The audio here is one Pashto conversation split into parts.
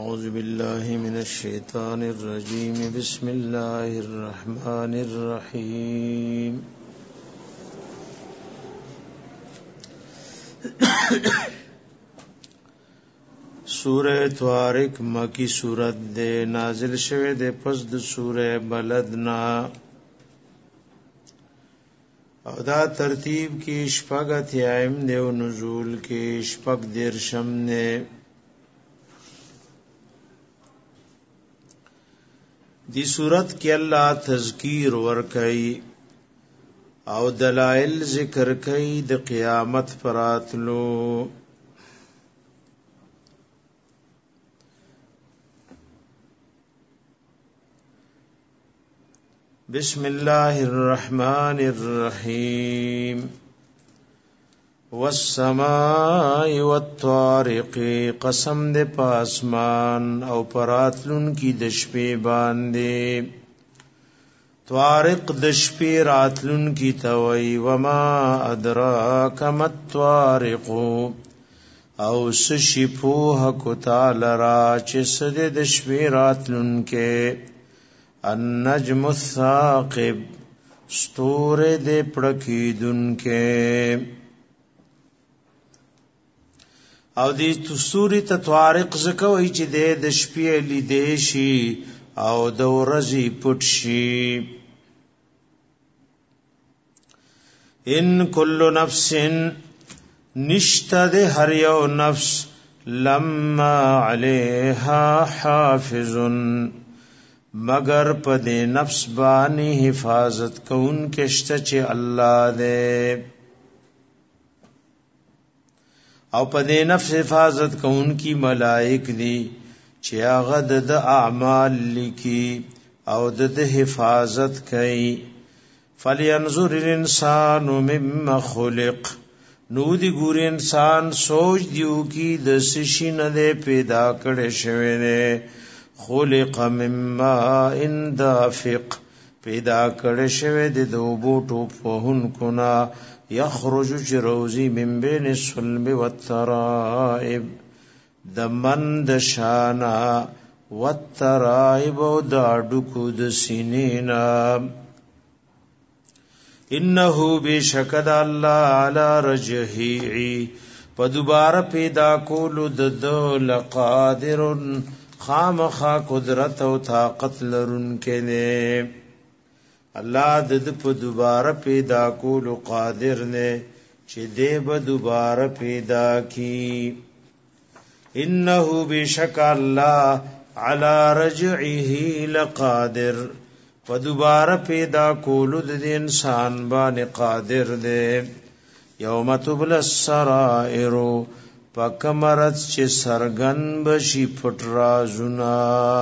أعوذ بالله من الشيطان الرجيم بسم الله الرحمن الرحيم سورة طارق مکی سورت دے نازل شوه دے پس د سورة بلدنا او دا ترتیب کی شپږ اتیایم دے و نزول کی شپږ دیرشم نے دی صورت کې الله تذکیر ورکړي او دلائل ذکر کړي د قیامت پراتلو بسم الله الرحمن الرحیم والسماء والطارق قسم دے پاسمان او پراتلن کی دشپے باندے طارق دشپے راتلن کی توئی وما ادراک مت طارق او سشپوہ کتال را چس دے دشپے راتلن کے النجم الثاقب ستور دے پڑکیدن کے او دی تسوری تطوارق زکوی چی دے دشپی لی دیشی او دو رزی پتشی ان کل نفس نشت دے ہر یو نفس لما علیہا حافظن مگر پدے نفس بانی حفاظت کون کشت چی اللہ دے او پدې نفس حفاظت کون کی ملائک دی چې هغه د اعمال لیکي او د حفاظت کوي فلینظر الانسان مما خلق نو دی ګور انسان سوچ دیو کی د سشي نه پیدا کړي شوی نه خلق مما ان دافق پیدا کړي شوی د دوبوټو په هن کنا یخرج جروزی من بین الصلب والترائب دمن دشانا والترائب و داڑکو دسینینا انہو بشکد اللہ علی رجحیعی پا دوبارہ پیدا کولو ددو لقادر خامخا قدرت و طاقت لرن کے لئے اللہ دد په دوباره پیدا کولو قادر نے چې دې به دوباره پیدا کی انه بشک الله علی رجعه لقادر په دوباره پیدا کولو د انسان باندې قادر دے یوم تبل السرائر پکمرت چې سرغن بشي پټ رازونه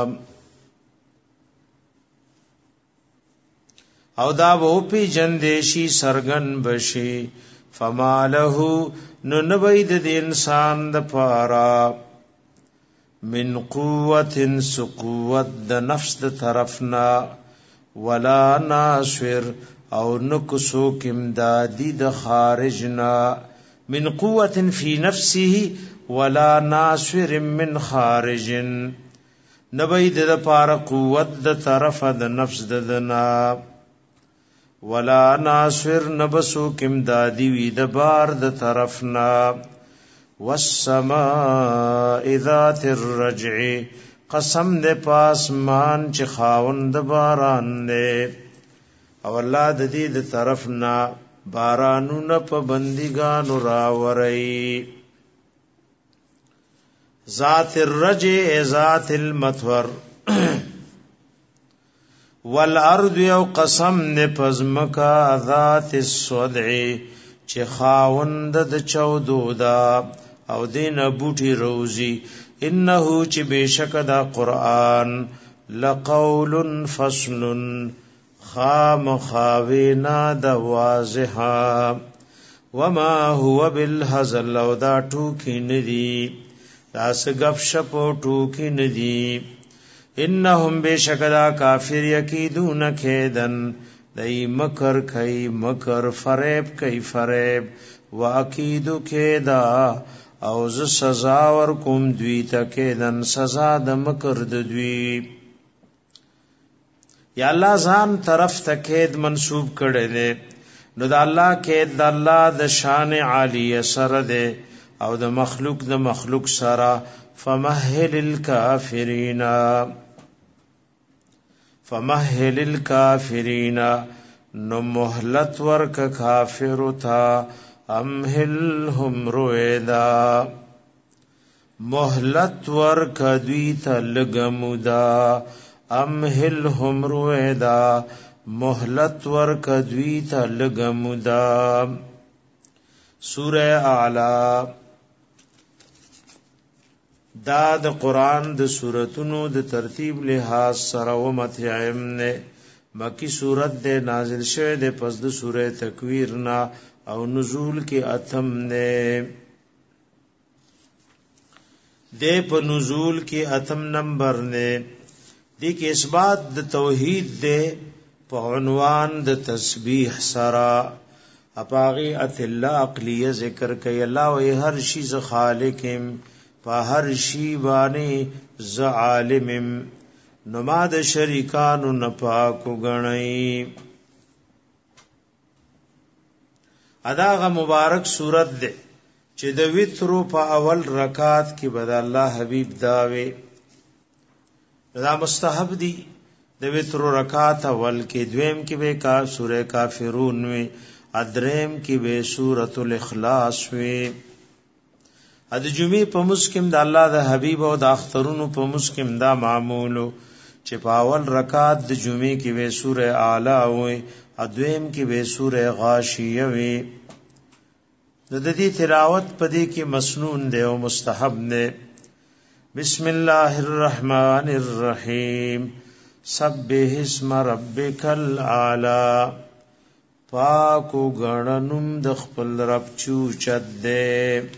او دا وو پی جندشی سرغن بشی فما له نو نبید د انسان د پارا من قوت سقوت د نفس د طرفنا ولا ناصر او نکسو کمدادی د خارجنا من قوت فی نفسه ولا ناصر من خارج نبید د پارا قوت د طرف د نفس دنا ولا ناصر نبسو کم دادی وی دبار د طرفنا والسماء ذات الرجع قسم دے پاسمان چ خاوند باران دے او الله د دې د طرفنا بارانو نه پابندګانو راوري ذات الرجع ذات المطر والارض یو قسم نے پزمکا ذات الصدع چه خاوند د چودو دا او دین بوټی روزی انه چه بشک دا قرآن لقول فصل خام خاوینا دا واضحا وما هو بالهزل او دا ټوکی ندی دا سگف شپو ټوکی ندی انهم بشکدا کافر یکیدون کیدن دای مکر کای مکر فریب کای فریب واکیدو کیدا او ز سزا ورکوم دوی تکیدن سزا د مکر د دوی. یا الله ځان طرف تکید منسوب کړي دي، نو د الله کې د الله د شان عالیه سره ده او د مخلوق سره. فمهل الکافرین نو مهلت ورک کافر تا، امهلهم رویدا مهلت ورک دوی تا لگمودا، امهلهم رویدا مهلت ورک دوی تا لگمودا. سورہ اعلی دا د قرآن د سورتونو د ترتیب لحاظ سره و متعم نه مکی سورت د نازل شوه د پس د سوره تکویر نا او نزول کې اتم نه د په نزول کې اتم نمبر نه د کې اثبات د توحید د په عنوان د تسبیح سرا اپاغي اتلا عقلیه ذکر کوي. الله و هر شی ز خالقم په هر شی باندې ز عالمم نماد شریکانو نپاکو غنئی. اداغه مبارک صورت ده چې د وترو په اول رکعات کې بد الله حبیب داوي دا مستحب دي. د وترو رکعات اول کې دویم کې به کا سوره کافرون وي، ادریم کې به سورۃ الاخلاص وي. د جمعې په مسکم د الله د حبیب او د اخترونو په مسکم دا معمولو چې په اول رکعات د جمعې کې به سوره اعلی وي، ادویم کې به سوره غاشیه وي. د دې تلاوت په دې کې مسنون دی او مستحب نه. بسم الله الرحمن الرحیم سبح اسم ربک الاعلى پاکو غړنم د خپل رب چوچد دے.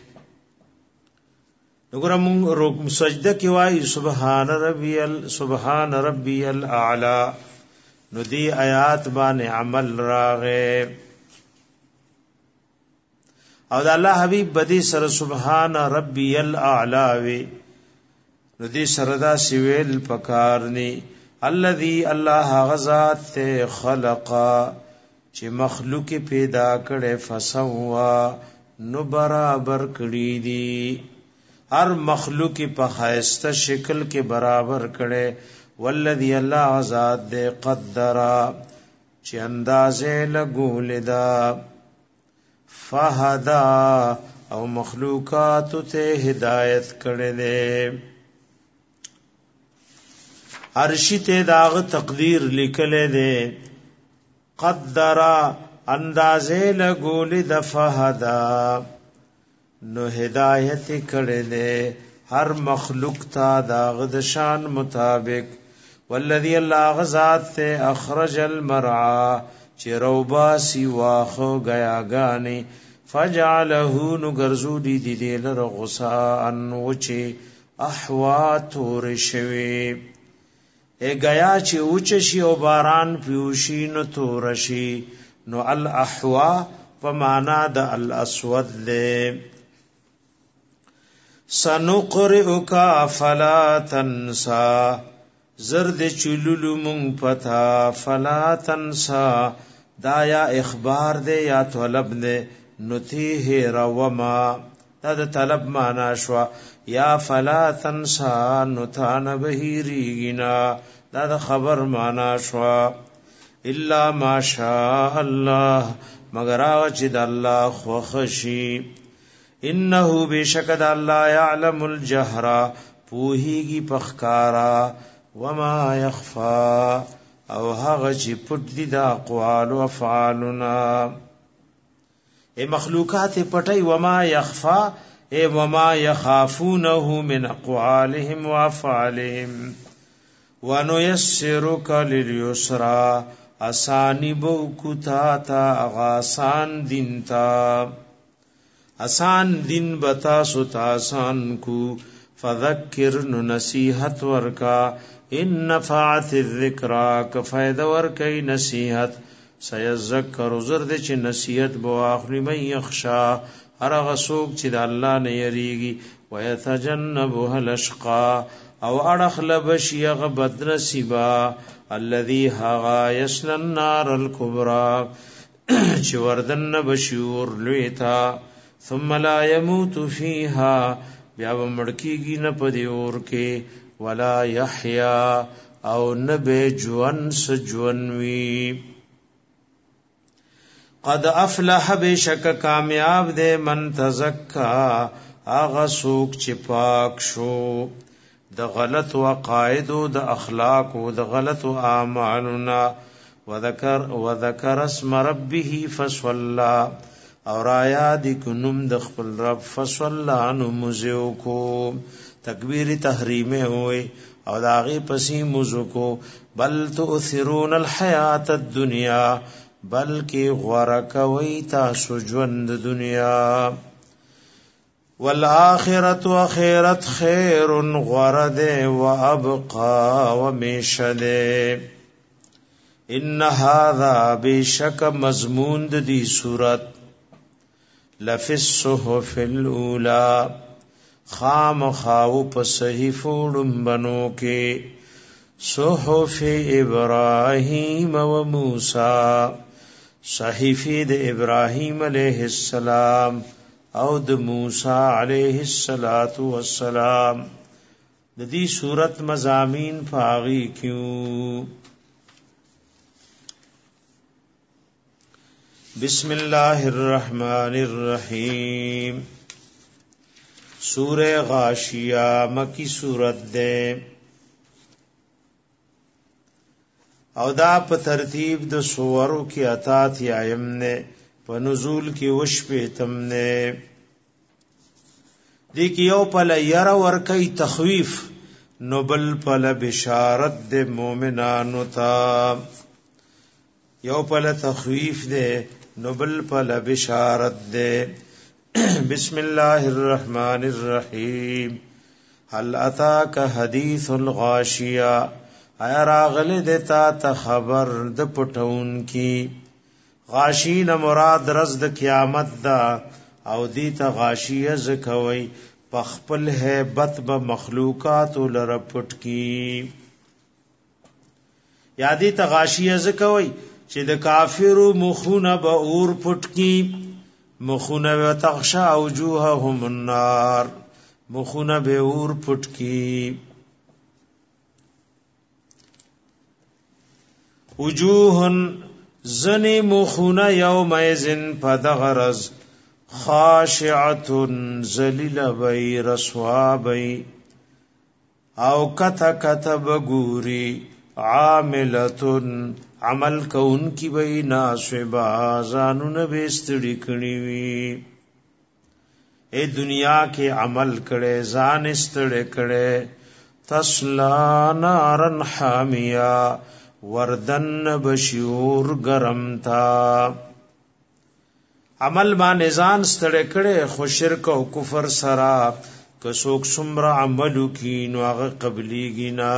وګوره مونږ سجده کې وایي سبحان ربی الاعلى، نو دی آیات باندې عمل راغې او د الله حبیب بدی سره سبحان ربی الاعلى وی، نو دی سره دا سویل پکارنی. الذي الله غزاد ته خلقا چې مخلوق پیدا کړي، فسوا نو برابر کړی دي، هر مخلوق په خاصه شکل کې برابر کړي. والذي الله غزاد دې قدر چې اندازې لګول دا، فهدا او مخلوقات ته هدایت کړي دي. عرشی ته داغ تقدیر لیکلې ده، قدر اندازې لګول د فهدا نو هدایت کړي ده هر مخلوق ته داغ د شان مطابق. والذي الله غزاد ته اخرج المرعى چې روبا سی واخو غیاګانی، فجعله نو ګرځودي دي لر غصا ان وچی احوا تور شوي. گیا چې اوچ شي او باران پیوشي نو تورشي، نو الاحوا په معنا د الاسود له. سنقرئک فلا تنسى زرد چلولو مون پتا، فلا تنسى دا یا اخبار دے یا طلب دے، نتیه روما دا د طلب معنا شوا. یا فلا تنسى نتان بهیرینا دا د خبر معنا شوا. الا ما شاء الله مگر چې د الله خوښي. انه بشکد الله يعلم الجهر پوهیږي پخکارا، وما يخفى او هغه چې پټ دي د اقوال او افعالنا. ای مخلوقات پټي، وما يخفى ای وما يخافونه من اقوالهم وافعالهم. ونيسرك لليسرى اسانی بو کتا تا آسان دین تا، آسان دین بتا ستا آسان کو. فذکر نصیحت ورکا، ان نفعت الذکرى کفید ورکی نصیحت. سیذکر زرد چ نصیحت بو اخری من یخشا هرغه څوک چې د الله نه یریږي ويتجنبها الاشقى او اڑخل بشی هغه بدنصیبا الذي هغا يصل النار الكبرى چې وردن بشور لویتا ثم لا يموت فيها بیا ومړکیږي نه پدې اور کې ولا يحيى او نه به جوان سجونوي قد افلح بشک کامیاب دے من تزکا آغا سوک چی پاک شو د غلط و قائد و د اخلاق و د غلط و اعمالنا وذکر اسم ربه فصلا اور آیات کنم د خپل رب فصلا نمزیو کو تکبیر تحریم ہوئے او داغی پسی مزو کو بل تؤثرون الحیات الدنیا بلکہ غورکوی تاسو ژوند دنیا والآخرت اخرت خیر غرد و ابقا و میشد ان هذا بشک مضمون دی صورت لفی الصحف الاولى خام خاو په صحیفو ډمبنو کې صحف ابراهیم و موسی صحیفه د ابراهیم علیه السلام او د موسی علیه السلام د دې صورت مضامین فاغي کیو بسم الله الرحمن الرحیم سورہ غاشیہ مکی سورت دے او دا په ترتیب د سورو کې اتات یایم نے په نزول کې وش په تم نے دی کې یو په لیر ور کوي تخویف نوبل په بشارت د مؤمنانو تا یو په تخویف دے نوبل په بشارت دے بسم الله الرحمن الرحیم هل اتاک حدیث الغاشیہ آیا راغلی دیتا تا خبر د پټون کی غاشین مراد رز د قیامت دا او دیتا غاشیه زکوی پخپل هیبت به مخلوقات لرپټ کی یادی تا غاشیه زکوی چې د کافرو مخونه به اور پټ کی مخونه وتغشا وجوههم النار مخونه به اور پټ کی وجوهن زنی مخونه یومئذن پدغرز خاشعتن ذلیل بی رسوا بی او کتا بگوری عاملتن عمل کون کی بی ناسبا زانون بیستڑی کنی وی اے دنیا کے عمل کڑے زان استڑے کڑے تسلا نارن حامیا وردن بشیور گرم تا عمل ما نزان ستړی کړي خو شرک او کفر سرا که څوک څومره عملو کی نو هغه قبليږي نه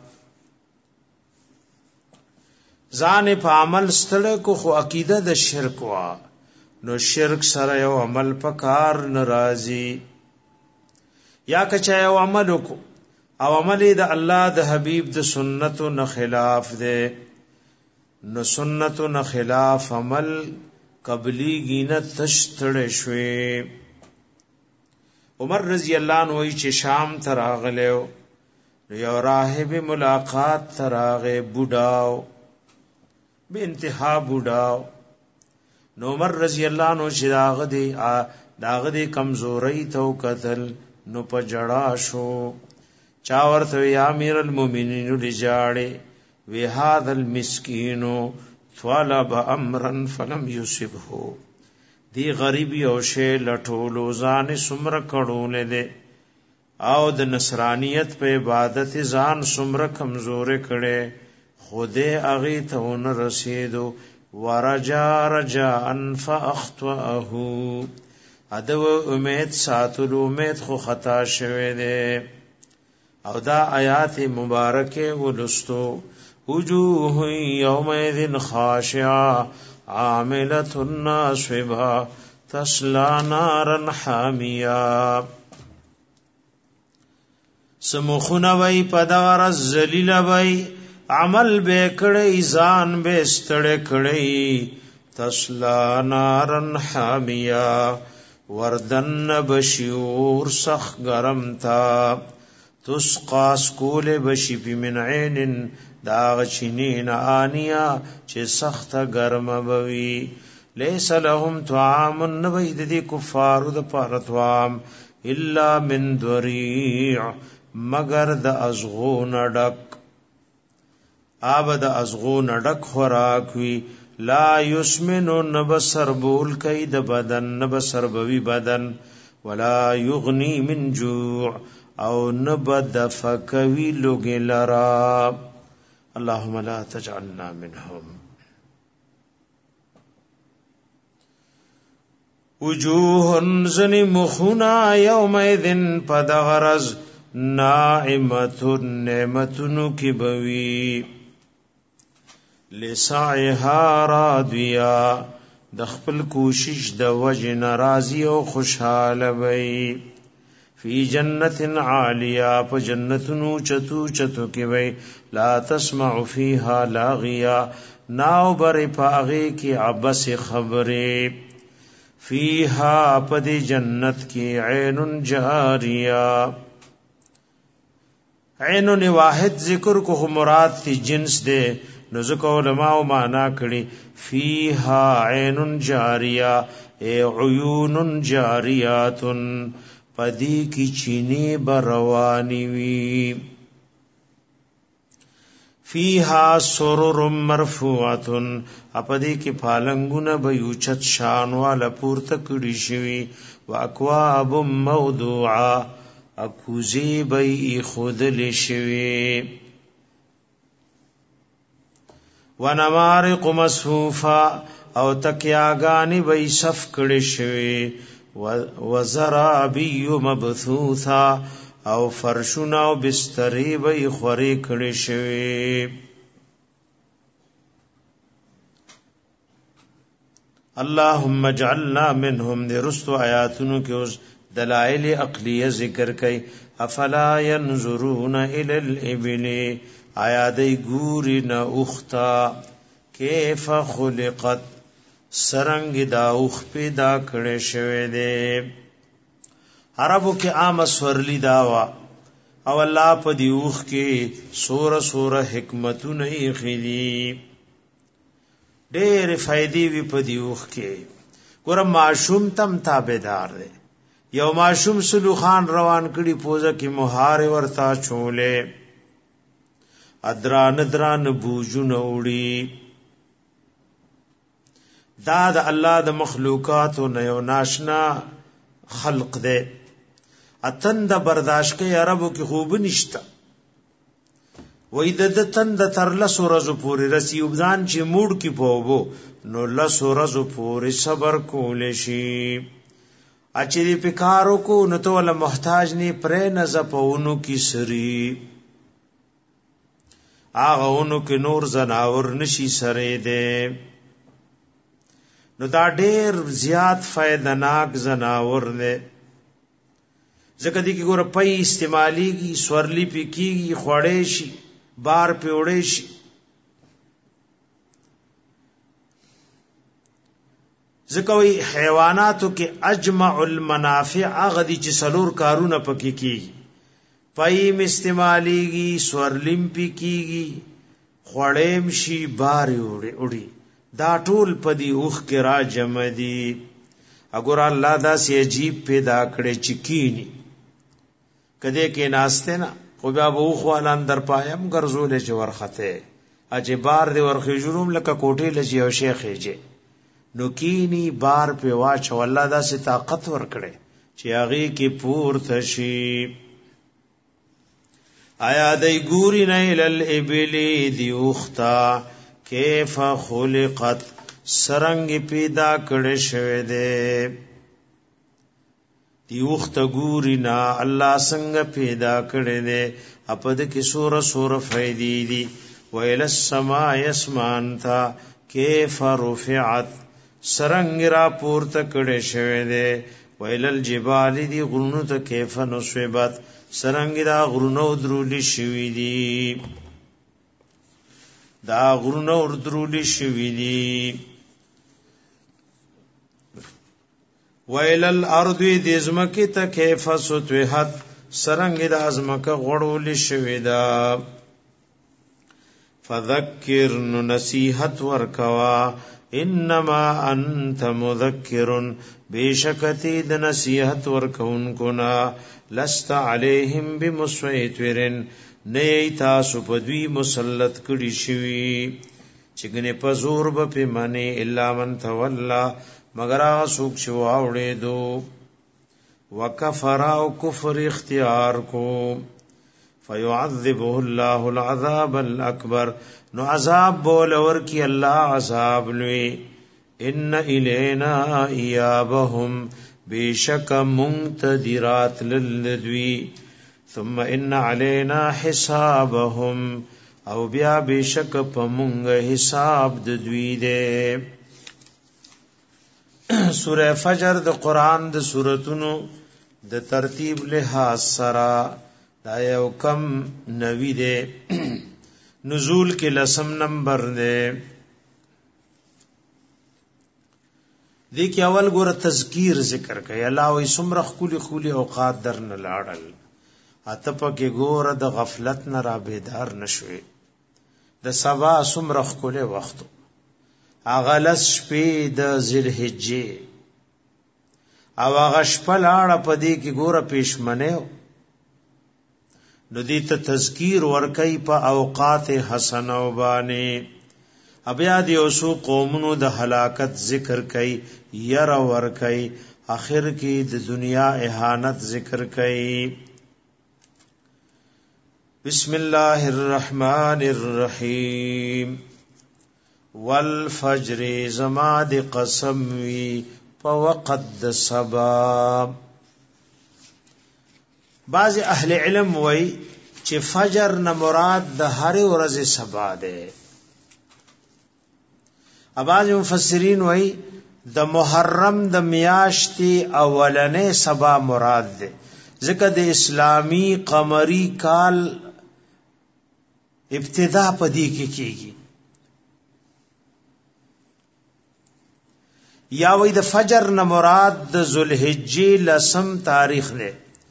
ځان په عمل ستړی کو خو عقیده د شرک وا نو شرک سره یو عمل پکار ناراضي یا کچا یو عمل کو او عمل د الله د حبیب د سنتو نه خلاف ده نو سنتو نه خلاف عمل قبلی گینه تشتړ شوي عمر رضی الله عنه وی چې شام تراغلو یو راهب ملاقات تراغه بوډاو به انتها بوډاو نو عمر رضی الله عنه چې داغه دی کمزوري تو قتل نو په جړا شو چا ورته یا امیر المؤمنین لجاړي وی هذا المسکین طلب امرا فلم يصبه دی غریبی او شی لټولو ځان سمر کړول له او د نصرانیت په عبادت ځان سمر کمزور کړي خوده اغه ته ون رسیدو ورجا رجا فاخطئه ادو امید ساتلو امید خو خطا شوه ده او دا آیات مبارکه ولستو وجوه یومئذ خاشعه عاملة ناصبه تسلا نارن حامیا سمخونه وی پدغرز ذلیل وی عمل بے کڑی ځان بے ستړی کړی تسلا نارن حامیا وردن بشیور سخ گرم تا تسقا سکول بشی پی من عین داغ چینین آنیا چه سخت گرم بوی لیس لهم طعام نبید دی کفارو دا پارتوام الا من دریع مگر د ازغون ډک آب د ازغون ډک خوراکوي لا یسمنو نبسر بول کئی د بدن نبسر بوی بدن ولا یغنی من جوع او نبدفکوی لوگی لرا اللهم لا تجعلنا منهم وجوه زنی مخونا یومئذن پدغرز ناعمت نعمتنو کی بوی لسعیها راضیا د خپل کوشش د وجه ناراضی او خوشحاله وی فی جنت عالیہ په جنتونو چتو چتو کې وی لا تسمع فیها لاغیا ناو بر پاغه کی عبس خبره فیها پد جنت کی عین جاریہ عین واحد ذکر کو مراد تی جنس دے نو ذکر علماء معنا کړي فیها عین جاریہ ای عیون جاریات پدی کی چینی بروانی وی فیها سرر مرفوعت اپدی کی پالنگونه بیوچت شان والا پورته کړي شوی واکواب موضوعه اکوزی بی خودل شوی ونمارق مصفوفا او تکیاگانی بی صف کړي شوی وزرابی مبثوثا او فرشونا او بستری بی خوری کړي شوی اللهم اجعلنا منهم درستو آیاتونو کې اوس دلائل عقلیه ذکر کئ افلا ينظرون الى الابل آیا دی ګوري نه اوختا کیف خلقت سرنګ دا اوخ پیدا کړي شوی دی عربو کې عام سورلی داوا او الله په دی اوخ کې سوره حکمتونه یې خېلی ډېر فائدې وی په دی اوخ کې ګور معشوم تم تابعدار دی یو معشوم سلو خان روان کړي پوزه کې مهار ورتا چولې ادران بوجونه وړي دا د الله د مخلوقات او نه ناشنا خلق دے اتن د برداشت کې عربو کې خوب نشتا وې د تن د تر لسو ورځې پورې رسی وبدان چې موډ کې پوبو نو لسو ورځې پورې صبر کول شي اچری پکارو کو نو تو ول محتاج نه پرې نه زپونو کی سری هغه اونو کې نور زناور نشي سره دے نو دا ډېر زیات فائدناک زناور نه ځکه دې کې ګوره پي استعماليږي سورلی پکېږي خوړې شي بار پیوړې شي ذکوی حیواناتو کې اجمع المنافع غدی چې سلور کارونه پکې کیږي پایم استعمالیږي سورلم پکېږي خړېم شي بار وړي دا ټول پدی اوخ کې را جمع دي اگر الله دا سی عجیب پیدا کړي چکینی کده کې ناشته نه خو بیا به اوخ ولان در پایم ګرځول چې ورخته اجه بار دی ورخې جوړوم لکه کوټې لږ یو شیخېجه نو کینی بار په واچ والله دا سي طاقت ور کړي چې هغه کې پورته شي آیا دای ګوري نه ال ابل دی اوختا کیف خلقت سرنګ پیدا کړي شوی دی دی اوختا ګوري نه الله څنګه پیدا کړي دی اپد کې سور فائدې دي ویل السما یسمان تا کیف رفعت سرنګ را پورته کړي شوی دی ویل الجبال دی غرونو ته کیف نصبت سرنګ دا غرونو درولی شوی دی دا غرونو درولی شوی دی ویل الارض دی زمکی ته کیف سطحت سرنګ دا ازمکه غړول شوی دا فذکر نصیحت ورکوا انما انت مذکر بیشکتی د نصیحت ورکون کنا لست علیہم بمسیطر نه تاسو په دوی مسلط کړي شوی چګنه په زور به پیمانه الا من تولا مگر هغه څوک چې واوړې دو وکفر او کفر اختیار کو فيعذبه الله العذاب الاكبر نو عذاب بول اور کی الله عذاب لوی ان الینا ایابهم بیشک منتدرات للذوی ثم ان علینا حسابهم او بیا بیشک پمونګ حساب د دوی دے سورہ فجر د قران د سوراتونو د ترتیب لحاظ سره دا یو کم نوی دے نزول کې لسم نمبر دے دی کې اول ګوره تذکیر ذکر کوي الله وي سمرخ کولی خولی اوقات در نه لاړل اته پکې ګوره د غفلت نه را بیدار نشوي د سبا سمرخ کولی وخت اغلس شپې د ذوالحجې او هغه شپه لاړه پدې کې ګوره پېشمنه نو دې ته تذکیر ورکي په اوقات حسنه وبانه بیا دې اوسو قومونو د هلاکت ذکر کوي ير ور کوي اخر کې د دنیا اهانت ذکر کوي بسم الله الرحمن الرحیم والفجر زما د قسم وی په وقت د صبا بعض اهل علم وای چې فجر نه مراد د هر ورځې سبا ده بعض مفسرین وای د محرم د میاشتې اولنې سبا مراد ده ځکه د اسلامی قمری کال ابتدا پدې کې کیږي یا وای د فجر نه مراد د ذوالحجې لسم تاریخ ده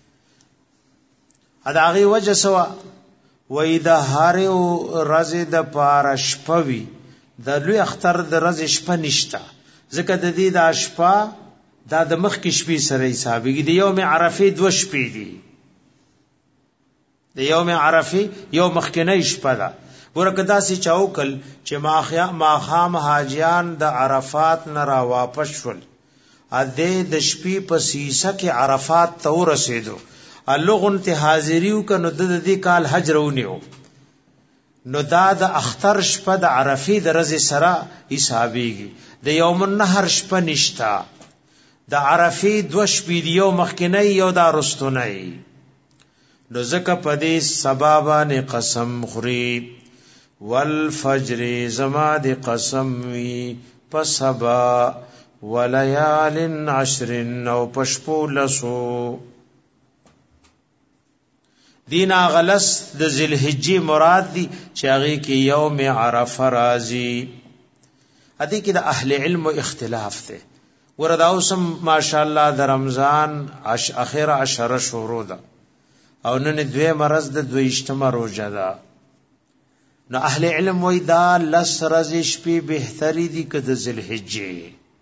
اداغي وجه سوا وای د هر ورځې د پارشپوي د لوی اختر د ورځې شپه نشتا ځکه د دې د شپه دا د مخ کې شپې سره حسابيږي د یوم عرفه دو شپې دي د یوم عرفه یو مخکنی شپه ده ورکه داسې چاوکل چې ماخام حاجیان د عرفات نه را واپس شول ا دې د شپې په سیسه کې عرفات ته ورسېدو اللغون ته حاضریو کنو د دې کال حج رونیو نو دا د اختر شپه د عرفه د ورځې سره حسابيږي د یوم النحر شپه نشتا د عرفه دو شپې دی یو مخکنی یو دا رستونی نو زکه پدې سبابانه قسم خوري والفجر زما د قسم وی پسبا وليال عشر او پشپو لسو دین غلس د ذوالحجې مراد دی چې هغه کې یوم عرفه راځي ادي کې د اهل علم اختلاف ده وردا اوسم ماشاءالله د رمضان اخره عشره شروع ده او نن دوی مرز د دویشتمه روزه ده نو اهل علم وای دا لس ورځې شپې بهتري دي که د ذوالحجې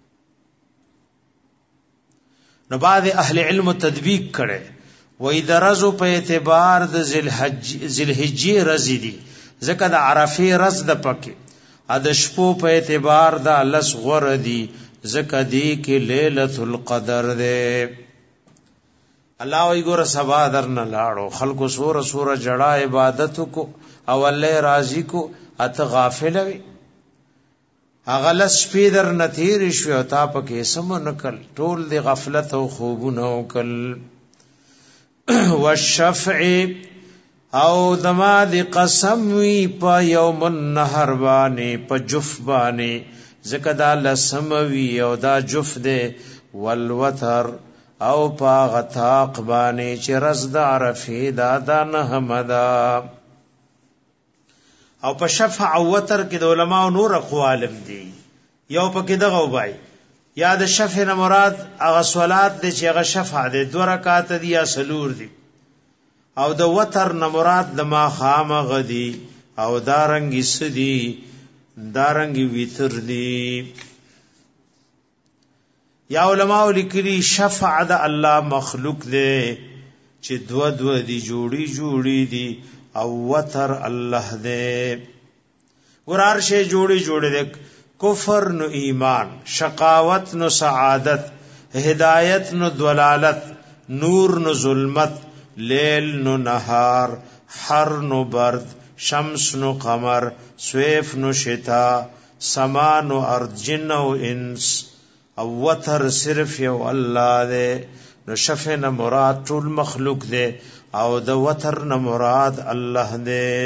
نو بعد اهل علم تدبیق کړي وای درزو په اعتبار د ذوالحجې رزي دي ځکه د عرفه رز د پکې ا د شپو په اعتبار د لس غور دي ځکه دی کې ليله القدر ده الله وی ګور سبا درن لاړو خلکو سور جړه عبادت کو او الله راضی کو ات غافل وي اغلس شپې در نتیر شو تا پکې سم نکل ټول دی غفلت او خوبونه وکل والشفع او دما دی قسم وی په یوم النحر باندې په جف باندې ذکر دا لسموی او دا جف دے والوتر او پا غطاق بانی چی رزد عرفی دا نحمدا او په شفع او وتر کې د علماء نور اقوالم دي یو پکې دغه وبای یا د شفع نه مراد هغه صلات دي چې هغه شفع دي 2 رکعات دي یا سلور دي او د وتر نه مراد د ما خام غدي او دارنګي سدي دارنګي وتر دي یا علماء لیکلي شفع د الله مخلوق دي چې دو دي جوړي دي او وتر الله دے ورار شے جوڑی دے کفر نو ایمان شقاوت نو سعادت ہدایت نو دلالت نور نو ظلمت لیل نو نہار حر نو برد شمس نو قمر سویف نو شتا سما نو ارض جن و انس او وتر صرف یو اللہ دے نو شفع نو مراد ټول مخلوق دے او د وتر نه مراد الله دې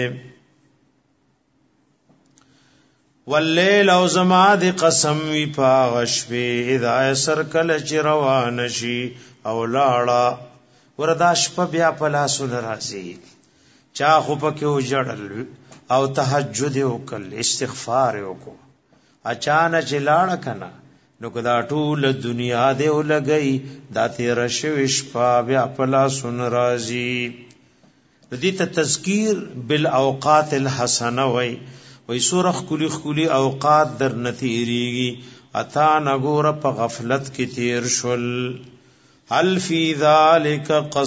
واللیل او زما د قسم وی پاغشبی اذا سر کل چروان شي او لاړه ورداش په بیا پلا سن راځي چا خو پکې وجړل او تهجد وکړ استغفار وکړه اچانک لاړه کنا نو کدا ټول دنیا دې ولګي دا تیر شوش په بیا پلا سن راضي دې ته تذکیر بالاوقات الحسنه وای سورخ کلی اوقات در نتیریږي اتا نګور په غفلت کې تیر شول هل فی ذالک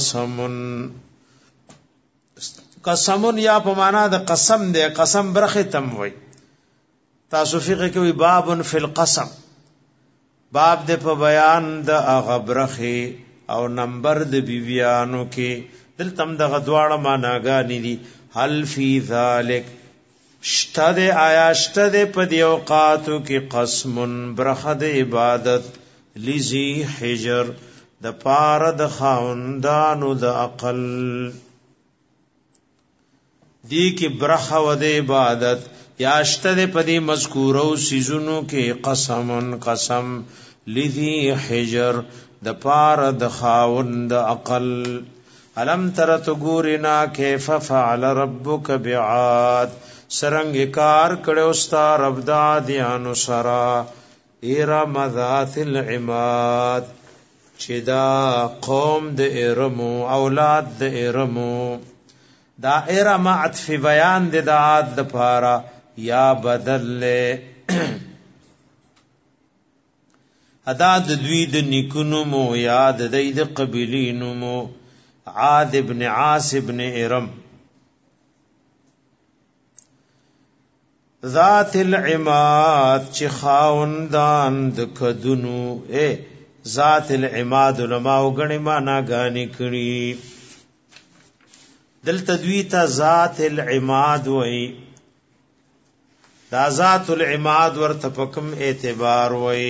قسم یا په معنا د قسم دې قسم برخه تم وای تاسو فقہ کې وی باب فی القسم باب د په بیان د غبرخه او نمبر د بیبیانو کې دلتم د غدواړه معناګانی دي هل فی ذالک شتد آیا شتد په دی اوقاتو کې قسم برخه د عبادت لذی حجر د پار د خاوندانو د عقل دی کې برخه و د عبادت یاشتد پدی مذکورو سیزونو کې قسم لذی حجر د پار د خاوند عقل علم تر تغورنا کیف فعل ربک بعاد سرنګ کار کړو ستا رب د دیانو سرا ارم ذات العماد چدا قوم د ارمو اولاد د ارمو دا ارم عطف بیان د عاد د پارا یا بدل لے ادا د دوی د نیکونو مو یاد د د قبیلینو مو عاد ابن عاص ابن ارم ذات العماد چی خاوندان د کدونو ذات العماد علماء غنی معنا غانی کړي دل تدویتا ذات العماد وئی دا ذات العماد ورتفکم اعتبار وئی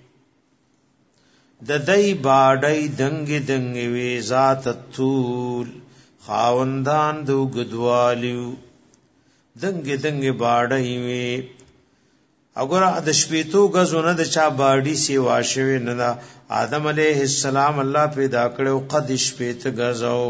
د دای باډای دنګ وی ذات الطول خاوندان دو گدوالیو دنګ باډای وی اگر د شپېتو غزونه د چا باډی سی واشوي نه آدم علیه السلام الله پیدا کړو قد شپېت غزو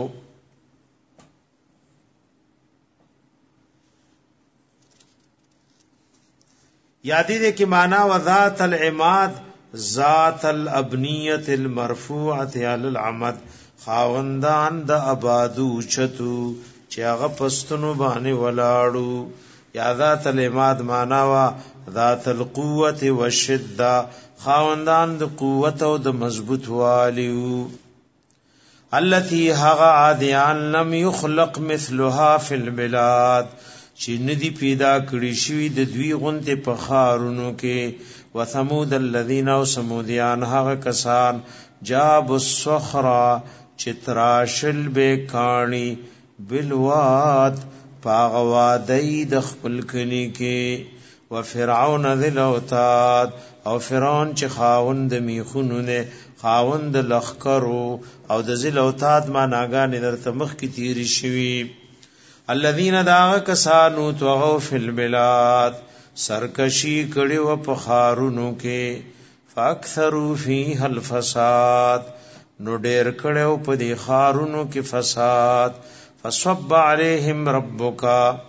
یادی دے کی معنی و ذات العماد ذات الابنیت المرفوعت علی العمد خاوندان د آبادو چتو چې هغه پستونو باندې ولاړو یا ذات العماد معنی و ذات القوت والشده خاوندان د قوت او د مضبوط والیو التي هغه عادیان لم يخلق مثلها فی البلاد چې ندی پیدا کړی شوی د دوی غونته په خارونو کې وثمود الذين او سمودیان هغه کسان جاب الصخرا چتراشل به کانی بلوات پاغوادی د خپل کلی کې وفرعون ذل اوتاد او فرعون چې خاوند میخونو نه خاوند لخکرو او د ذل اوتاد ما ناګان درته مخ کی تیری شوی الذين داغ کسانو توغو فی البلاد سرکشی کړي و په خارونو کې فاکثروا فیها الفساد نو ډېر کړي په دې خارونو کې فساد فصب علیهم ربک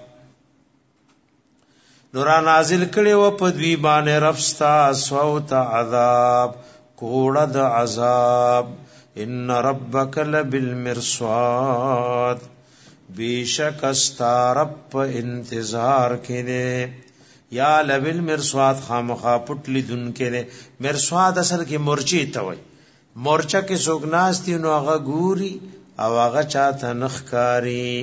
نور نازل کړي و په دوی باندې رفستا صوت عذاب کوړه د عذاب ان ربک لبالمرصاد بیشک استارب انتظار کړي یا لبالمرصاد خامخا پټلی دن کړي مرصاد اصل کې مورچی ته وای مورچا کې سوګناستي نو هغه ګوري او هغه چاته نخکاری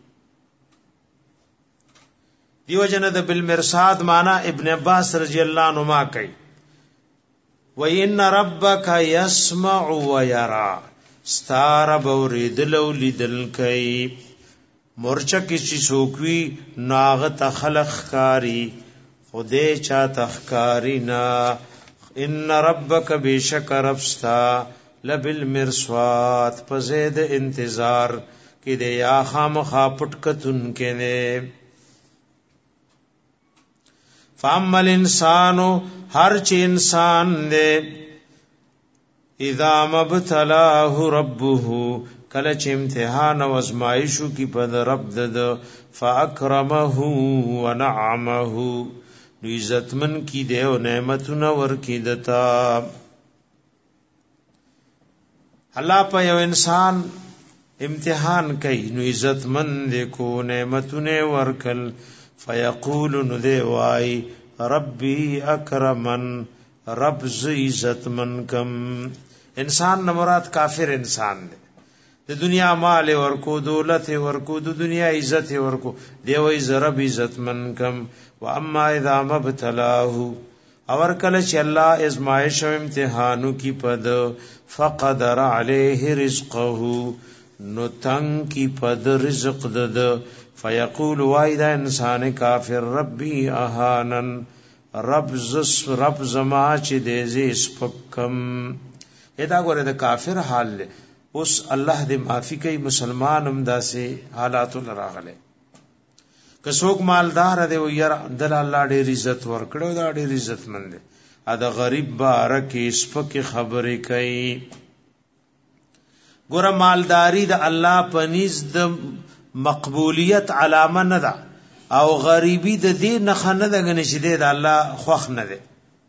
دیو جن د بالمرصاد معنا ابن عباس رضی الله عنهما کوي وَإِنَّ رَبَّكَ يَسْمَعُ وَيَرَى ستار بوریدل او لیدل کوي مورچا کی چی سوکوی ناغت خلق کاری خودے چا تخکاری نا ان ربک بیشک ربستا لبالمرصاد پزید انتظار کی دے یا خام خاپٹکتن کے دے فاما الانسانو ہر چی انسان دے اذا مبتلاه ربه کله چې امتحان او ازمایشو کی پد رب دد فاکرمه ونعمه نو عزتمن کی دے او نعمتونه ور کی دتا الله په یو انسان امتحان کوي نو عزتمن دے کو نعمتونه ورکل فیقول نو دے وای ربی اکرمن رب ز عزتمن کم انسان نہ مراد کافر انسان دے د دنیا مال ورکو دولت ورکو د دنیا عزت ورکو دی وای زرب عزت من کم و اما اذا مبتلاه اور کله چې الله ازمایش او امتحانو کی پد فقدر علیه رزقه نو تنگ کی پد رزق دد فیقول وای دا انسان کافر ربی اهانن رب زما چې دې ز سپکم ادا ګوره د کافر حال له اوس الله دې معافي کوي مسلمان هم داسې حالات لراغله که څوک مالدار دی او ير دل الله دې عزت ورکړو دا دې عزت مند دی ا د غریب بارکه سپک خبرې کوي ګوره مالداری د الله پنيز د مقبولیت علامه نه ده او غریبی د دې نه نه ده غنښ دې د الله خوښ نه ده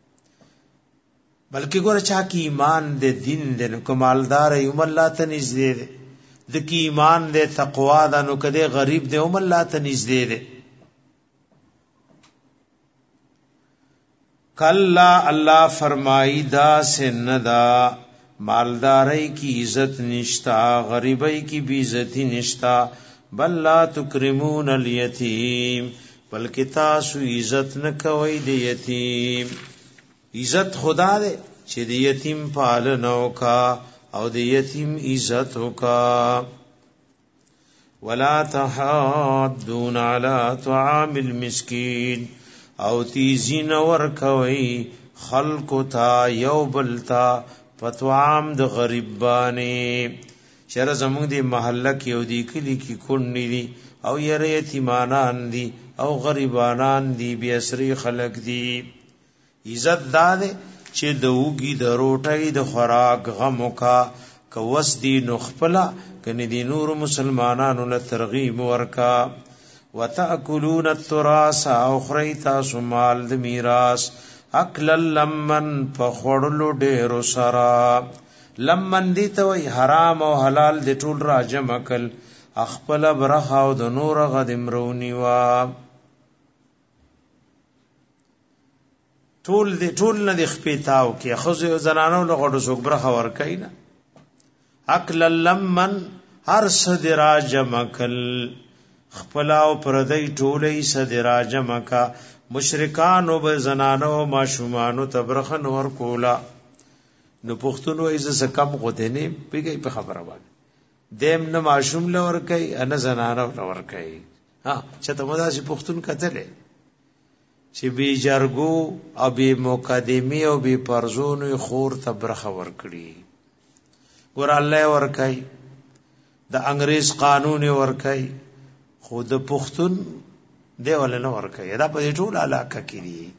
بلکې ګوره چا کی ایمان دې دین دې نو کمالدار یم الله ته نږدې دې د کی ایمان دې تقوا ده نو کده غریب دې ام الله ته نږدې دې کلا الله فرمایي دا سندا مالداري کی عزت نشتا غریبی کی بھی عزت نشتا بل لا تکرمون الیتیم بلکې تاسو عزت نه کوئ د یتیم عزت خدا دے چې د یتیم پالنو کا او د یتیم عزت کا ولا تحاضون علی طعام المسکین او تیزین ور کوي خلق تا یو بلتا پتوام د غریبانی شر زمون دی محله کې او دی کلی کې کونډې دي او یره یتیمانان دي او غریبانان دي بیا سری خلق دي عزت داده چې دوږي د روټۍ د خوراک غمو کا کوس دی نخپلا کني دی نور مسلمانانو له ترغیب ورکا وتاکلون التراث او خریتا سمال د میراث اکل لمن فخړلو ډېر سرا لمن دی ته وی حرام او حلال د ټول را جمع کل خپل برخه او د نور غدمرونی وا ټول نه د خپېتاو کې خزو زنانو له غړو څوک برخه ور کینا اکل لمن هر صدرا جمکل خپل او پردی ټولې صدرا جمکا مشرکان او زنانو ماشومانو تبرخن ور کولا نو پښتون وایي ز کم غوته نه پیږي په خبره باندې دیم نه ماشوم لور کوي ان زنانو لور کوي ها چې ته مدا چې پښتون کتلې چې بی جرګو او بی مقدمه او بی پرزونو خور تبرخه ور کړی ګور الله ور کوي د انګريز قانون ور کوي خود پښتون دی ول نه ورکه دا په ټول علاقه کې دي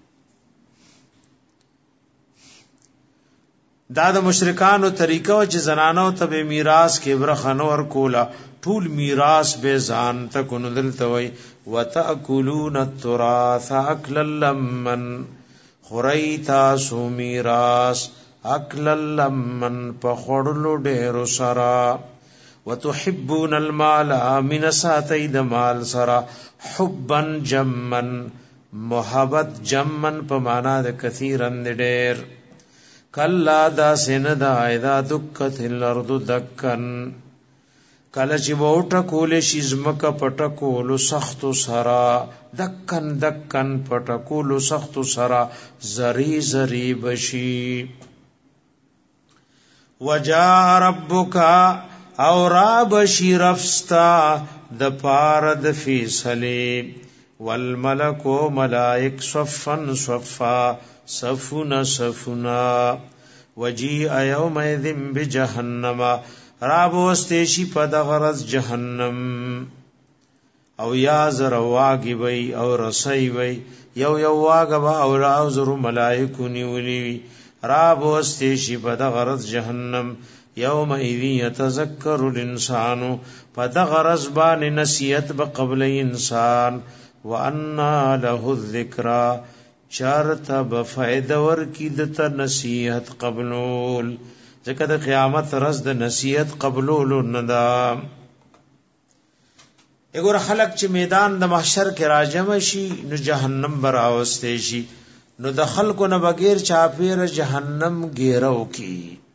دا د مشرکانو طریقه چې زنانو ته به میراث کې برخه نه ورکولا ټول میراث به ځان ته کندل توي وتاكلون التراث اكلا لمن خریتا سو میراث اكلا لمن پخړلو ډېر سرا وتحبون المال من ساتید مال سرا حبا جمن محبت جمن په معنا د کثیرن ډېر کلا دا سندا اذا دکت الارض دکن کله چې ووټه کول شي زمکه پټکول سخت سرا دکن دکن پټکول سخت سرا زری زری بشي وجاء ربک او را بشي رفستا د پارد فیصله والملک ملائک صفا صفا صفنا صفنا وجیء یومئذ بجهنم راب واستشی پدغرز جهنم او یا زر واگی وی او رسی وی یو واگا او راوزر ملائکو نیولی راب واستشی پدغرز جهنم یومئذ یتذکر الانسان پدغرز بان نسیت بقبل انسان وانا له الذکرى چارتا بفائدہ ورکی دتا نصیحت قبلول ځکه د قیامت ورځ د نصیحت قبلول ندا وګوره خلق چې میدان د محشر کې راجم شي نو جهنم براوسته شي نو د خلکو نه بغیر چاپیر جهنم گیرو کی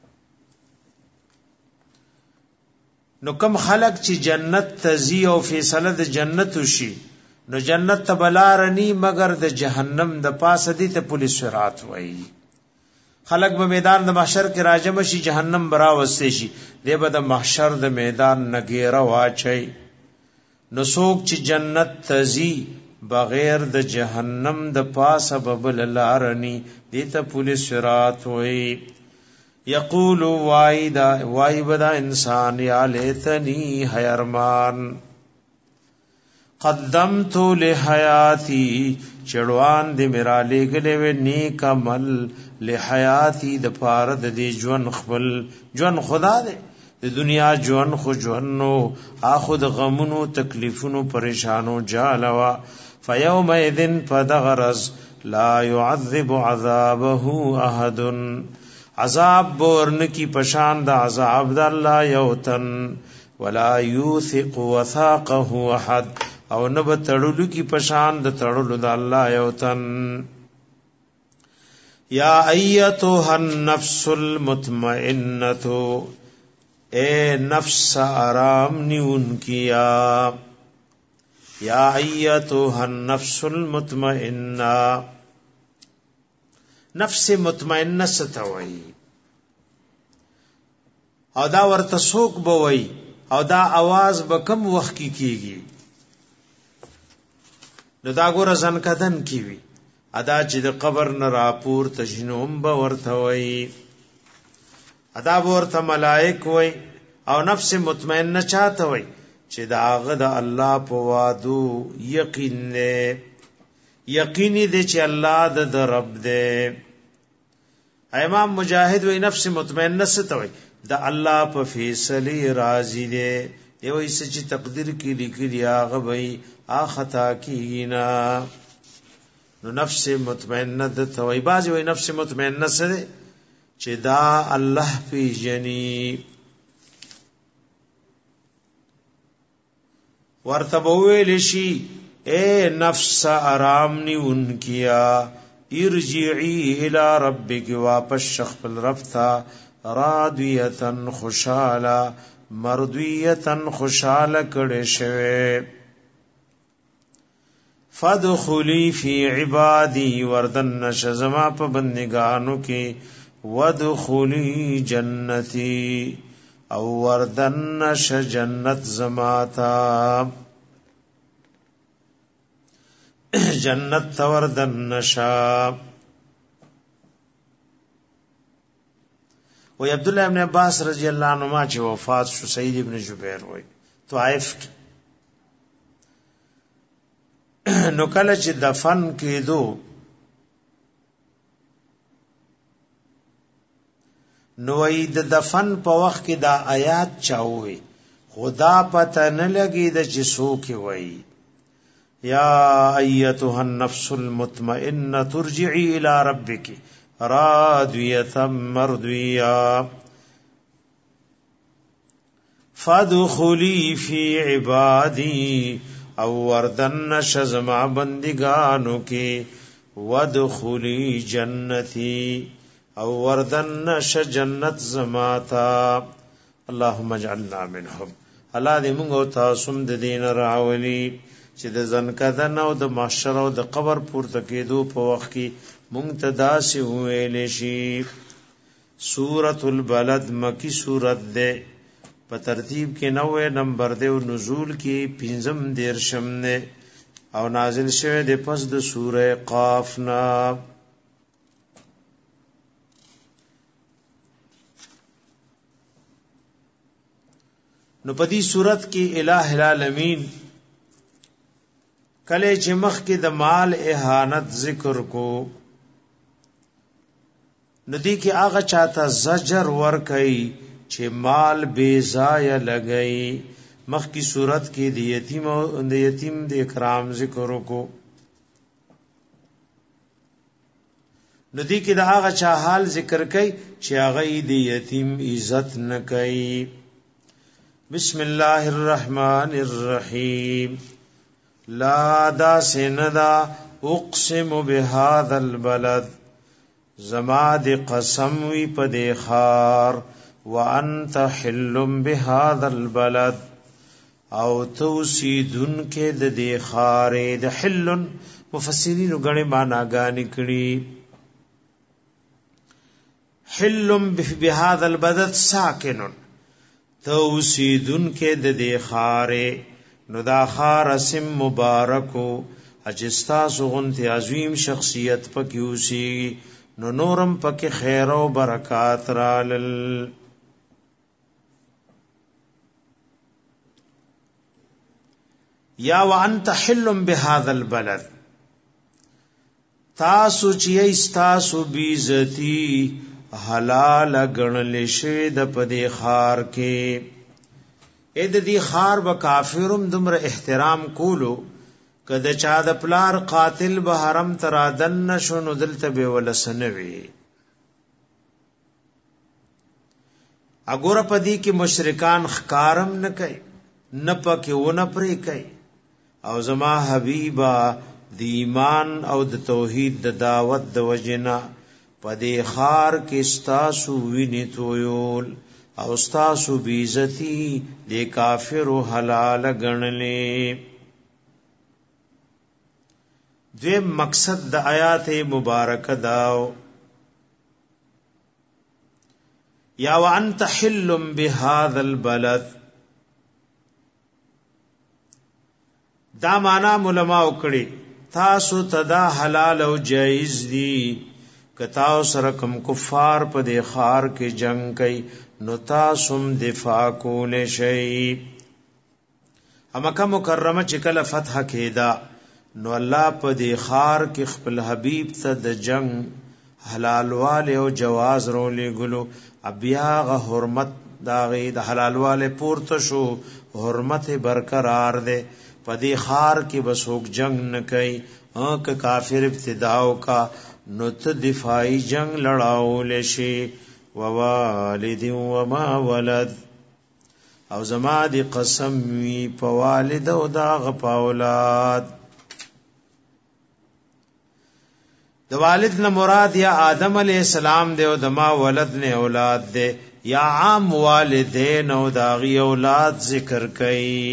نو کم خلق چې جنت تزي او فیصله د جنت وشي نو جنت ته بلارنی مگر د جهنم د پاسه دي ته پولیس صراط وای خلق به میدان د محشر کې راجم شي جهنم برا وسته شي دی به د محشر د میدان نګیره واچي نو څوک چې جنت تزي بغیر د جهنم د پاسه ببل لارنی دي ته پولیس صراط وای یقول وای بدا انسان یا لیتنی حیرمان قدمت لحیاتی چړوان دې میرا لګلې و نیک عمل لحیاتی د پاره د ژوند خپل ژوند خدا دې د دنیا ژوند خو ژوند نو اخد غمونو تکلیفونو پریشانو جالوا فیومئذ فدغرز لا يعذب عذابه احد عذاب ورن کی پشان د عذاب د الله یوتن ولا یوثق وثاقه احد او نب تړلو کی پشان د تړلو د الله یو تن یا ایتها النفس المطمئنه اے نفس آرام نیون کیا یا ایتها النفس المطمئنه نفس مطمئنه ستوي او دا ورته سوق بوي او دا आवाज به کم وخت کی کیږي نو دا ګور ځن کدن کیوي ادا چې د قبر نه راپور تجنوم به ورته وي ادا ورته ملائک وي او نفس مطمئنه چاته وي چې دا هغه د الله په وادو یقین نه یقیني دي چې الله د رب دی امام مجاهد وي نفس مطمئنه څه وي د الله په فیصله راضي دي یو چې تقدیر کې لیکلي هغه وي خطا کینا نو نفس مطمئنه د توي باز وي نفس مطمئنه سره چې دا الله پی جنی ورتبویل شي اے نفس آرام نیون کیا ارجعی الى ربک واپس شخص رب تا راضیتن خوشالا مردویتن خوشاله کړه شوه فدخلی فی عبادی وردن نشزما په بندگانو کې ودخلی جنتی او وردن نش جنت زماتا جنت وردن نشا و عبد الله ابن عباس رضی الله عنهما چې وفات شو سعید ابن جبیر وای طائف نو کله چې دفن کېدو نو د دفن په وخت کې دا آیات چاوي خدا پته نه لګي د چې څوک وي یا ایتها النفس المطمئنه ترجعي الى ربك راضيه مرضيه فادخلی فی عبادی او وردن شزما بندگانو کی ودخلی جنتی او وردن شجنت زماتا اللهم اجعلنا منهم الله دې موږ او تاسو د دین راولي چې د ځنکدن او د محشر او د قبر پورته کېدو په وخت کې موږ ته داسې ویل شي سورۃ البلد مکی سورۃ ده په ترتیب کې 90 نمبر دی او نزول کې 15 نه او نازل شوه د پس د سوره قاف نا نو په دې صورت کې الٰه العالمین کله چې مخ کې د مال اهانت ذکر کو ندی کې هغه چاته زجر ور کوي چې مال بے ضایع لګئی مخ کی صورت کې د یتیم د اکرام ذکر کو ندی کې د هغه چا حال ذکر کوي چې هغه د یتیم عزت نه کوي بسم الله الرحمن الرحیم لا دا سندا اقسم بهذا البلد زما د قسم وی په د خار وانت حل بهذا البلد او توسیدن کې د دې خارې د حل مفسرین غړي معناګانې کړي حل بهذا البلد ساکن توسیدن کې د دې خارې نو دا خار اسم مبارکو اجستا سغنت عظیم شخصیت پکې اوسي نو نورم پکې خیر او برکات رالل یا وانت حل بهذا البلد تاسو چې تاسو بیزتی حلال غنل شي د پدې خار کې اې د دې خار به کافرم دمر احترام کولو کده چا د پلار قاتل به حرم ترادن نشو نو دلته به ولسنوي اګور پدې کې مشرکان خکارم نه کوي نه پکې ونه پرې کوي او زما حبیبا د ایمان او د توحید د دعوت د وجنا پدې خار کې ستاسو ویني تویول او ستاسو بیزتی د کافر حلال غنلې دې مقصد د آیات مبارکه داو یا وانت حل بهذا البلد دا معنا علماء وکړي تاسو تدا حلال او جایز دي کتا سره کوم کفار په د خار کې جنگ کوي نو تاسو دفاع کول شي مکه مکرمه چې کله فتح کېدا نو الله په د خار کې خپل حبیب ته د جنگ حلال والے او جواز رولې ګلو بیا غ حرمت دا غي د حلال والے پورته شو حرمت برقرار ده پدی خار کې بسوک جنگ نه کوي که کافر ابتداو کا نو ته دفاعی جنگ لړاو لشي ووالد وما ولد او زما دی قسم وی په والد او دا غ اولاد د والد نه مراد یا آدم علیہ السلام دی او د ما ولد نه اولاد دی یا عام والدین او دا غي اولاد ذکر کوي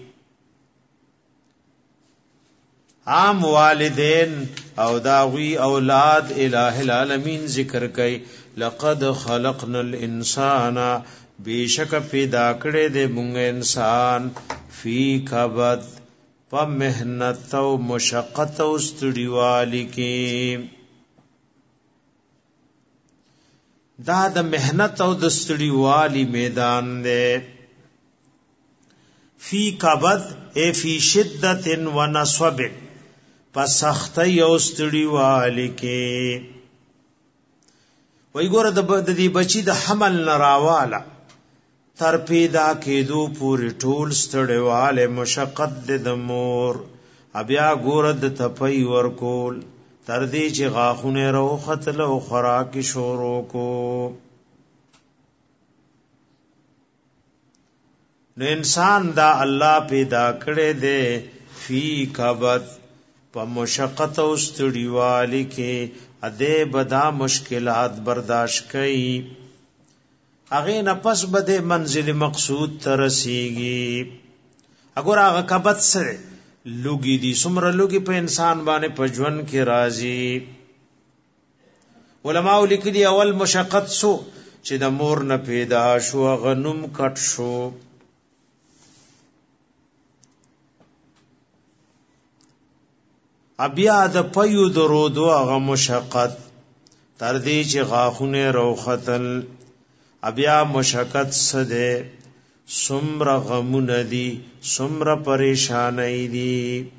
عام والدین او داوی اولاد الہ العالمین ذکر کئ لقد خلقنا الانسان بیشک پیدا کړه دې مونږ انسان فی کبد په مهنت او مشقت او ستړیوالي کې دا د مهنت او د ستړیوالي میدان دی فی کبد ای فی شدت و نصب پسختی او ستړیوالي کې. وای ګوره د دې بچی د حمل نراواله تر پیدا کېدو پورې ټول ستړیواله مشقت د مور بیا ګوره د تپي ورکول تر دې چې غاخونه روختل او خوراک شروع کو. نو انسان دا الله پیدا کړي دے فی کبد په مشقت او ستړیوالي کې اده بدا مشکلات برداشت کړي اغه نه پس بده منزل مقصود ترسيږي. اگر هغه کبد سره لوګي دي سمره لوګي په انسان باندې پجون کې راځي. علماء لیکلي اول مشقت سو چې د مور نه پیدا شو غنم کټ شو. بیا د پيو درودو هغه مشقت تر دې چې غاخونه روختل بیا مشقت سده سمر غمون دی سمر پریشانی دی.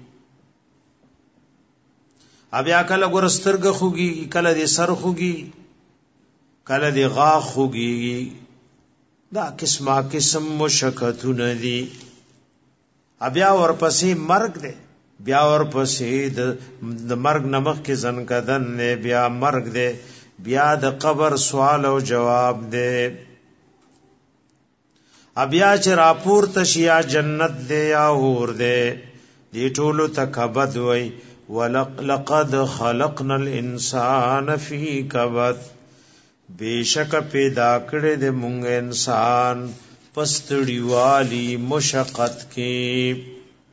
بیا کله ګورسترګ خوږي کله دې سر خوږي کله دې غاخ خوږي دا قسمه قسم مشقتونه دي. بیا ورپسې مرګ دی بیا ورپسې د مرګ نمخ کې زنکدن نه بیا مرګ دی بیا د قبر سوال او جواب دی. بیا چې راپور تشیا جنت دی یا اور دی دی ټولو تکبد وای ولقد خلقنا الانسان فی کبد بیشک پیدا کړی د مونږ انسان پستړیوالی مشقت کې.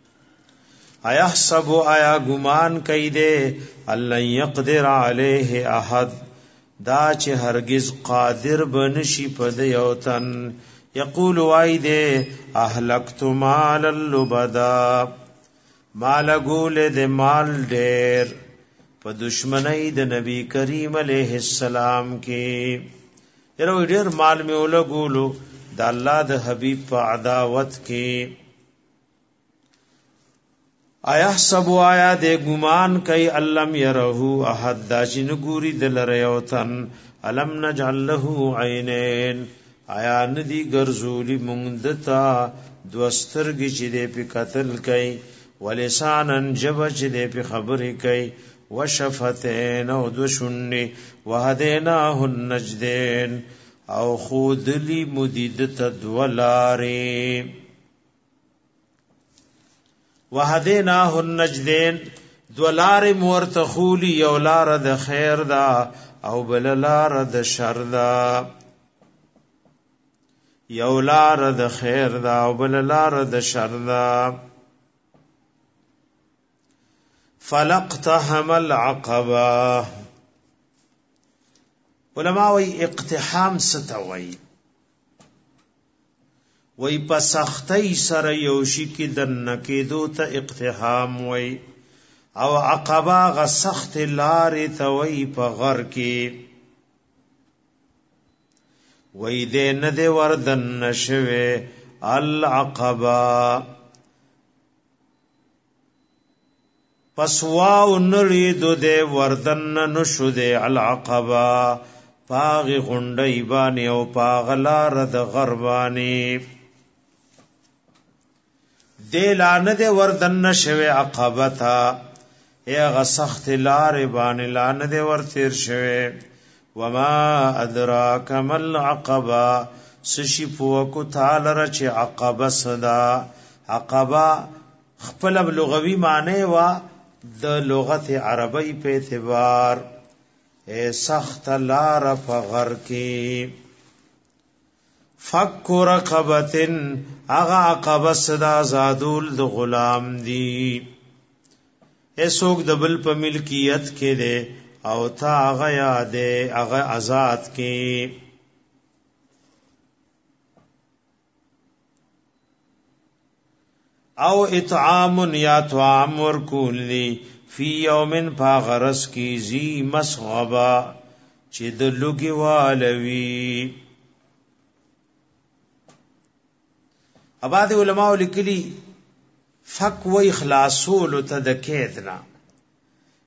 ایحسب آیا گمان کوي دے الله یقدر علیه احد دا چې هرگز قادر بنشي په یو تن. یقول وای دے اهلکت مال اللبدا مال ګول د مال ډیر په دشمنی د نبی کریم علیه السلام کې یره ډیر مال می ولګولو د الله د حبیب په عداوت کې. ایحسب آیا دے گمان کئی علم یرہو احد دا چنگوری دل ریوتن علم نجعل له عینین آیا ندی گرزولی مندتا دوسترگی چی دے پی قتل کئی ولسانن جب چی دے پی خبری کئی وشفتین او دوشنی وحدیناہ النجدین او خودلی مدیدتا دولاری وهديناه النجدين دولار مورتخولی یو لار د خیر دا او بل لار د شر دا یو لار د خیر دا او بل لار د شر دا. فلقتحم العقبه علماء وی اقتحام ستوي وی پسختی سر یوشی کی دن کېدو ته اقتحام وی او عقبا غ سخت لار ته وی په غر کې وی دې نه دې وردن نشوي العقبا پسوا نړي دو دې وردن نشو دې العقبا پاغ غونډي باندې او پاغلار د غربانی دے لانه دے وردن نشوی عقبتا اے غسخت لار بان لانه دے ورتیر شوی. وما ادراک مل عقبا سشی پوکو تالر چه عقبا صدا. عقبا خپل لغوی معنی و د لغت عربی په اعتبار اے سخت لار فغر کی. فک رقبتن اغا عقبه صدا زادول د غلام دی ایسوک د بل په ملکیت کې ده او تا اغا یاده اغا آزاد کې. او اطعام یا طعام ورکولی فی یومن پاغرس کی زی مسغبا چه د لوگی والوی. اباد علماء لیکلی فک و اخلاصول ته د کېدنا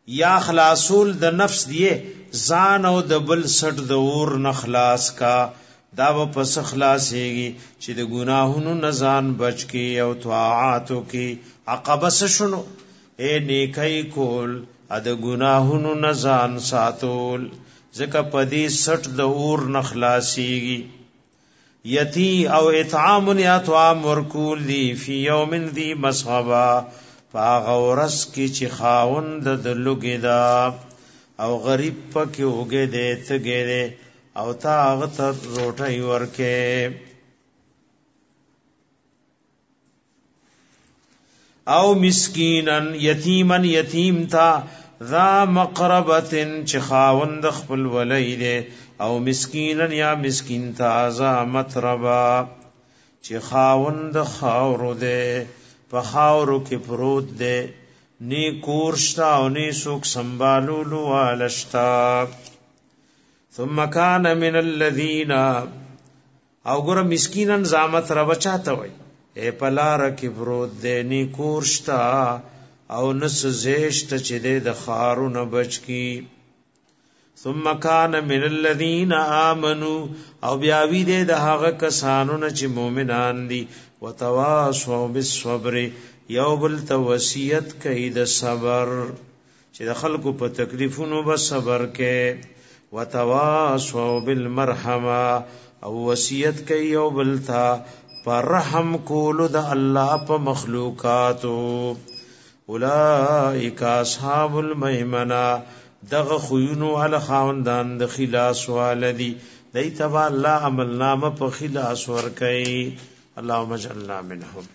یا خلاصول د نفس دی ځان او د بل سټ د اور نخلاص کا دا و پس خلاصيږي چې د ګناهونو نزان بچ کی او طاعاتو کی عقبه شنو اے نیکي کول ا د ګناهونو نزان ساتول ځکه پدی سټ د اور نخلاصيږي یتی او اطعام یا طعام ورکول دی فی یوم ذی مسغبه فاغورس کی چې خاوند د لوګی دا او غریب پکې وګه دې تګې دې او تا هغه ته روټي ورکې او مسکینن یتیمن یتیم تا ذا مقربتن چې خاوند خپل ولای دې او مسکینن یا مسکین تا ذا متربا چې خاوند خاورو دې په خاورو کې پروت دې نی کورشتا او نی سوک سنبالولو والشتا ثم کان من الذین او ګره مسکینن زامت را بچاته وای اے پلار کې پروت دې نی کورشتا او نس زیشت چې دې د خارونه بچ کی ثم کان من الذین آمنو او بیاوی دې د هغه کسانو نه چې مؤمنان دي وتواصوا بالصبر یو بل ته وصیت کوي د صبر چې د خلکو په تکلیفونو به صبر کې وتواصوا بالمرحمه او وصیت کوي یو بل ته پر رحم کولو د الله په مخلوقاتو اولئک اصحاب المیمنه دغه خوینو علی خاوندان د خلاص والدی دیتبا الله عمل نامه په خلاص ور کوي اللهم اجعلنا منهم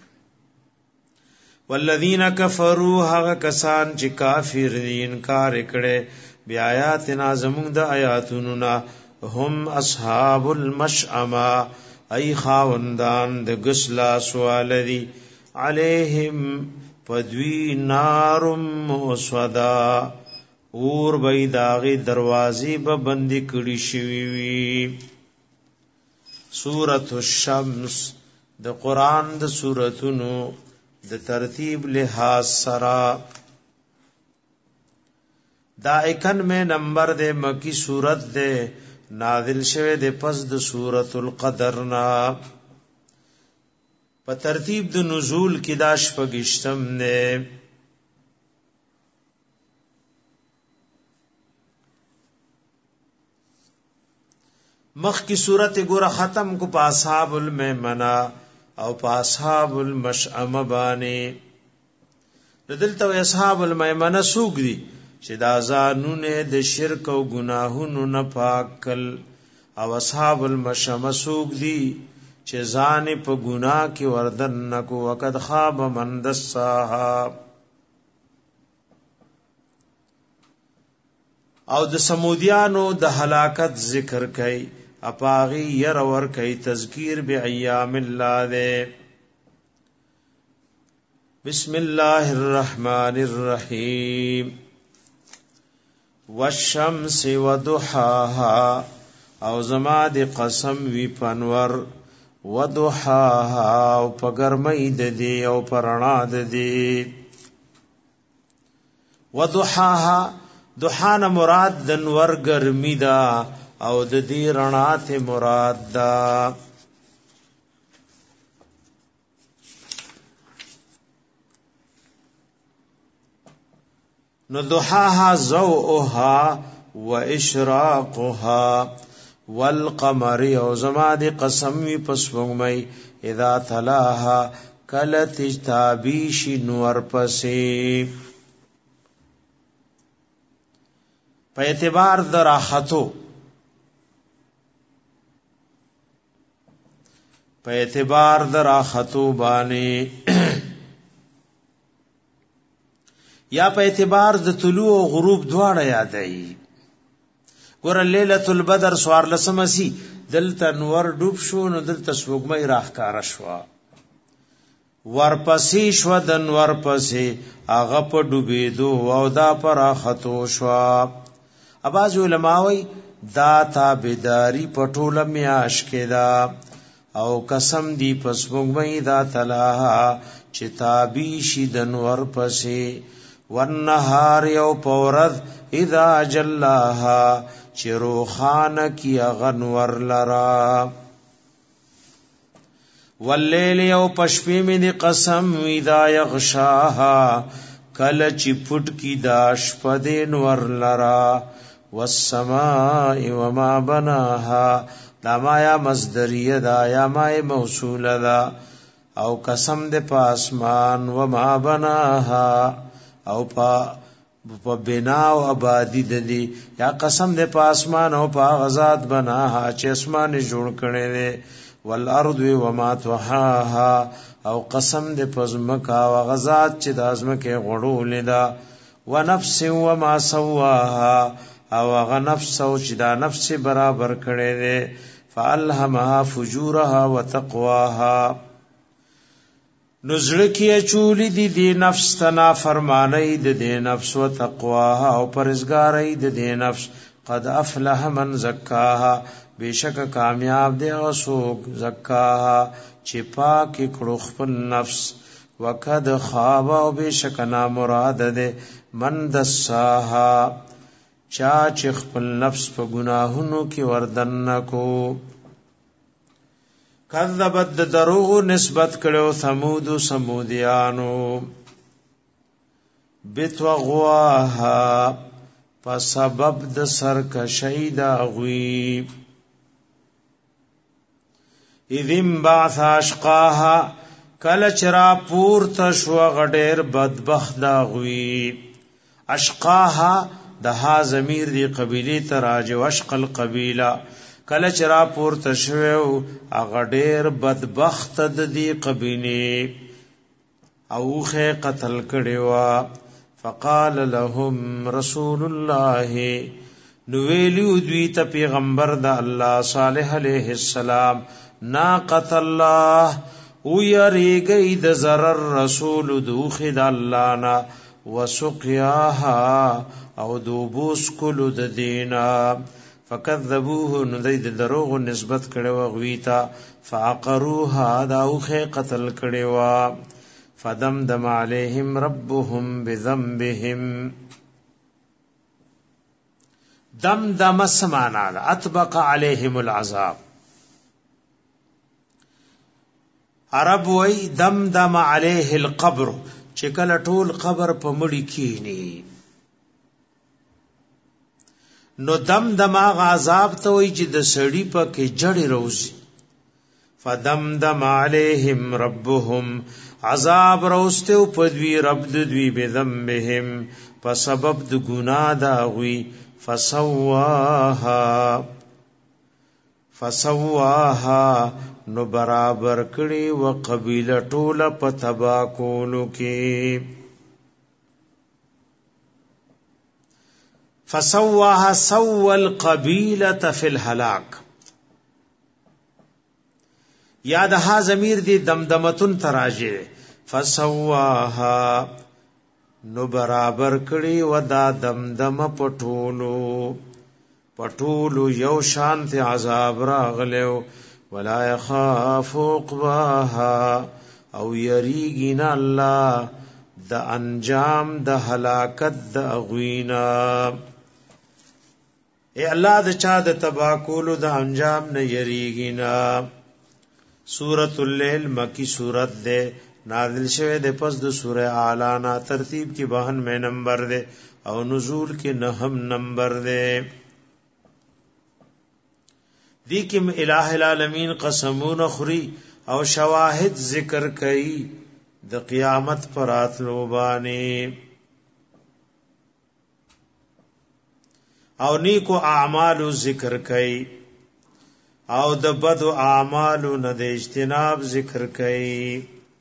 والذین کفروا هغه کسان چې کافر دي انکار کړي بیا آیاتنا زمون د آیاتونو نا هم اصحاب المشأمه ای خاوندان د غسلا سوال دي علیہم پدوی نارم موصدا اور بيداغي دروازې به بندي کړي شوی وي سورۃ الشمس د قران د سوراتونو د ترتیب لحاظ سرا دا 91 نمبر د مکی سورت ده نازل شوه د پس د سورۃ القدر نا په ترتیب د نزول کې دا شپږشتم نه مخ کی صورت ګوره ختم کو په اصحاب المیمنه او په اصحاب المشأمه باندې دلته اصحاب المیمنه سوق دي چې دا ځانونه د شرک او ګناهونو نه پاکل او اصحاب المشأمه سوق دي چې ځان په ګناه کې وردن نکو وقد خاب من دساها او د سمودیانو د هلاکت ذکر کوي اپاغي ير ور کوي تذکیر بایام الله دے بسم الله الرحمن الرحیم والشمس وضحاها او زما د قسم وی پنور وضحاها او پګرمې د دی او پرانا د دی وضحاها دوحان مراد د نور ګرمي دا او د دې رڼا ته مراد دا نو دوحاها ضوءها واشراقها والقمر او زما د قسم وی پسومای اذا تلاها کلت تابیش نور پسې په اعتبار د راحتو باندې یا په اعتبار د طلوع او غروب دواړه یادای ګور ليله البدر سوار لسمسی دلته نور ډوب شو نو دلته سوګمې راخکار شو ورپسې شو د نور پسې هغه په ډوبېدو او دا پر راحتو شو اباظ علماوی دا تابیداری پټوله میاش کېدا او قسم دی پس وګمې دا تلاها چې تابی شي د نور پسې والنهار یو پورد اذا جلاها چروخان کی غنور لرا واللیل یو پشپی می دی قسم اذا یغشاها کل چی پٹ کی داش پدین ور لرا والسماء وما بناها دا مایا مصدریه دا یا مای موصوله دا او قسم دے پاسمان وما بناها او پا بنا و آبادی دلی یا قسم دے پاسمان او پا غزات بناها چه اسمان جوڑ کرنے دے والارض وما طحاها او قسم دے پزمکا و غزات چه دازمکے غڑو لدا ونفس وما سواها او اغا نفس او چه دا نفس برابر کرنے دے فالهمها فجورها وتقواها نزل کی چولی دی نفس تنا فرمانی دی نفس و تقواها او پرزگاری دی نفس قد افلح من زکاها بیشک کامیاب دی غسوک زکاها چی پاکی کڑو خپل نفس وقد خواب او بیشک نامراد دی من دساها چاچ خپل نفس په گناهونو کی وردن نکو کذبت دروغ نسبت کړو ثمود سمودیانو بتوغواها په سبب د سرکشی دا غوی اذم بعث اشقاها کل چرا پورته شو غډیر بدبخت دا غوی اشقاها دها ضمیر دی قبیله تراج واشقل قبیله کله چرا پورته شوو هغه ډیر بدبخت د دې قبیله او خه قتل کړي فقال لهم رسول الله نو ویلو دوی ته پیغمبر د الله صالح علیه السلام ناقۃ الله او یریږي د zarar رسول دوخ د الله نا وسقياها او دوبوس کولو د دینا فکذبوه ندید دروغ نسبت کړو غویتا فعقروها داوخه قتل کړو فدمدم علیہم ربهم بذنبهم دمدم سمانا اطبق علیہم العذاب عرب وی دمدم علیہ القبر چکل ټول قبر په مړی کینی نو دمدم عذاب ته وی چې د سړی په کې جړی روزي فدمدم علیہم ربهم عذاب روسته په دوی رب دوی بذنبهم په سبب د ګناه دا وی فسواها نو برابر کړي و قبیله ټوله په تبا کولو کې فسواها سوى القبيله في الهلاك یاد ها ضمیر دی دمدمتن تراجه فسواها نو برابر کړي و دا دمدم پټولو یو شانت عذاب راغلو ولا يخاف عقباها او یریگین الله د انجام د هلاکت د اغوینا اے الله د چا د تبا کولو د انجام نه یریگینا سورۃ الليل مکی سورۃ ده نازل شوه د پس د سورہ اعلی نا ترتیب کی 92 نمبر ده او نزول کی 9 نمبر ده دی کم الہ العالمین قسمون خری او شواہد ذکر کئی د قیامت پر اتلو بانے او نیکو اعمال ذکر کئی او د بد اعمال نه د اجتناب ذکر کئی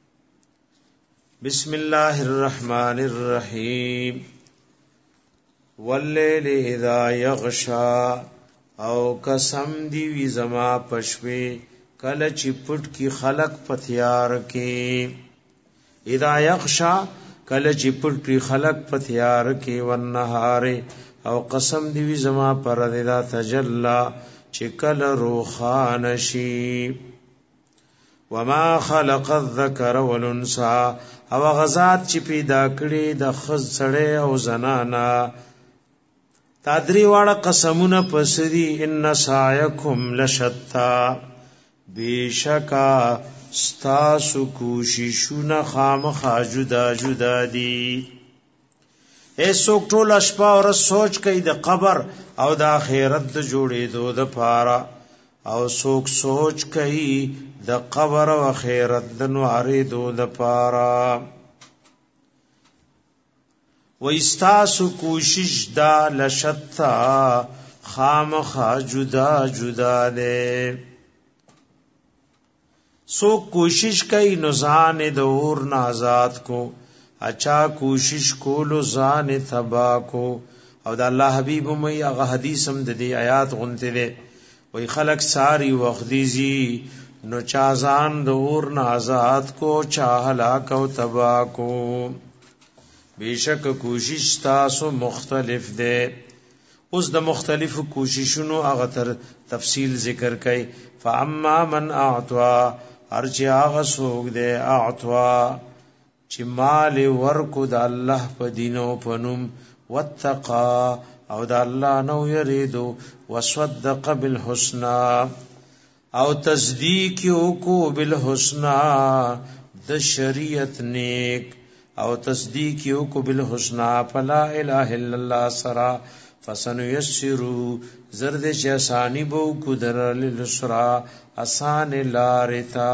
بسم اللہ الرحمن الرحیم واللیل اذا یغشا او قسم دی وی زما پشوی کله چی پټ کی خلق پتیار کې اذا یغشا کله چی پټ کی خلق پتیار کې والنهار او قسم دی وی زما پر اذا تجلا چی کله روخان شی وما خلق الذکر والانثى او غزاد چې پیدا کړي د خز سړی او زنانا تادری واړه قسمونه پسدي ان سعیکم لشتا بیشکا ستاسو کوششونه خامخا جدا جدا دي ایسوک ټول شپه اور سوچ کوي د قبر او د آخرت د جوړېدو د پاره او سوک سوچ کوي د قبر او آخرت د نوارېدو د پاره وایستاسو کوشش دا لشتا خامخا جدا جدا ده سوک کوشش کوي نو ځان د اور نه آزاد کو اچھا کوشش کولو ځان تبا کو او د الله حبیب مې هغه حدیث هم د دې آیات غونته ده وای خلق ساری وخدیزی نو چا ځان د اور نه آزاد کو چا هلاک او تبا کو بیشک کوشش تاسو مختلف ده اوس د مختلف کوششونو هغه تر تفصیل ذکر کړي فاما من اعطى ارجع غسوک ده اعطى چې مال ورکو د الله په دینو پنوم واتقا او د الله نو یریدو وصدق بالحسنا او تصدیق کو بالحسنا د شریعت نیک او تصدیق کو بالحسنا فلا اله الا الله سرا فسنيسروا زرد شاسانی بو کو در للسرا آسان لارتا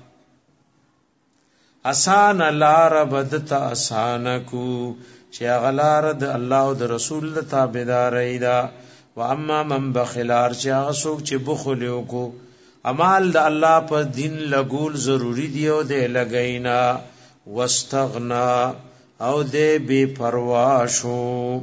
آسان لار بدت آسان کو چې غلار د الله او د رسول تابعدار ایدا و اما من بخلار چې هغه څوک چې بخل وکړو اعمال د الله په دین لګول ضروری دی او د لګینا واستغنا او د بے پروا شو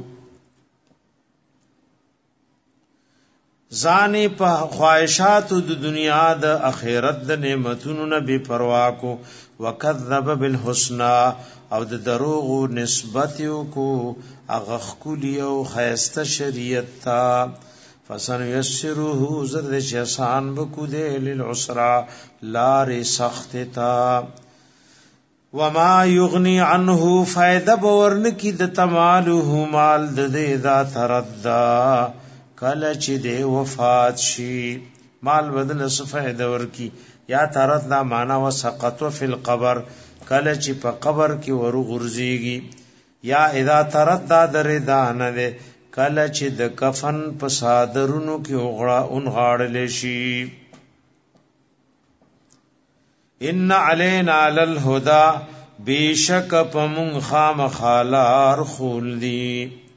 ځانې په خواهشاتو د دنیا د اخرت د نعمتونو نه بے پروا کو وکذب بالحسنا او د دروغ نسبت کو اغه خکولی او خیسته شریعت تا فسن یسره زرد شسان بکو دے للعسرا لار سخت تا وما یغنی عنه فائدہ بورن کی د تماله مال د دې ذات ردا کله چې د وفات شي مال بدل سفید ورکی یا ترت دا معنا وسقط فی القبر کله چې په قبر کې ورو غرزيږي یا اذا ترت دا درې دانه ده کله چې د کفن په صادرونو کې اونغاړل شي ان علینا للهدى بیشک پمون خامخالار خولدی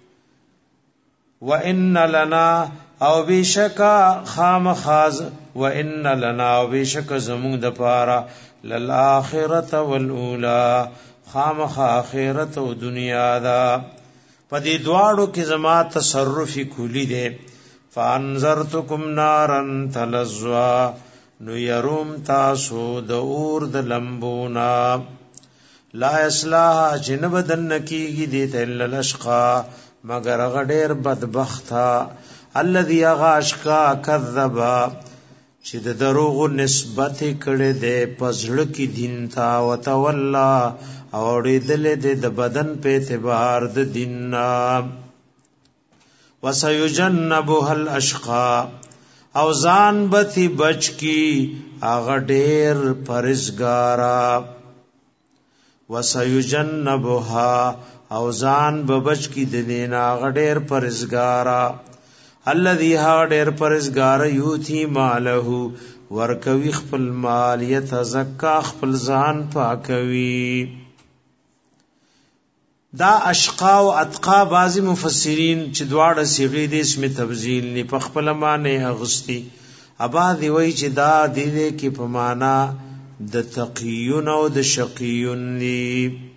وان لنا او بیشکا خامخاز وان لنا او بیشک زمون د پاره للآخرت والاولى خامخ اخرت او دنیا دا پدې دواړو کې زما تصرفي کولی دي فانذرتکم نارن تلظوا نو يروم تاسو د اور د لمبونا لا اصلاح جنب دن کیږي دي تل لشقا مگر غډیر بدبختا الذي غاشقا كذبا چې د دروغ نسبت کړي د پزړه کې دین تا وتولا او ډېدل د بدن په اعتبار د دین وسيجنبها الاشقا او ځان بتی بچ کی اغه ډېر پرزګارا وسيجنبها او ځان بچ کی د دینا اغه ډېر پرزګارا الذي ها ډېر پرزګار یوتی مالو ورکوي خپل مال یتزکا خپل ځان پاکوي دا اشقا او اتقا بعضی مفسرین چې دواړه صيغې د اسم تبذیل نه په خپل معنی اغستی ابا دی وی چې دا د دې کې په معنا د تقیون او د شقیون دی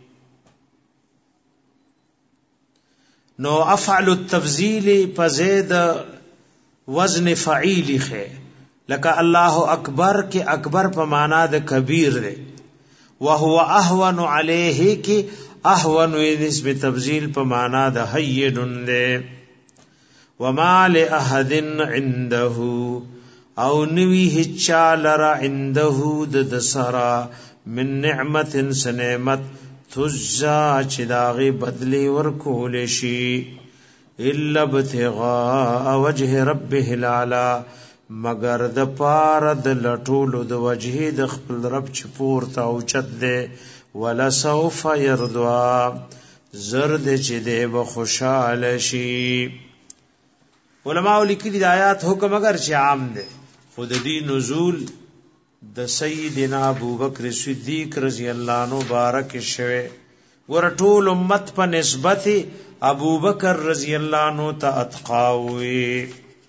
نو افعل التبذیل فزید وزن فعیل خه لکه الله اکبر کې اکبر په معنا د کبیر دی وهو اهون علیه کې اهون اسم تبذیل په معنا د هین دی وما لاحد عنده او نوی هچا لرا عنده د سرا من نعمت سنعمت تجزا چې داغي بدلی ورکول شي الا ابتغاء وجه ربه الاعلى مگر د پار د لټولو د وجه د خپل رب چې پورته او چت ده ولا سوف يرضى زرد چې ده به خوشاله شي. علماء لیکلي د آیات حکم اگر چې عام ده خود دې نزول د سیدنا ابوبکر صدیق رضی الله عنه مبارک شوه ور ټول امت په نسبت ابوبکر رضی الله عنه ته اتقاوي.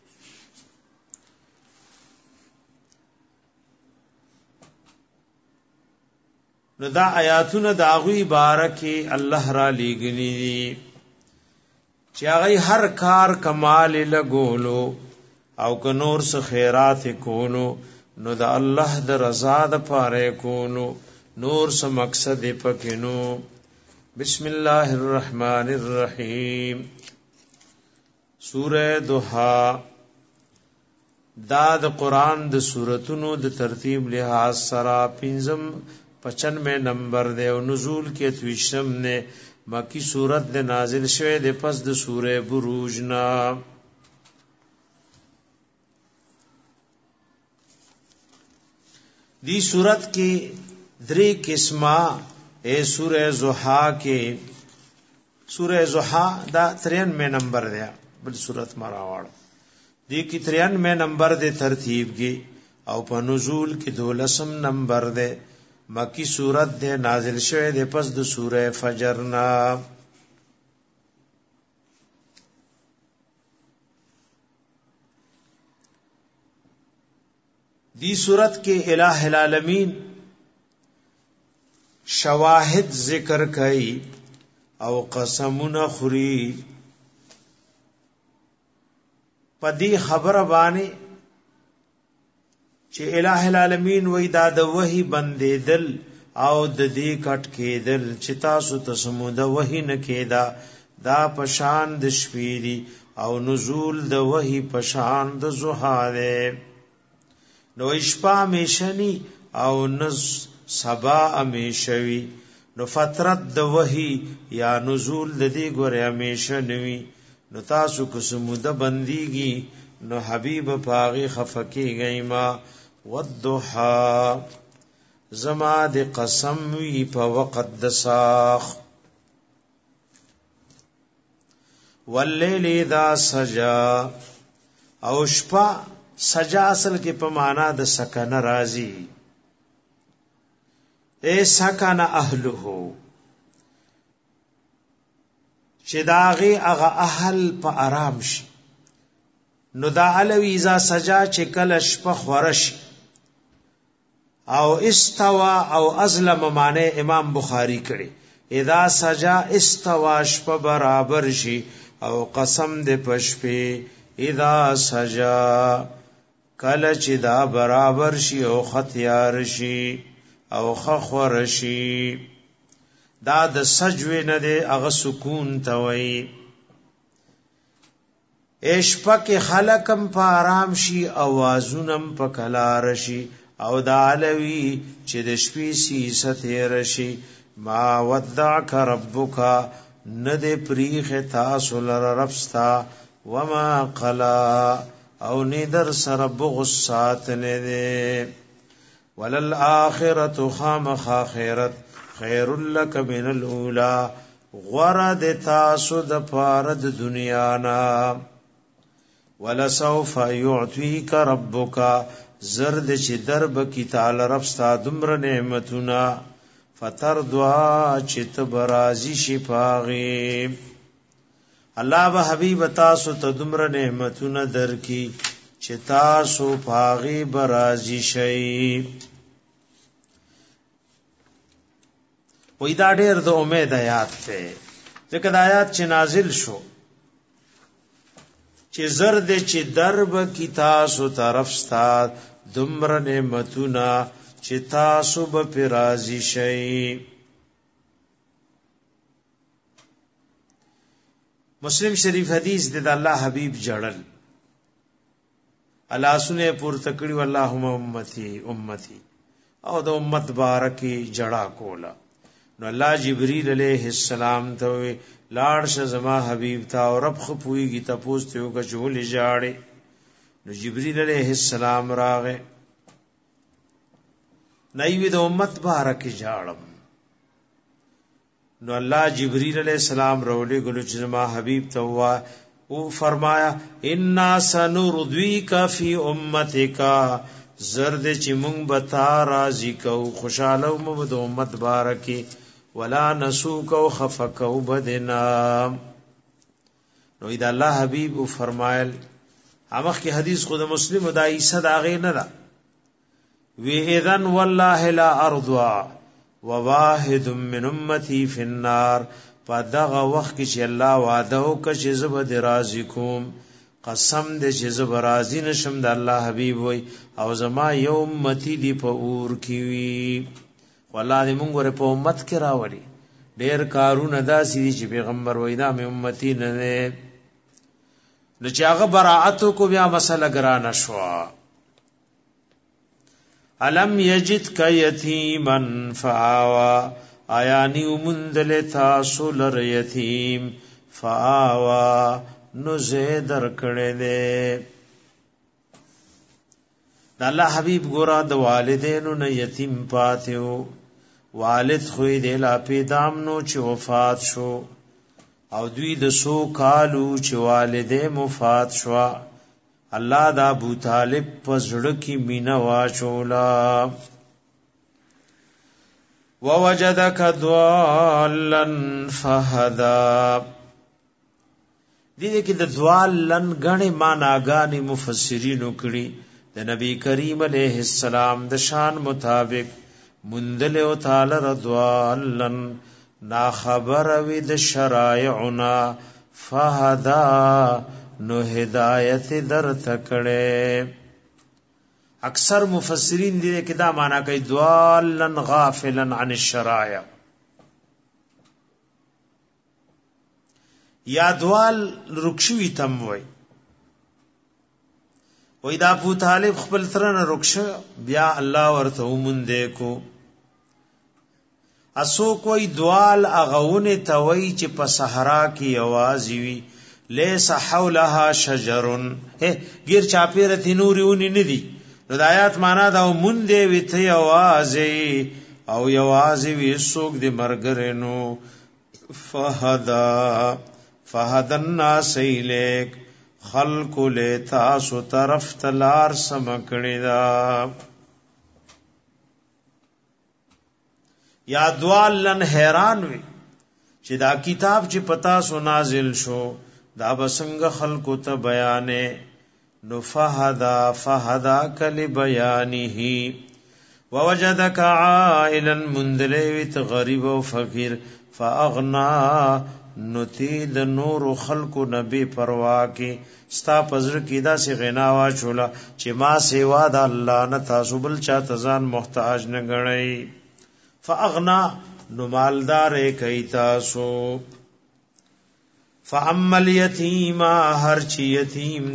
نو دا آیاتونه دا غوی بارکی الله را لګنی چې هغه هر کار کمال لګولو او که نور څه خیرات کولو نو دا الله د رضا د پاره کولو نور څه مقصد پکینو. بسم الله الرحمن الرحیم. سورہ دوحا دا د قران د سوراتونو د ترتیب لحاظ سره 95 نمبر ده او نزول کې تویشم نه مکی سورت د نازل شوه د پس د سورہ بروج نا. دی سورت کې درې قسمه سورہ ضحا کې سورہ ضحا دا 93 نمبر ده بل سورت مراوړ دی کې 93 نمبر ده ترتیب کې او په نزول کې 12 نمبر ده مکی سورت ده نازل شوه ده پس د سورہ فجر نا. دی سورت کې الہ العالمین شواهد ذکر کئی او قسمونه خوري پدی خبر باندې چې الہ العالمین وای دا د وحی بندیدل او د دې کټ کېدل چې تاسو ته سموده وحی نه کېدا دا پشان د شپېری او نزول د وحی پشان د زوحاله نو اشپا میشنی او نز سبا امیشوی نو فترت د وحی یا نزول د دې ګور امیشه نوی نو تاسو کو سموده بنديږي نو حبیب پاغي خفکی گئیما والضحا زما د قسم وی په وقت د ساخ واللیل اذا سجا او شپا سجا اصل کې په معنا د سکن راضی اے سکن اهله چې داغي هغه اهل په آرام شي نو دا علوی اذا سجا چې کله شپه خورش او استوا او ازلم معنی امام بخاری کړي اذا سجا استوا شپه برابر شي او قسم دې پشپې اذا سجا کله چې دا برابر شي او ختیار شي او خخور شي دا د سجوی نه دی هغه سکون توي اشپک خلقم په آرام شي اوازونم په کلار شي او دا علوی چې د شپې سیسته رشي ما ودعک ربک ند پریخ تاسو لر ربستا وما قلا او ندر سر بغصات نه دی ولل اخرت خامخ اخرت خیر لک من الاولا غرد تاسو د پارد دنیا نا ولسوف يعطيك ربك زرد چې درب کی تعالی رب ستا دمر نعمتنا فترضوا چت برازی شفاغي الله به حبیب تاسو ته دمر نعمتنا در کی چې تاسو پاغي برازی شي وې دا ډېر د امید آیات ته ځکه د آیات چې نازل شو چې زرد چې درب کی تاسو طرف ستا دمر نعمتنا چې تاسو به پرازی شي. مسلم شریف حدیث د الله حبیب جړل الله سونه پور تکړی واللهم امتی امتی او د امت بارکی جڑا کولا. نو الله جبريل عليه السلام ته لاړ شه زما حبيب تا او رب خو پويږي تاسو ته یو غجول جاړي. نو جبريل عليه السلام راغه نایوی د امت بارکی جاړم. نو الله جبريل عليه السلام رولې ګلو چې زما حبيب ته وا او فرمایا ان سنردویک فی امتک زرد چې مونږ به تا راضی کو خوشاله مو د امت بارکی ولا نسوک او خفکو بدنا. نو اذا الله حبیب فرمایل امخ کی حدیث خود مسلم دا عیسی دا غی نه دا وی اذن والله لا ارضا وواحد من امتی فی النار. پدغه وخت کې چې الله وعده وکړي چې زبد راضی کوم قسم دې چې زب راضی نشم د الله حبیب وای او زما یو امتی دی په اور کې وی. والله دې مونږ ور په امت کې راوړي ډېر کارونه داسې دي چې پیغمبر وای دا مې امتی نه نه. نو چې هغه براءت کو بیا مسله ګرانه شو. علم یجد ک یتیما فآوا آیا نیو مندل تاسو لر یتیم فآوا نو زیدر کړه دې. الله حبیب ګورا د والدینو نه یتیم پاتیو والد خوې دې لا پیدام نو چې وفات شو او دوی د سو کالو چې والدې مفات شو. الله دا ابو طالب پزړه کی مینا واچولا. ووجدک ضالًا فهدى دې کې د ضالًا غنې معناګانې مفسرین وکړي. د نبی کریم علیه السلام د شان مطابق مندل او تعالی رضوالًا نا خبر وی د شرایعنا فهدا نو هدایت در تکړه. اکثر مفسرین دې کې دا معنا کوي ضالًا غافلا عن الشرائع یا دوال رکشوی تم وای دا ابو طالب خپل ترنه رکشه بیا الله ورته ومنده کو. اسو کوئی دوال اغونه توي چې په صحرا کې आवाज وي ليس حولها شجر غیر چاپیره تنورونی ندي. هدایت معنا دا مونده وی ته आवाज او आवाज وی سوق دي مرګرنو فهد الناس الیک خلق لتا سو طرف تلار سمکړی دا. یا دوالن حیران وی چې دا کتاب چې پتا سو نازل شو دا بسنګ خلق ته بیانې. نو فهدا کل بیانه ووجدک عائلا مندلویت غریب و فقیر فاغنا نتید نور خلق نبی پروا کی ستا پزر کی دا سی غناوا چولا چې ما سیوا دا اللہ نتاسو بل چا تزان محتاج نگڑئی. فاغنا نو مالدار کئی تاسو. فاما الیتیم ہر چی یتیم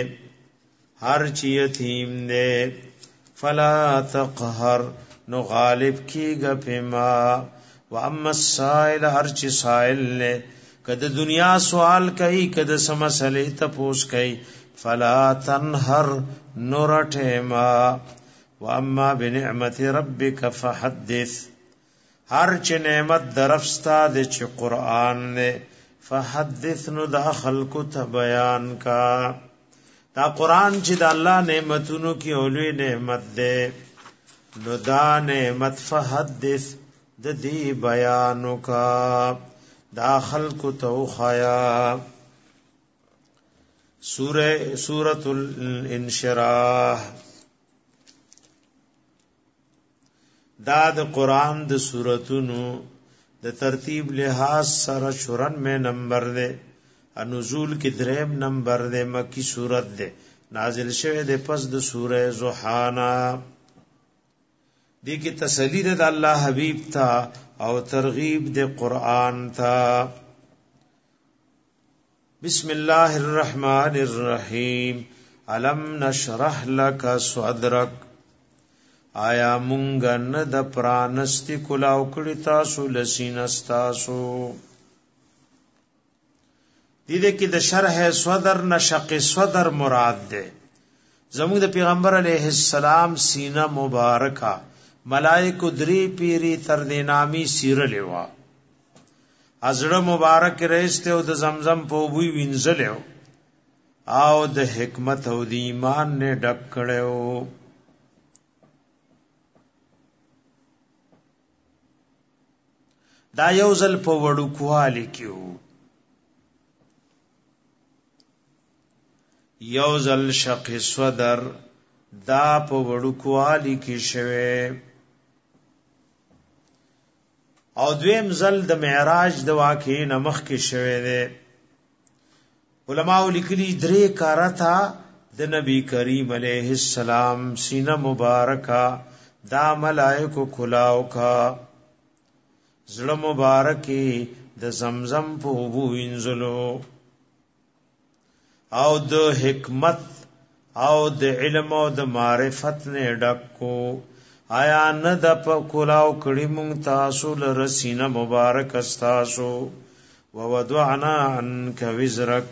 دے فلا تقهر نو غالب کی گپما. واما السائل هر چی سائل لے کد دنیا سوال کئی کد سمسلی تپوس کئی فلا تنهر نو رٹھما. واما بنعمت ربک فحدث هر چی نعمت درفستا دے چی قرآن دے فحدث نو دا خلق تا بیان کا. دا قرآن چې د الله نعمتونو کې اولوی نعمت ده نو دا نعمت فحدث د دې بیانو کا دا خلق تو خیا. سورۃ الانشراح دا د قرآن د سوراتونو د ترتیب لحاظ سره 94 نمبر ده. نزول کی دریم نمبر دے مکی سورت دے نازل شوه دے پس د سورہ زحانا. دی کی تسلی دے اللہ حبیب تا او ترغیب دے قرآن تا. بسم اللہ الرحمن الرحیم الم نشرح لك صدرك آیا مونږ نه د پرانستی کلاو کړی تاسو لسینستاسو دې کې د شرح صدر نشق صدر مراد ده زموږ د پیغمبر علیه السلام سینه مبارکه ملائکه درې پیری تر دې نامي سیره لیوا ازړه مبارک رئیسته او د زمزم په بوی وینځلو او د حکمت او د ایمان نه ډک کړو دا یو ځل په وړو کوالی کېو یو ځل شق صدر دا په وړو کوالی کې شوه او دویم ځل د معراج د واقعې نمخ کې شوه دی علماء لیکلي درې کارتا د نبی کریم علیه السلام سینه مبارکه دا ملائکه کلاو کا زړه مبارکي د زمزم په وبو وینځلو او د حکمت او د علم او د معرفت نه ډکو آیا نه د کلاو کړي مونږ تاسو لرسینه مبارک استاسو ووضعنا عنك وزرك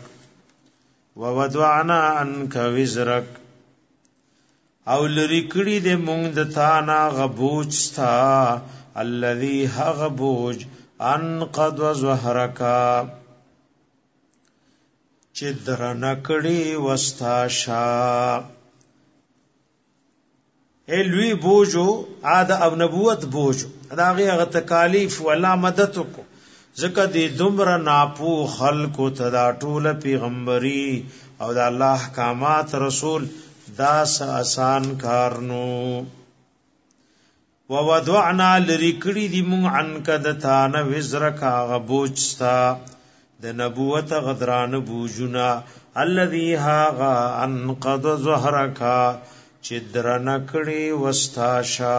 او لری کړي د مونږ د تانا غبوج ستا الذي هغبوج انقض ظهرك چې درنکړي وستاشا الوی بوجو عاد او نبوت بوجو داغه غ تکالیف ولا مدد کو زکه دې دومره ناپو خلقو تدا ټول پیغمبري او د الله احکامات رسول دا آسان کارنو ووضعنا لرکړي دې مونږ عنک د تان وزرک غبوجستا د نبوت غدران بوجنا الذي هاغا انقض ظهرك چې درنکړي وستاشا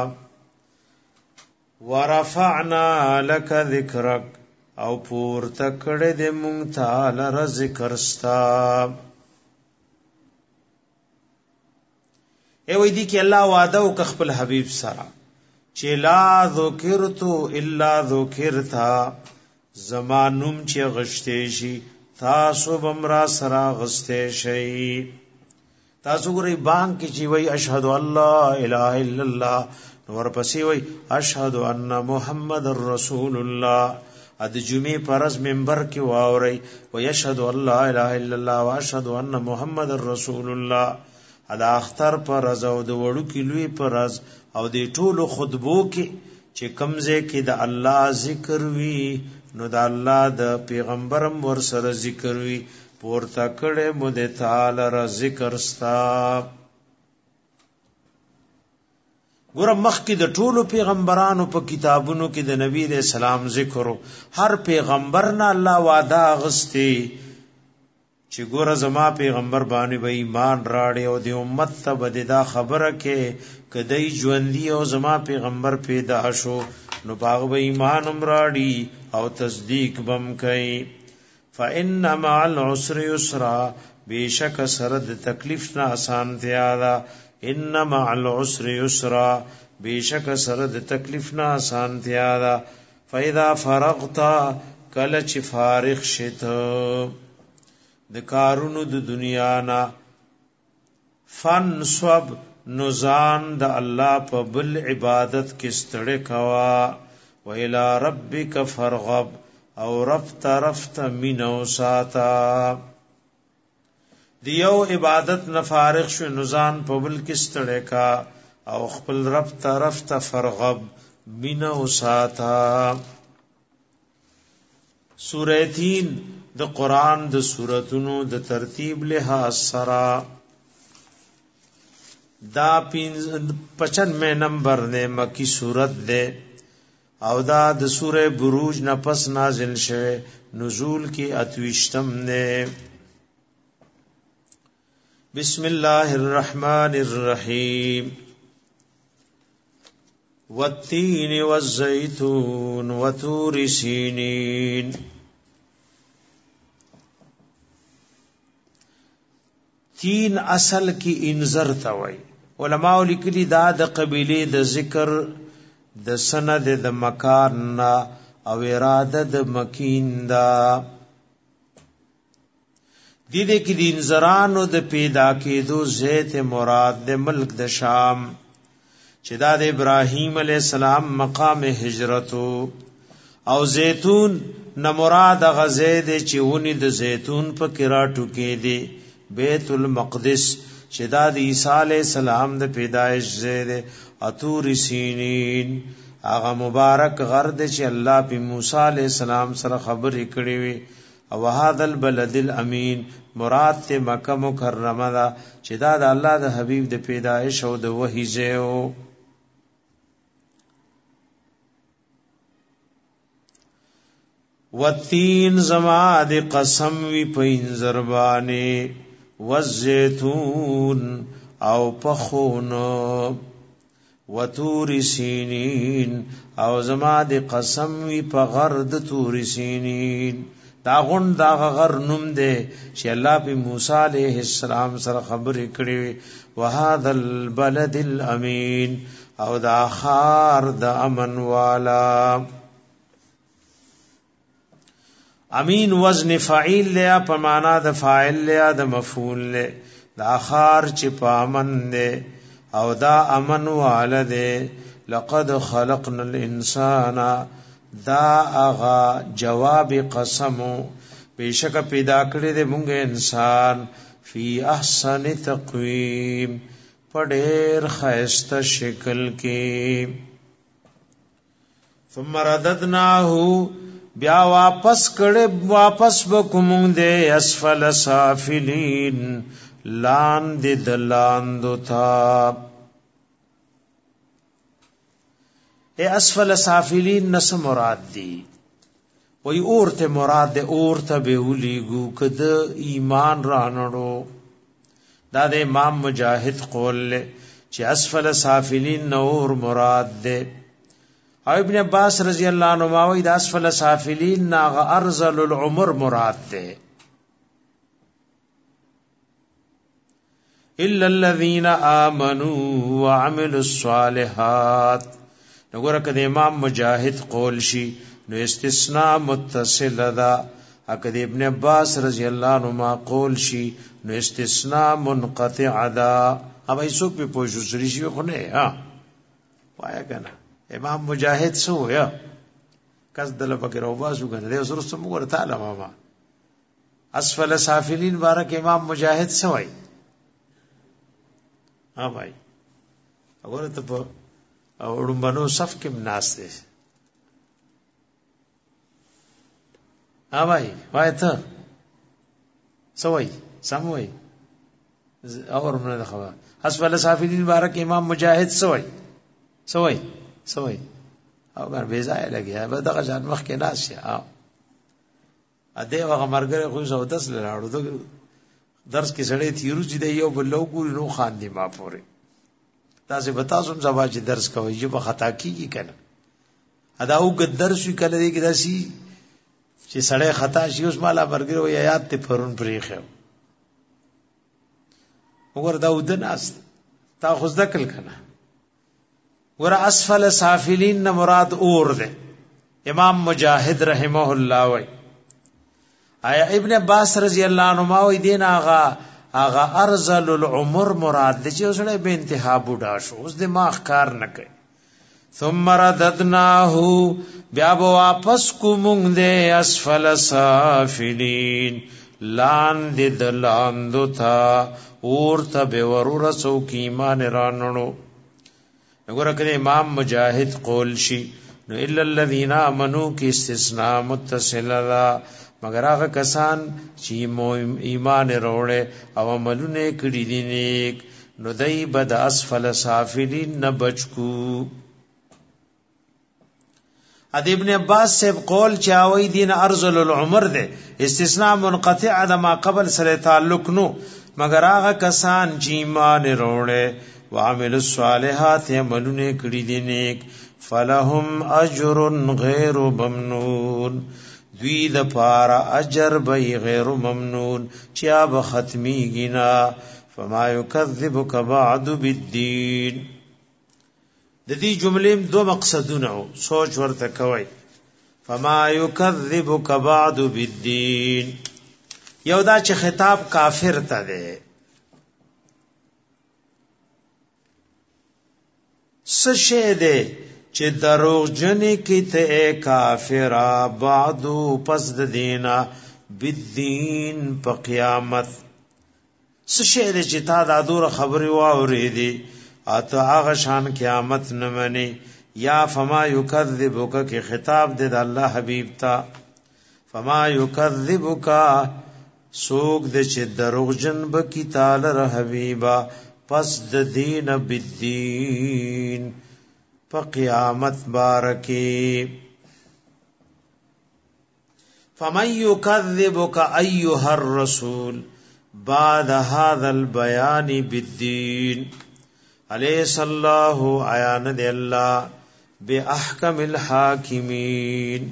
ورفعنا لك ذکرک او پور تکړه دې مونږ تعالی ذکرستا ای وې دي کې الله وعده او خپل حبيب سره چې لا ذکرتو الا ذکرتا زمانوم چې غشته شي تاسو بمرا سرا غشته شي تاسو ګورئ بانک چې وای اشهد الله اله الا الله نور پسې وای اشهد ان محمد رسول الله اد جمعه پرز منبر کې واوري وای اشهد الله اله الا الله واشهد ان محمد رسول الله ادا اختر پرز او د وړو کې لوی پرز او د ټولو خطبو کې چې کمزه کې د الله ذکر وی نو د الله د پیغمبرم ور سره ذکر وی پورته کړه مو د تعالی را ذکر ستا ګور مخکې د ټولو پیغمبرانو په کتابونو کې د نبی رسول سلام ذکرو هر پیغمبر نه الله وعده غستی چې ګور زما پیغمبر باندې به ایمان راړي او د امت ته به دا خبره کې کدی ژوندۍ او زما پیغمبر پیدا شو نو باغ به ایمان راړي او تصدیق بم کوي فإن مع العسر يسرا بیشک سرد تکلیف نه آسان تیادا ان مع العسر يسرا بیشک سرد تکلیف نه آسان تیادا فاذا فرغت کل چ فارغ شت د کارونو د دنیا نا فن صب نزان د الله په بل عبادت کې ستړي کوا و الى ربک فرغب او رفت منو ساتا دیو عبادت نه فارغ شو نزان په بل کې ستړي کا او خپل رفت فرغب منو ساتا سورہ 3 د قران د سوراتونو د ترتیب له سرا دا 95 نمبر نے مکی سورت دے او دا د سورہ بروج نه پس نازل شوه نزول کی اتوشتم نے بسم اللہ الرحمن الرحیم والتین والزیتون وطور سینین تین اصل کی انذر توي علماء لیکلي دا د قبيله د ذکر د سند د مکان او اراده د مکین دا دې کې د انذرانو د پیدا کېدو زیت مراد د ملک د شام چې دا د ابراهیم علی السلام مقام هجرت او زیتون نه مراد غزید چې ونی د زیتون په کراټو کې دی بیت المقدس چې دا د عیسی علی السلام د پیدایش زیره اتور سینین هغه مبارک غرد چې الله په موسی علی السلام سره خبرې کړې وي او هذا البلد الامین مراد ته مکه مکرمه دا چې دا د الله د حبیب د پیدایش او د وحی زیو والتین زما د قسم وی پینځر باندې والزیتون او پخون وتور سینین او زما د قسم وی په غرد تور سینین دا غون دا غر نوم دی چې الله په موسی علیه السلام سره خبرې کړې وهذا البلد الامین او دا خار د امن والا امین وزن فاعل لیا په معنا د فاعل لیا د مفعول له دا خار چې پامن ده او دا امن والده لقد خلقنا الانسان دا اغا جواب قسمو بیشک پیدا کړی د مونږ انسان فی احسن تقویم پډیر خیسته شکل کې ثم رددناه بیا واپس بکومون دے اسفل سافلین لاند دلاندو تھا اے اسفل سافلین نس مراد دی وی اورت مراد دے اورت بیولیگو کد ایمان رانڑو دا دے امام مجاہد قول لے چی اسفل سافلین نور مراد دے او ابن عباس رضی اللہ عنہ ماوی دا اسفل سافلین ناغ ارزل العمر مراد دے الا الذین آمنوا وعملوا الصالحات نگورا کد امام مجاہد قول شی نو استثناء متصل دا اکد ابن عباس رضی اللہ عنہ ما قول شی نو استثناء منقطع دا اب ایسو پی پوشو سریشی خونه وایا کنا امام مجاہد سو یا کس دل فکر او باسو کنه دے سر سمو ور تعالی ماما اسفل سافلین بارک امام مجاہد سوئی ہاں بھائی اور ته په اورم بنو صف کې مناس دے ہاں بھائی وای ته سوئی سموئی اور من خبر اسفل سافلین بارک امام مجاہد سوئی او ګر بیزای لګیا به دغه ځان مخ کې ناس شه ا دې هغه مرګره خو زو داس لاړو د درس کې سړې تیرو چې دی یو بل لو ګور نو خان دی ما پوره تاسو به تاسو زما چې درس کوي چې په خطا کیږي کنه ادا او ګ درس کله دی کې داسي چې سړې خطا شي اوس مالا مرګره وي یاد ته پرون پریخه وګور دا ودناس تا خو ځکل کنه ور اسفل سافلین نہ مراد اور دے امام مجاہد رحمہ اللہ وی آیا ابن عباس رضی اللہ عنہ وی دین آغا ارزل العمر مراد دے چی اسڑے بے انتہا بوڑا شو اس دماغ کار نکے ثم رددناہ بیاب واپس کو مونگ دے اسفل سافلین لان دے دلاندو تھا اور تا بے ورور سو کی ایمان راننو نگورا کدے امام مجاہد قول شی نو الا الذین آمنوا کی استثناء متصل دا مگر آغا کسان چی ایمان روڑے او عملونے کڑی دی نیک نو دی بد اسفل سافلین نبچکو اد ابن عباس سے قول چاوی دین ارزل العمر دے استثناء منقطع دا ما قبل سر تعلق نو مگر آغا کسان چی ایمان روڑے وعمل الصالحات عملونه کړي دي نیک فلهم اجر غیر ممنون دوی د پارا اجر به غیر ممنون چیا به ختمی گنا فما یکذبک بعد بالدین. د دې جملې دو مقصدونه سوچ ورته کوي. فما یکذبک بعد بالدین، یو دا چې خطاب کافر ته ده، څه شی ده چې دروغجنې کې ته کافر بعدو پس د دینا بالدین په قیامت. څه شی ده چې تا دا دور خبرې واورېدې اته هغه شان قیامت نه مني. یا فما یکذبک کې خطاب ده د الله حبیب تا. فما یکذبک سوک ده چې دروغجن بکی تعالی ر حبیبا پس د دین بالدین په قیامت بارکی. فمن یکذبک ایها الرسول بعد هذا البیان بالدین الیس الله عیان دی الله باحکم الحاکمین،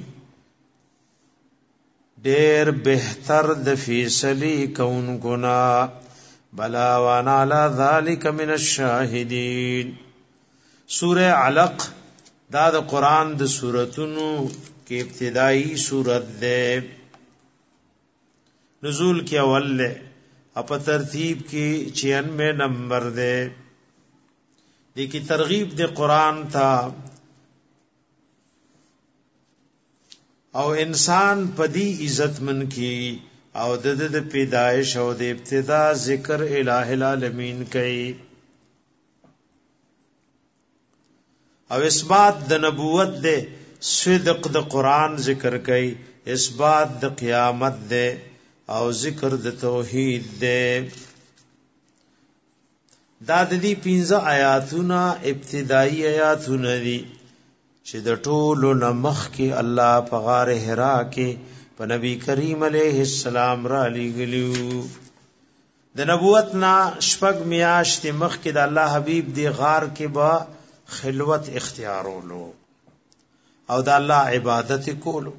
ډیر بهتر د فیصلی کون گنا بلا وانا علی ذالک من الشاهدین. سورہ علق دا د قرآن د سورتونو کې ابتدائی سورت ده، نزول کی اول ده، اپا ترتیب کی 96 نمبر ده. دی کی ترغیب ده قرآن تا او انسان پدی عزت من کی او د پیدائش او د ابتدا ذکر الہ العالمین کئی او اثبات د نبوت دے، صدق د قرآن ذکر کئی، اثبات د قیامت دے او ذکر د توحید دے. دا د دې 15 آیاتونه ابتدائی آیاتونه دي چې د ټولو نمخ کې الله په غار حرا کې په نبی کریم علیه السلام را لېږلیو. د نبوت نا شپږ میاشتې مخکې د الله حبیب دی غار کې با خلوت اختیارولو او د الله عبادت کولو.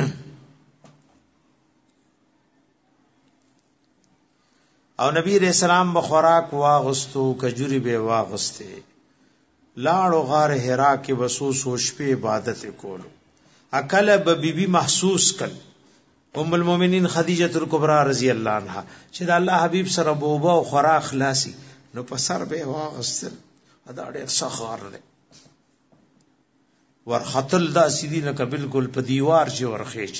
او نبی رسول الله بخوراک واغستو، کجوري به واغسته، لاړو غار حرا کې وسوسو شپې عبادت کولو. اکل به بیبي محسوس کړ ام المؤمنین خدیجه الکبرى رضی الله عنها چې د الله حبیب سره بوبا او خوراک خلاصي نو په سر به واغستل. دا ډېر سخار دی، ورختل دا سیدی نه بالکل په دیوار چې ورخېچ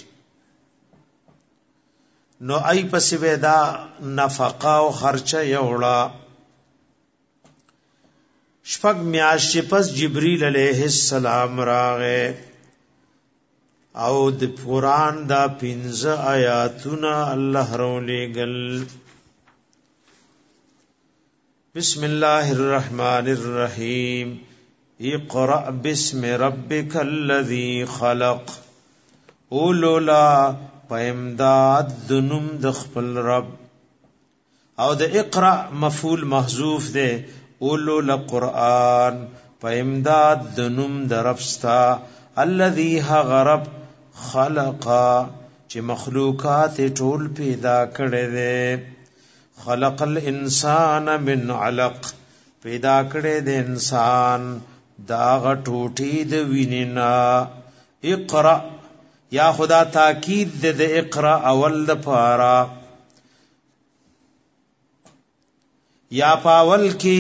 نو ای پس ودا نفقه او خرچه یوړه. شپږ میاشتې پس جبرئیل علیہ السلام راغې او د قرآن دا 15 آیاتونه الله رولېګل. بسم الله الرحمن الرحیم اقرأ باسم ربک الذی خلق. اولولا پایمداد دنم د خپل رب او د اقرأ مفعول محذوف ده. اولولا قرآن پایمداد دنم د رب ستا الذی غرب خلقا چې مخلوقات ټول پیدا کړي دي. خلق الانسان من علق پیدا کړي د انسان دا غټوټی د وینینا. اقرأ یا خدا تاکید د اقرأ اول د پارا یا پاول کی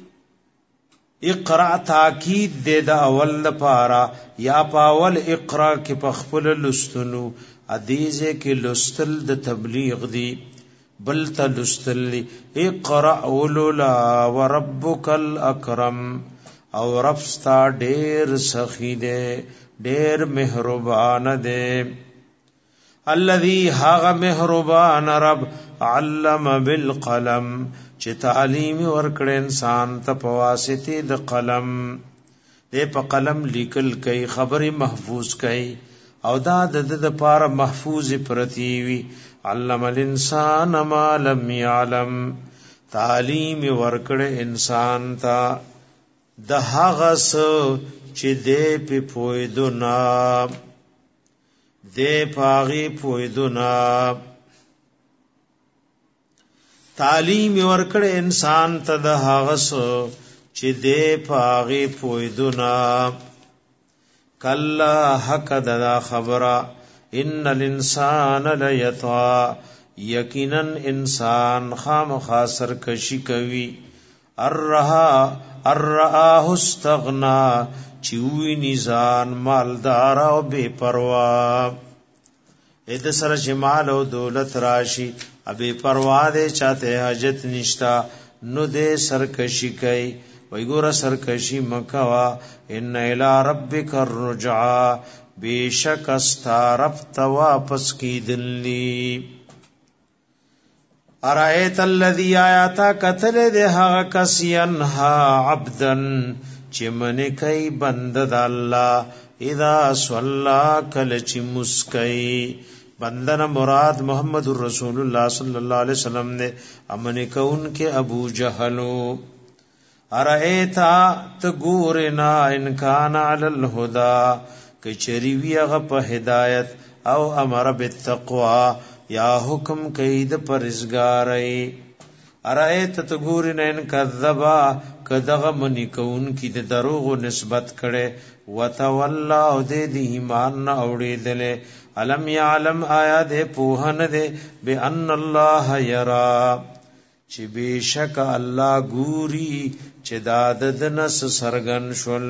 اقرأ تاکید د اول د پارا یا پاول اقرأ کی پخپل لستنو ادیزه کی لستل د تبلیغ دی بل ته لستل. اقرأ ولولا وربک الاکرم او رب ستا ډیر سخی دے ډیر مهربان دے. الذي هاغ مهربان رب علم بالقلم چې تعلیم ورکړ انسان ته په واسطه د قلم. دې په قلم لیکل کوي، خبرې محفوظ کوي او دا د پاره محفوظ پرتی وی. علم الانسان ما لم يعلم تعلیم ورکړ انسان ته د هغه څه چې دې په پوهیدو نه. دے پاغي پویدنا تعلیم ورکړ انسان ته د هغه څه چې دې پاغي پویدنا کلا حق د خبره ان الانسان لیطغى یقینا انسان خامخا سرکشی کوي الرآه استغنا چوي نزان مالدار او بے پروا اې د سره جمال او دولت راشي ابي پروا دې چاته حاجت نشتا نو دې سرکشي کوي وای ګور سرکشي مکوا ان الى ربک الرجعا بیشک استرفت واپس کی دلی ارایت الذی آیاتا قتل دې هغه کس ینها عبدن چې من کوي بند د الله اذا صلى کل چې مسکئی بندن مراد محمد رسول الله صلی الله علیه وسلم نے امن کون کے ابو جہلو ارایتا تغورنا ان کان علی الهدى کچری ویغه په هدایت او امر بالتقوا یا حکم کید پرزګاری ارایت تغورنا ان کذبا کدغه منی کون کی د دروغ نسبت کړي وتولى او د ایمان نه اوړېدل علم یعلم آیا دے پوہن دے بے ان اللہ یرا چی بیشک اللہ گوری چی دادد نس سرگن شل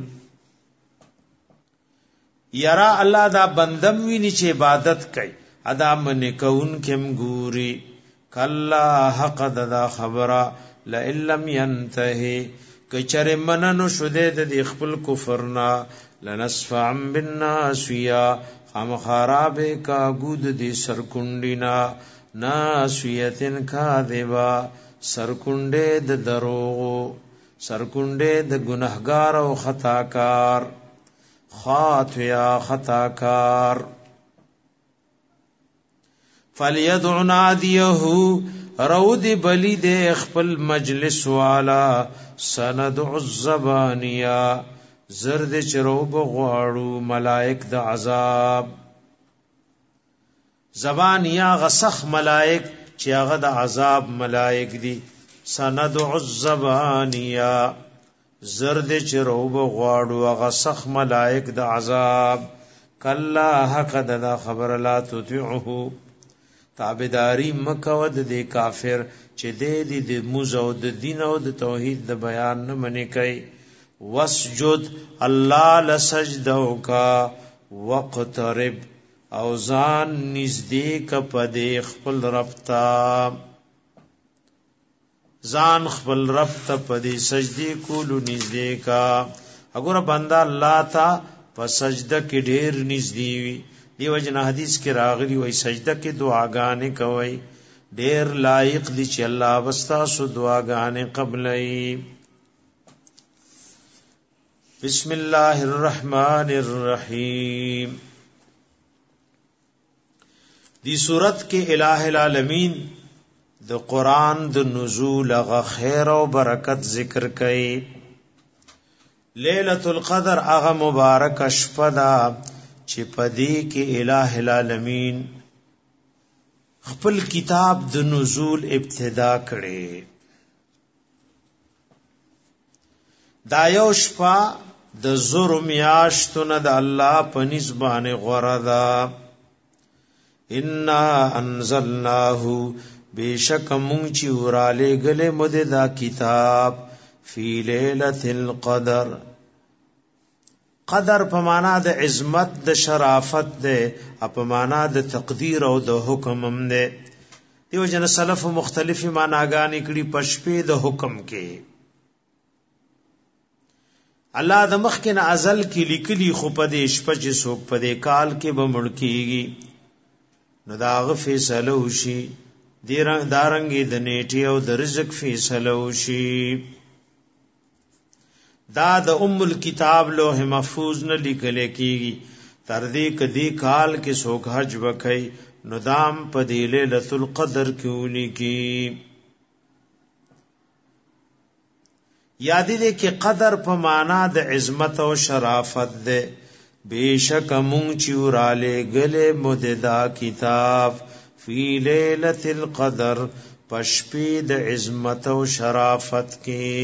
یرا اللہ دا بندم وینی چی عبادت کئی ادا من کون کم گوری کلا حق دا خبرا لئن لم ینتہی کچر مننو شدید دی خپل کفرنا لنصفعا بالناسویا ام خراب کا گود دی سرکندینا ناسویتن کاذبا سرکنده د دروغ سرکنده د گنہگار او خطاکار خاطیا خطاکار فلیدع نادیه رود بلی دے خپل مجلس والا سندع الزبانیہ زرد چروب غواړو ملائک د عذاب زبان یا غسخ ملائک چې هغه د عذاب ملائک دي سندع الزبانیا زرد چروب غواړو غسخ ملائک د عذاب کلا حق د خبر لا تطيعه تابعداري مکود د کافر چې د موزو د دین او د توحید د بیان نه منې کوي واسجد الله لسجدو کا وقترب اوزان نزدیک پدې خپل ربتا ځان خپل ربتا پدې سجدي کولو نزدیکا وګوره بندا الله تا په سجده کې ډېر نږدې وي دیو جن حدیث کې راغلی وای سجده کې دعاګانې کوي ډېر لایق دي چې الله واستا سو دعاګانې قبلای بسم الله الرحمن الرحیم دی صورت کې الہ العالمین د قران د نزول غ خیر او برکت ذکر کړي ليله القدر هغه مبارک شپه ده چې پدې کې الہ العالمین خپل کتاب د نزول ابتدا کړي دا یو شپه د زور میاشتونه د الله په نسبانه غردا ان انزلناه بیشک مونږ چې وراله غلې مده دا کتاب فی ليله القدر قدر په معنا د عظمت د شرافت ده په معنا د تقدیر او د حکم هم ده دیو جن سلف مختلفی معناګانې کړي پشپې د حکم کې الله د مخکې ازل کې لیکلي خو په دې شپه چې څوک په دې کال کې به مړ کیږي نو دا غ فیصله وشي دارنګي د نیټي او د رزق فیصله وشي دا د الکتاب لوح محفوظ نه لیکل کیږي تر دې کدي کال کې څوک حج وکي نو دام په دې ليله القدر کې ولي کی یاد دې کې قدر په معنا د عظمت او شرافت ده بیشک مونږ چې وراله غلې مددا کتاب فی لیلۃ القدر پشپی د عظمت او شرافت کې.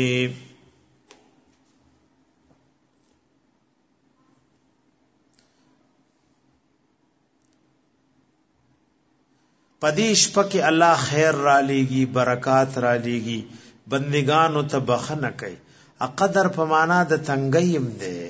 پدیش پکې الله خیر را لېږي، برکات را لېږي، بندگانو ته بخنه کوي. قدر په معنا د تنګیم ده،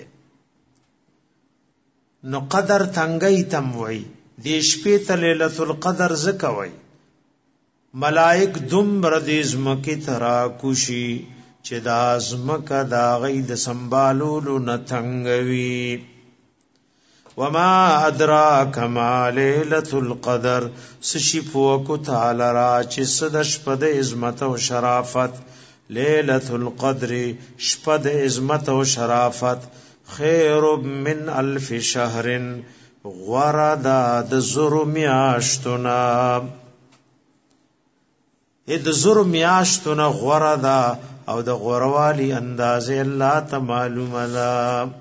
نو قدر تنګی تم وای. د شپې ته ليله القدر زکوي. ملائک دمر د زمکه ترا کوشي چې د ازمکه دا غي د سنبالولو نه تنګوي. وما ادراک ما ليله القدر سشي پوکو تعالی را چې صدش پد عظمت او شرافت. ليله القدر شپد عظمت او شرافت خیر من الف شهر غردا د زرو میاشتنا. د زرو میاشتنا غردا او د غروالی اندازه الله ته معلومه ده.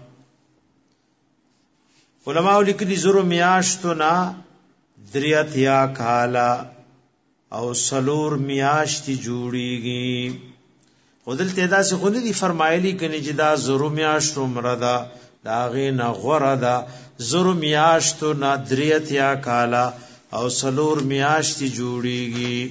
علماء لیکلي زرو میاشتنا دریاتیا کالا او سلور میاشتي جوړیږي. خودل تعداد سے خودی دی فرمایلی کنی چې دا زرو میاشتو مردا دا غی نا غردا زرو میاشتو نا دریت یا کالا او سلور میاشتی جوړیږي.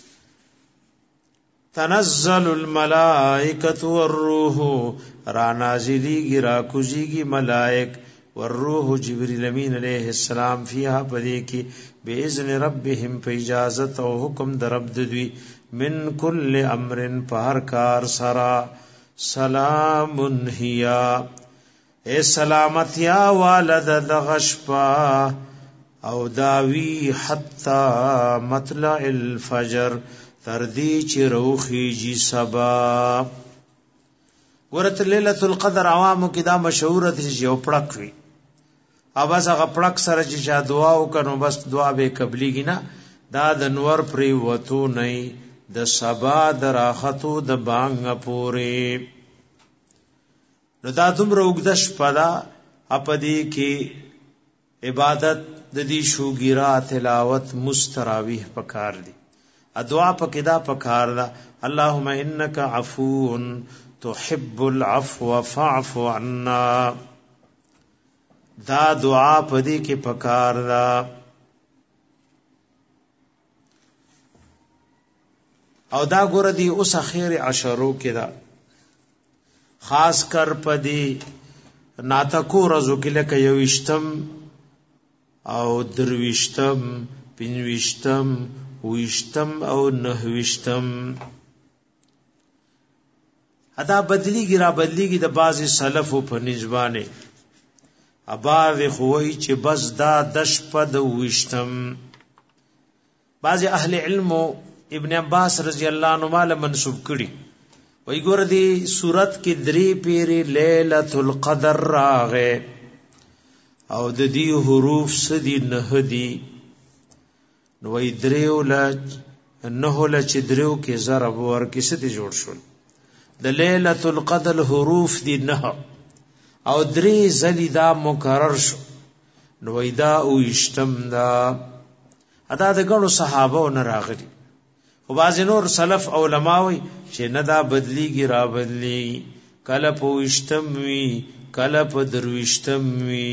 تنزل الملائکۃ والروح را نازلیږي را کوزیږي ملائک والروح جبرئیل امین علیہ السلام فیها پدې کې باذن ربهم په اجازت او حکم در رب دوی من کل امر پار کار سرا سلام هيا اے سلامتیا والد دغشپا او داوی حتا مطلع الفجر تردی چی روخی جی سبا. ورت لیلۃ القدر عوامو کی دا مشهورت یو پړک وی او بس هغه پړک سره چې دعا وکړو بس دعا به قبليږي نه. دا د نور پری وته نه د سبا دراختو د بانګ پورې نو دا دومره وګدش پدا اپدی کې عبادت د دې شوګیرا تلاوت مستراویح پکار دي. دعا پکې دا پکار دا اللهم انک عفو تحب العفو فاعف عنا. دا دعا پدی کې پکار دا. او دا ګور دی اوس اخیر عشرو کې دا خاص کر پدی ناتکو رزو کې لکه یوشتم او دروشتم پنځوشتم وشتم او نهوشتم. ادا بدلیږي را بدلیږي د بعضی سلف په نسبانه اباوی خوئی چې بس دا دش پد وشتم. بعض اهل علم ابن عباس رضی الله عنه مال منسوب کړي وای ګور دی صورت کې درې پیری ليلۃ القدر راغه او د دې حروف سدي نه دي نو وای دریو لچ نه لچ دریو کې ضرب ور کې سدي جوړ شول. د ليلۃ القدر حروف دي نه او درې زلی دا مکرر شو نو وېدا او اشتم دا ادا د ګڼو صحابه او راغلي او باز نور سلف علماوی چې نه دا بدلیږي را بدلی کله په اشتم وی کله په دروشتم وی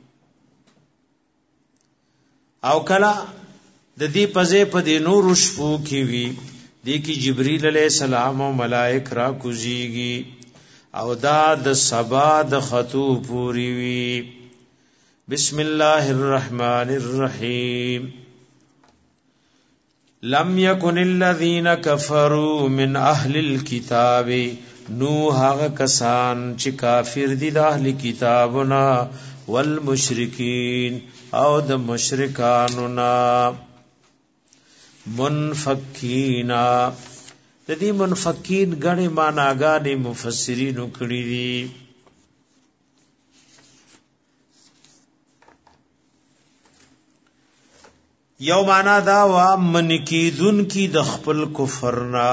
او کله د دې پځې په دې نور شپو کې وی دې کې جبرئیل علیہ السلام او ملائک را کوزیږي او دا د سبا د خطو پوری وی. بسم الله الرحمن الرحیم. لم يكن الذين كفروا من اهل الكتاب نو هغه کسان چې کافر دي د اهل کتابنا والمشرکین او د مشرکانو نا منفکینا. د دې منفکین غړي معناګانې مفسرین کړي دي. یو معنا دا وا منکیدون کی د خپل کفرنا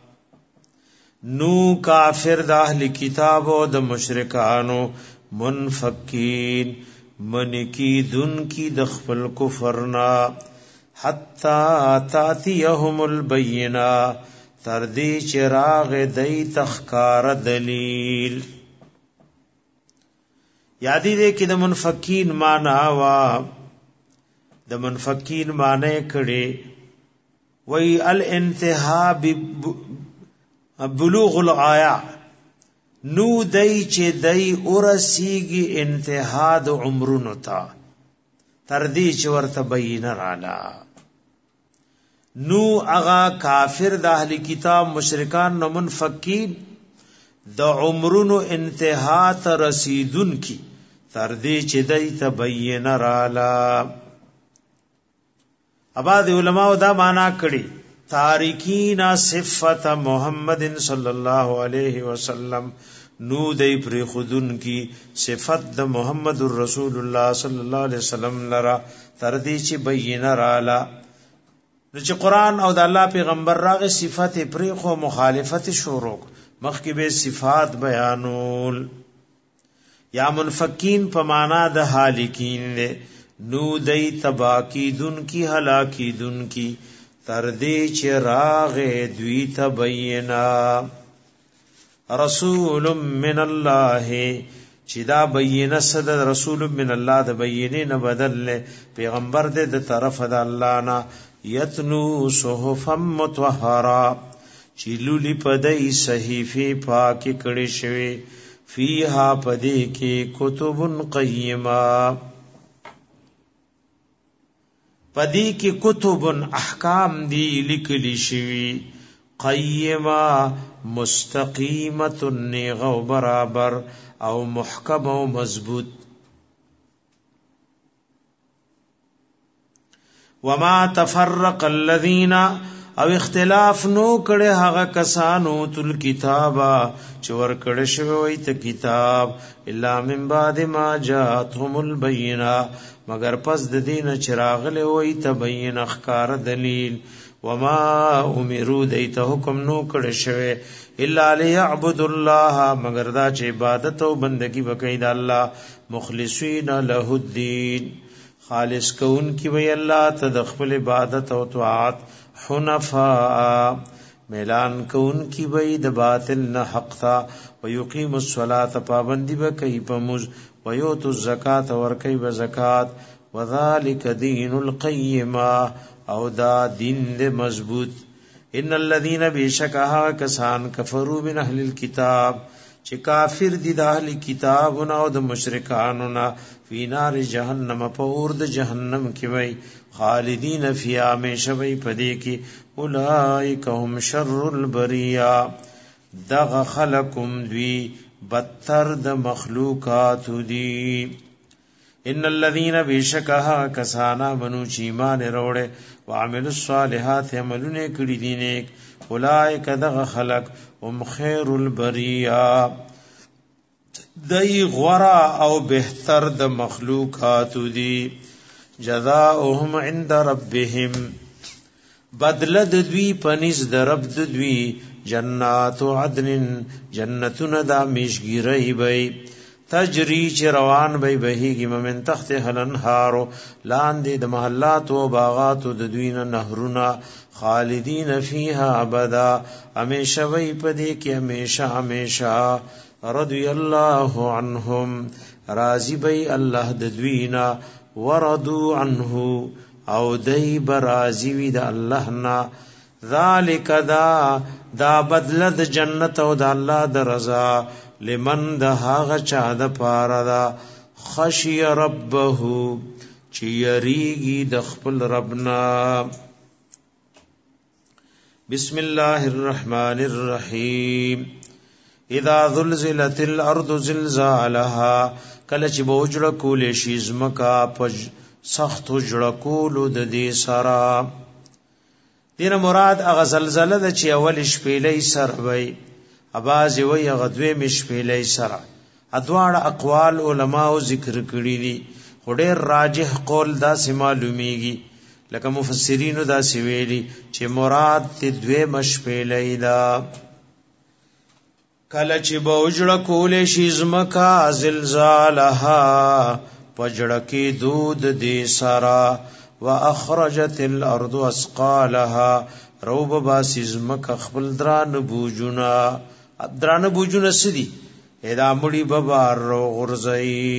نو کافر د اهل کتاب او د مشرکانو منفکین من کی دن کی د خپل کفرنا حتا تاتیهم البینہ تردی چراغ دی تخکار دلیل. یادی دے کہ د منفکین مانا وا د منفکین معنی کړي وی الانتهاء ببلوغ الغایا نو دای چې دای ورسیږي انتها د عمرونو ته تر دې چې ورته بینه رااله. نو اغا کافر د اهل کتاب مشرکان نو منفکین د عمرونو انتها ته رسیدون کی تر دې چې دای ته بینه رااله. اباد علماء دا معنا کړي تارکین صفت محمد صلی الله علیه وسلم نو دای پر خودن کی صفت د محمد رسول الله صلی الله علیه وسلم لرا تر دې چې بینه رااله. نو چې قران او د الله پیغمبر راغه صفات پر خو مخالفت شروع مخکې به صفات بیانول. یا منفکین په معنا د حالکین له نو دای تباکی دن کی ہلاکی دن کی تردی چراغ دوی تبینا رسول من اللہ چدا بینا صد رسول من اللہ د بینے نہ بدل لے پیغمبر دے د طرف د اللہ نا یتنو صحفا مطهرا چلولی پدای صحیفه پاک کړي شوی فیها پدی کې کتب قیمه پدی کی کتب احکام دی لکلی شوی قیمہ مستقیمت نیغ و برابر او محکم و مضبوط. وما تفرق الذین او اختلاف نو کړه هغه کسانو تل کتابا چور کړه شوی ته کتاب الا من بعد ما جاءتهم البینہ مگر پس د دین چراغله وای تبین اخکار دلیل. وما امروا دیت حکم نو کړه شوی الا ليعبد الله مگر دا چې عبادت او بندگی وکړي د الله مخلصین له الدین خالص کون کی وی الله ته د خپل عبادت او طاعت حنفاء میلان کون کی وی د باطل نه حق تا ويقيم الصلاه پابندی وکړي پموز ويوتو الزکات ورکي بزکات وذالک دین القیمه او دا دین دے مضبوط. ان الذين بشکها کسان کفروا من اهل الكتاب چې کافر دي د اهل کتابونو او د مشرکانو فی نار جهنم پور د جهنم کې وای خالدین فیها همیشه وای پدې کې اولئک هم شر البریه دغ خلقم دوی بدتر د مخلوقات دی. ان الذين بشکها کسانا بنو چیمان روړې وعملوا الصالحات عملونه کړي دي نیک اولئک دغ خلق هم خیر البریه دای غورا او بهتر د مخلوقات دی. جزاؤهم عند ربهم بدل د دوی پنځ د رب د دوی جنات عدن جنتون دا میشگیرهی بی تجری چی روان بی بهیگی من تحت الانهارو لاندی د محلات و باغات و دوین نهرونا خالدین فیها ابدا همیشه وی پدی کی همیشه همیشه رضی اللہ عنهم راضی بی اللہ د دوینا وردو عنه او دی برازی وی د اللہ نا ذالک دا بدل د جنت او د الله د رضا لمن د هغه چا د پاره دا خشی ربه چې یریږي د خپل ربنا. بسم الله الرحمن الرحیم. اذا زلزلت الارض زلزالها کله چې بوجړه کولې شي زمکا په سخت جړه کولو د دې سرا دینه مراد هغه زلزلہ د چې اول شپېلې سر وای اباز وی هغه دوی مشپېلې سر ادواړه اقوال علماو ذکر کړی دي خډیر راجح قول دا معلومیږي لکه مفسرینو دا ویلي چې مراد ته دوی مشپېلې دا کله چې بوجړه کولې شي زمکا زلزالها پجړکی دود دې سرا واخرجت الارض اسقالها روب باسزمک خپل دران بوجنا سدي ادا مړي ببار غرزئی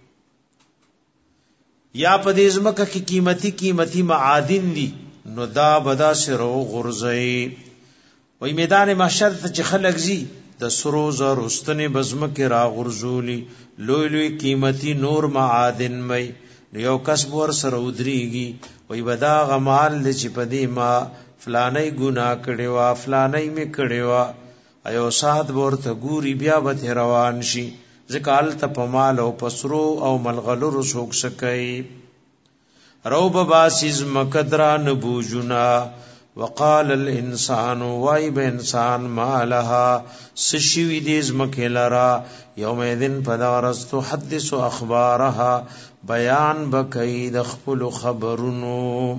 یا پدیزمک کی قیمتي معادن دي نو دا بدا سرو غرزئی وای میدان محشر ته چې خلق زی د سرو زر واستنه بزمک را غرزولی لوی لوی قیمتي نور معادن مې یو کسب ور سره ودریږي وای بدا غمال چې پدی ما فلانای ګنا کړي وا فلانای می کړي وا ایو سات ورته ګوري بیا به روان شي ځکال ته پمال او پسرو او ملغلو رسوک سکي روب باسز مقدرا نبوجنا وقال الانسان وای به انسان مالها سشوی دیز مکلرا یومئذن پدارس تحدث اخبارها بیان بکید خپل خبرونو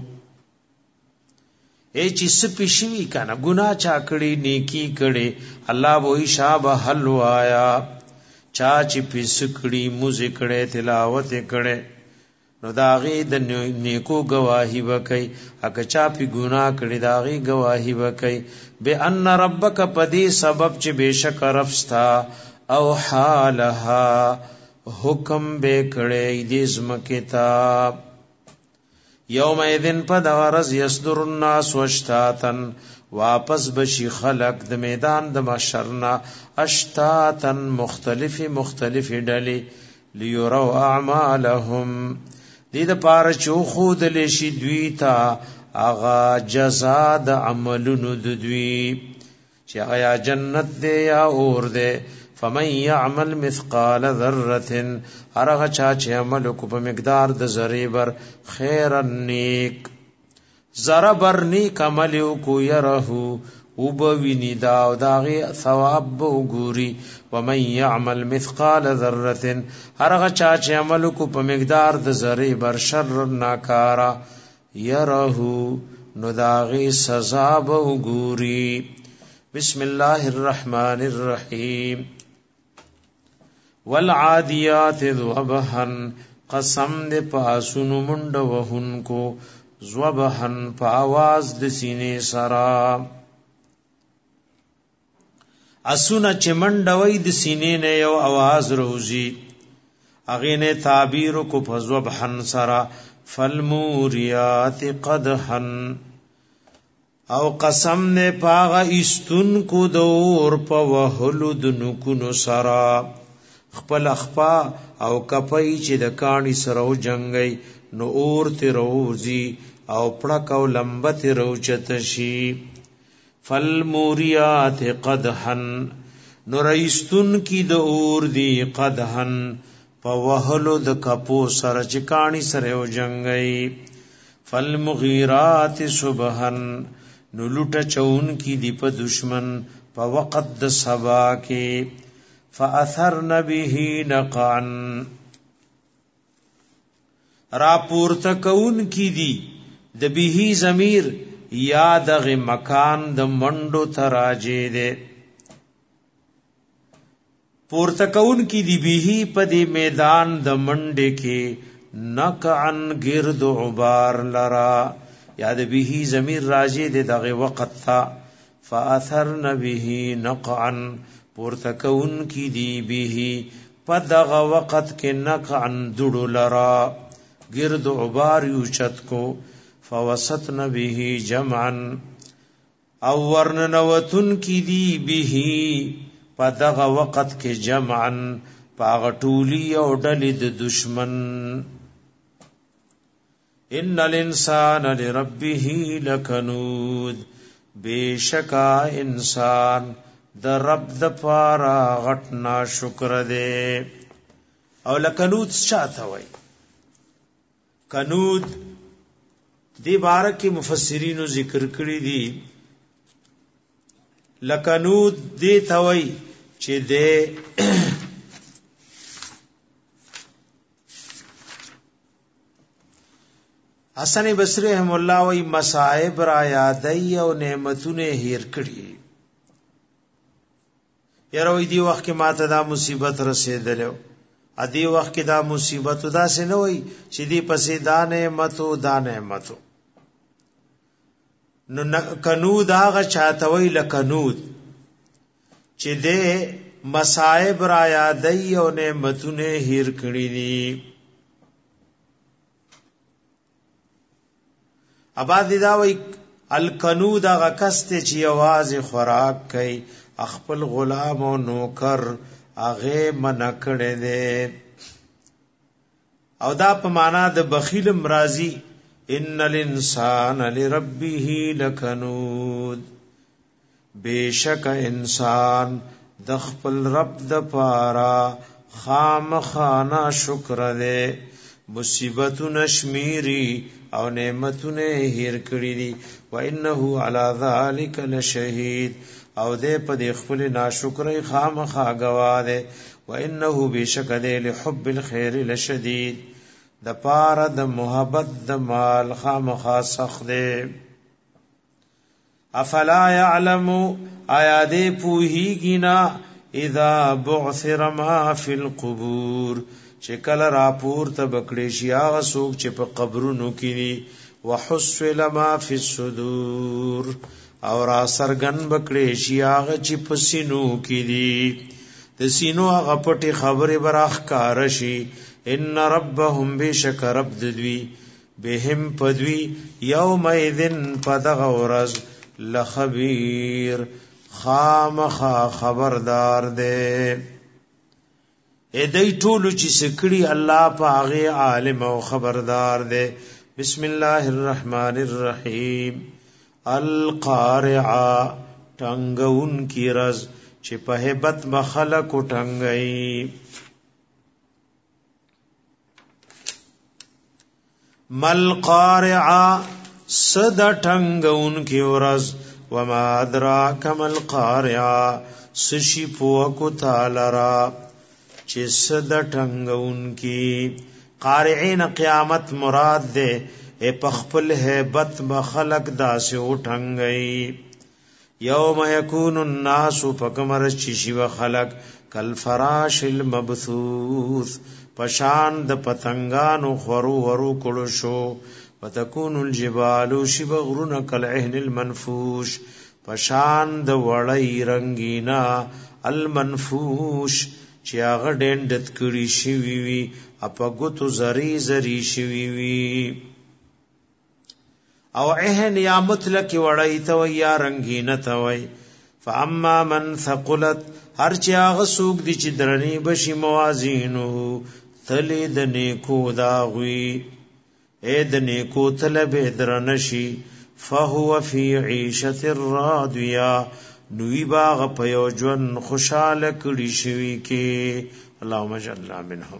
اے چې سپیشوی کنه ګنا چا کړي نیکی کړي الله وې شابه حلوایا چا چې پیسکړي موزه کړي تلاوت کړي نو داغي د نیکو گواہی وکي اګه چا پی ګنا کړي داغي گواہی وکي بان ربک پدی سبب چې بشک رفستا او حالها حکم به کړي دې زمکتاب یوم ایذن پدغرز یصدر الناس واشتاتن واپس بشی خلق د میدان د محشرنا اشتاتن مختلف ډلې لیرو اعمالهم دې د پاره چو خود لشي دوی تا اغا جزاء د عملونو د دوی چې هغه جنت دی یا اور دی فمن يعمل مثقال ذره هرغه چا چې عمل کو په مقدار د ذره بر خیر نیک ذره بر نیک عمل کو يره او بویني دا او داغه ثواب وګوري ومن يعمل مثقال ذره هرغه چا چې عمل کو په مقدار د ذره بر شر ناکارا يره نو داغه سزا وګوري بسم الله الرحمن الرحیم والعادیات ذبحا قسم دے پاسونو منډ وهونکو ذبحا په आवाज د سینې سرا اسونه چې منډوي د سینې نه یو आवाज روزي اغه نه تعبیر کو په ذبحا سرا فالموریات قدحا او قسم نه پاغه استون کو دور په وهلو د نکونو سرا خپل اخپا او کپای چې د کانی سره جنگي نو اور ته روزي او پړک او لمبت روچت شي فالموریات قدحا نو رئیستون کی د اور دی قدحا په وهلو د کپو سره چې کانی سره جنگي فالمغیرات صبحا نو لوټه چون کی دی په دشمن په وخت د سبا کې فاثرن به نقعا راپورته کون کی دی د به ضمیر یاد غ مکان د منډو تراجه ده پورته کون کی دی به په دی میدان د منډه کې نقعا گرد عبار لرا یاد به ضمیر راجه ده دغه وخت تا فاثرن به نقعا پورتکون کی دی به پدغه وخت کې نقعن دړو لرا گرد عبار یوچت کو فوسطن به جمعا او ورننوتن کی دی به پدغه وخت کې جمعا پاغټولی او ډلې د دشمن ان الانسان لربه لکنود بیشکا انسان د رب د پارا غټنا شکر دے او لکنود چاته وای کنود دی بارک مفسرینو ذکر کړی دی لکنود دی توي چې دے حسن بصری رحم الله وای مصائب را یادای او نعمتونه هیر کړی یاره وی دی وخت کې ماته دا مصیبت رسیدلو ادي وخت کې دا مصیبت دا سه نه وي چې دی پسې دا نعمتو نو کنود هغه چاته وی لکنود چې دې مصائب را یادای او نعمتونه هیر کړی دي. اباد دا وی الکنود هغه کسته چې आवाज خوراک کوي خپل غلام او نوکر هغه منکړه دې او دا په معنا د بخیل مرضی ان الانسان لربه لکنود بیشک انسان د خپل رب د پارا خامخانا شکر دې مصیبتونه شمیری او نعمتونه هیر کړی دي و انه علی ذلک لشهید او دې په دې خپل ناشکرۍ خامخا گواه ده و انه بشک دې لحب الخير لشدید د پاره د محبت د مال خامخا سخت ده. افلا يعلم آیا دې پوهیږي نا اذا بعثر ما فی القبور چې کله راپور ته بکړې شي هغه څوک چې په قبرونو کې دي وحصل ما فی الصدور او را سرګن بکړې شي هغه چې په سینو کې دي د سینو هغه پټي خبره براخ کار شي ان ربهم بشک رب دوی بهم پدوی یوم اذن پدغه ورځ لخبیر خامخا خبردار دے اے دی ټولو چې سکړي الله پاغه عالم او خبردار دے. بسم الله الرحمن الرحیم القارعه ټنګون کی رز چې په hebat مخلق ټنګي مل قارعه صد ټنګون کی ورز وما ادراک مل قارعه سشی پوکو تعالی چې صد ټنګون کی قارعین قیامت مراد ده اے پخپل hebat مخلق داسه وټنګي یوم یکون الناس فکمر چشی و خلق کل فراش المبثوث پشان د پتنګانو خورو ورو کړو شو وتكون الجبال شبغرن كالعهن المنفوش پشان د وړی رنگینا المنفوش چې هغه ډندت کړي شي وي اپګوتو زری زری شي وي او عهن یا مطلق وړی ته یا رنگینه ته وي. فاما من ثقلت هر چې هغه سوق دي چې درنی بشي موازینو تل د نیکو دا غوي اے د نیکو طلب درنشي فهو فی عیشة راضیه نوی باغ په یو ژوند خوشاله کړي شوی کې اللهم اجعلنا منهم.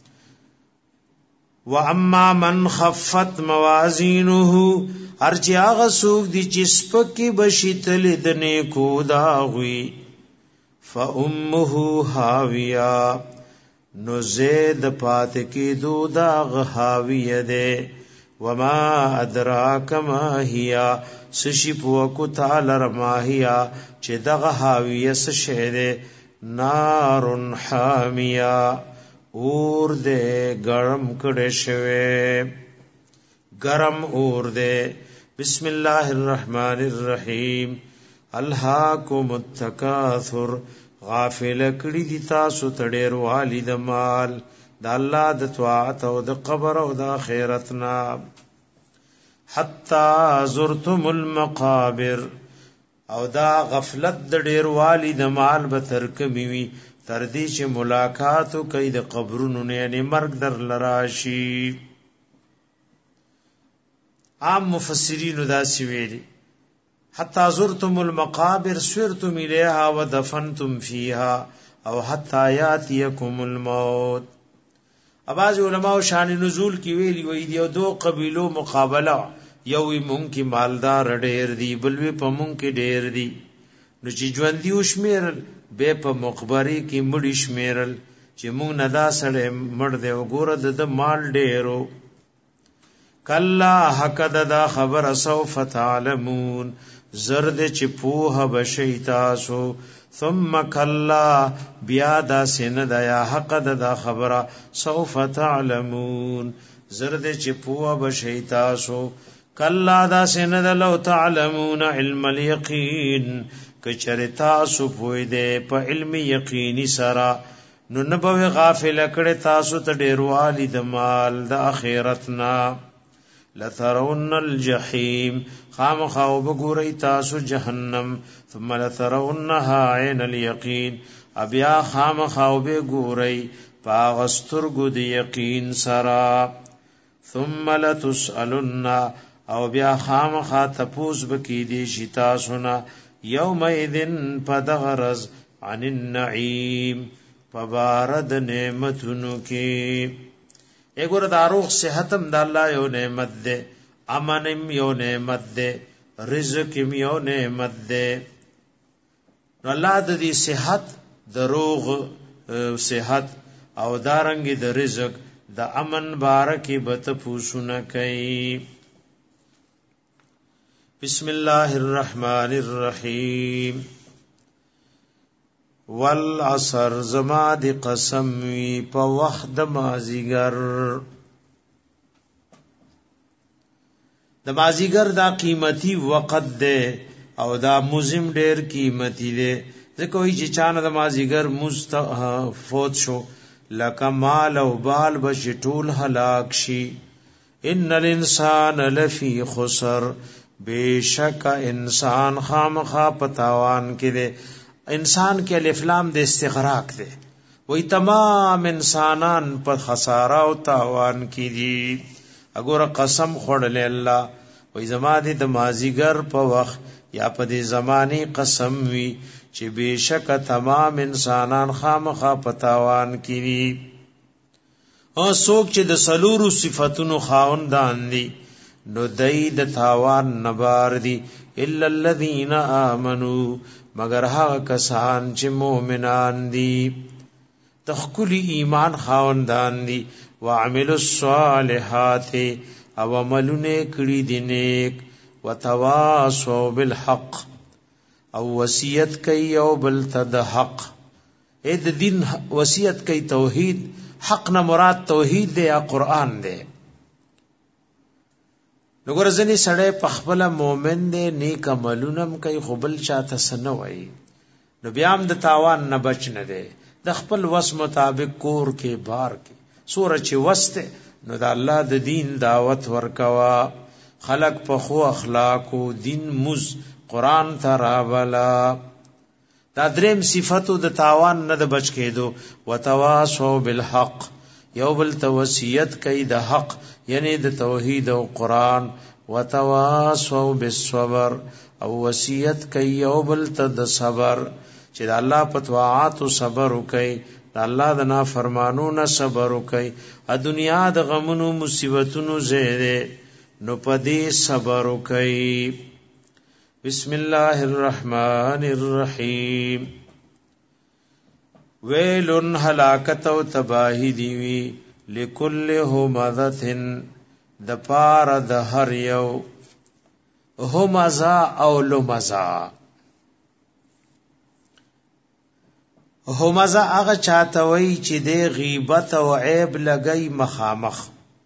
واما من خفت موازینه ارچ هغه سوق دي چې سپکی بشي تل د نیکو دا غوي فامه هاویه نو زید پات کی دو دا غهاویه ده وما ادراک ما هيا سشی پوکو تعالی ما هيا چې دغه هاویه شه ده نار حامیه اور ده گرم کړه شوه گرم اور ده. بسم الله الرحمن الرحیم الهاکم التکاثر غافل کړي دي تاسو تډیر والی د مال د الله د طاعت او د قبر او د آخرت نا حتا زرتم المقابر او دا غفلت د ډیر والی د مال به ترکمی وي تر دې چې ملاقات کوي د قبرونو نه یعنی مرګ در لراشي. عام مفسرین داسې ویلي حتا زرتم المقابر سرتم الیها ودفنتم فیها او حتا یاتیکم الموت. اباظ علماء شان نزول کی ویلی وی دی دو قبیلو مقابله یوی مونږ کی مالدار ډیر دی بلوی په مونږ کې ډیر دی نو چې ژوند دی وشمیرل به په مقبره کې مړی شمیرل چې مونږ نه دا سره مړ دی وګوره د مال ډیرو کلا حقد دا خبر سوف تعلمون زرد چې پوها بشی تاسو ثم کلا بیا دا سن دا یا حق دا خبره سوف تعلمون زرد چې پوه بشی تاسو کلا دا سن دا لو تعلمون علم الیقین کچر تاسو پوی دے پا علم یقینی سرا نو نبوی غافل کړه تاسو ته ډیروالی د مال د اخرتنا لترون الجحیم خامخاو بګورئ تاسو جهنم ثم لترونها عین الیقین ابیا خامخاو بګورئ پاغسترګو د یقین سرا ثم لتسالن او بیا خامخا تپوس بکی دی شتا سنا یومئذن پدغرز عن النعیم فبارد نعمتونو کې اګور د روغ صحتم د الله یو نعمت ده امنم یو نعمت ده رزق یو نعمت ده الله د دې صحت د روغ صحت او دارنګ د رزق د امن بارکه بت پوښونه کوي بسم الله الرحمن الرحیم والعصر زما دی قسم وی په وخت د مازیګر د مازیګر دا قیمتي وخت ده او دا مزم ډیر قیمتي ده ځکه وی چې چانه د مازیګر فوت شو لکه مال او بال بش ټول هلاک شي ان الانسان لفی خسر بیشک انسان خامخا پتاوان کې ده انسان کې الف لام د استغراق ده وای تمام انسانان په خساره او تاوان کې دي اګوره قسم خورل الله وای زما د مازیګر په وخت یا په دې زماني قسم وی چې بشک تمام انسانان خامخا په تاوان کې دي او څوک چې د سلورو صفاتونو خاوندان دي نو دای د تاوان نبار دي الا الذين امنوا مگر هغه کسان چې مؤمنان دي تخکلی ایمان خاوندان دي وعملوا الصالحات او عملونه کړي دي نیک وتواصوا بالحق او وصیت کوي او بل تد حق اې د دین وصیت کوي توحید حق نه مراد توحید دی یا قران دی نګور ځنی سړی په خپل مؤمن دی نیک عملونه کوي خو بل چاته سنوي نو بیا هم د تاوان نه بچ نه دی د خپل وس مطابق کور کې بار کې سوره چې وسته نو د الله د دین دعوت ورکوا خلق په خو اخلاق او دین مز قران تراولا دا دریم صفاتو د تاوان نه د بچ کېدو وتواصوا بالحق یو بل توصیت کوي د حق یعنی د توحید او قران وتواصوا بالصبر او وصیت کوي او بل ته د صبر چې د الله په طاعات او صبر وکي د الله د نافرمانو نه صبر وکي ا دنیا د غمونو مصیبتونو زیره نو پدې صبر وکي بسم الله الرحمن الرحیم ویلن هلاکت او تباہی دیوی لکل همزه د پار د هر یو همزه او لمزه همزه هغه چاته وی چې د غیبت او عیب لګی مخامخ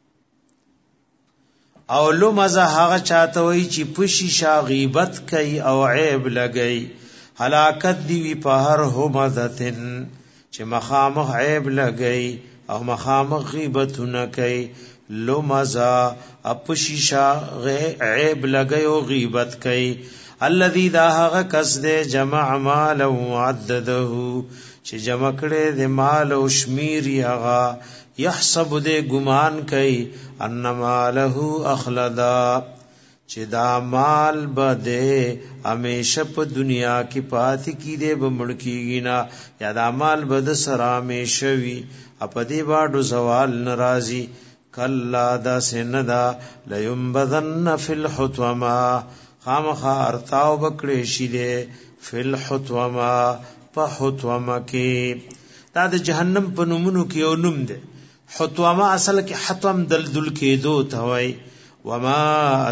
او لمزه هغه چاته وی چې پشي شا غیبت کوي او عیب لګی هلاکت دیوی په هر همزه چې مخامخ عیب لګی او مخامخ غیبتونه کوي لمزا اپشیشا عیب لګی او غیبت کوي الذي دا هغه کس دې جمع مال او عدده چې جمع کړي د مال او شمیر هغه يحسب دې ګمان کوي ان ماله اخلدا چې دا مال بده همیشه په دنیا کې پاتې کیږي به مړ کیږي نه یا دا مال بده سره همیشه وي اپدی باډو زوال ناراضي کلا دا سندا لينبذن فی الحطمه خامخا ارتاو بکړې شي دې فی الحطمه په حطمه کې دا د جهنم په نومونو کې یو نوم دی حطمه اصل کې حطم دلدل کې دو توي وما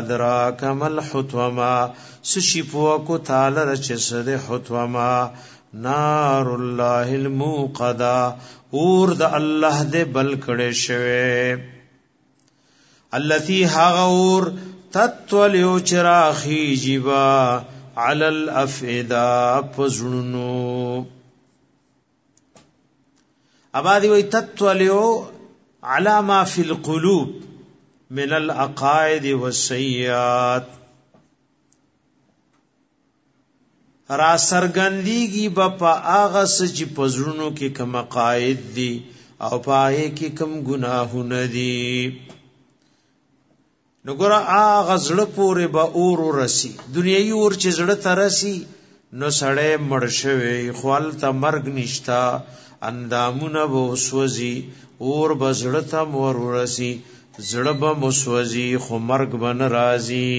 ادراک ما الحطمه سشی پو کو تعالی رچ سره حطمه نار الله الموقدا اور د الله دې بل کړي شوی التي هاغور تطلع چراخي جبا على الافئده پزړونو ابادي وي تطلع على ما في القلوب من العقائد والسيئات را سرګندېږي په هغه چې پزړونو کې کوم عقاید دي او پای کې کوم ګناهونه دي نګورا هغه زړه پورې به اور ورسي دنیوي اور چې زړه ترسي نو سړی مړ شوی خپل ته مرګ نشتا اندامونه به وسوځي اور به زړه ته مور ورسي زړه به مسوځي خو مرګ به ناراضي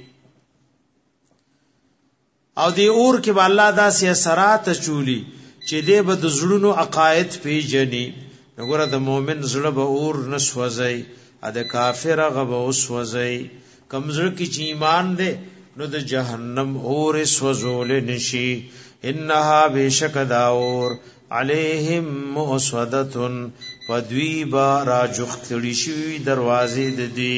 او دی اور کې به الله داسې اثرات چولی چې دې به د زړونو عقاید پیژني وګوره د مؤمن زړه به اور نسوځي ا د کافر هغه به وسوځي کمزور کې چې ایمان دې نو د جهنم اور سوځول نشي انها بشک داور علیہم مؤصدتن پدوی با راجختلی شوی دروازې د دې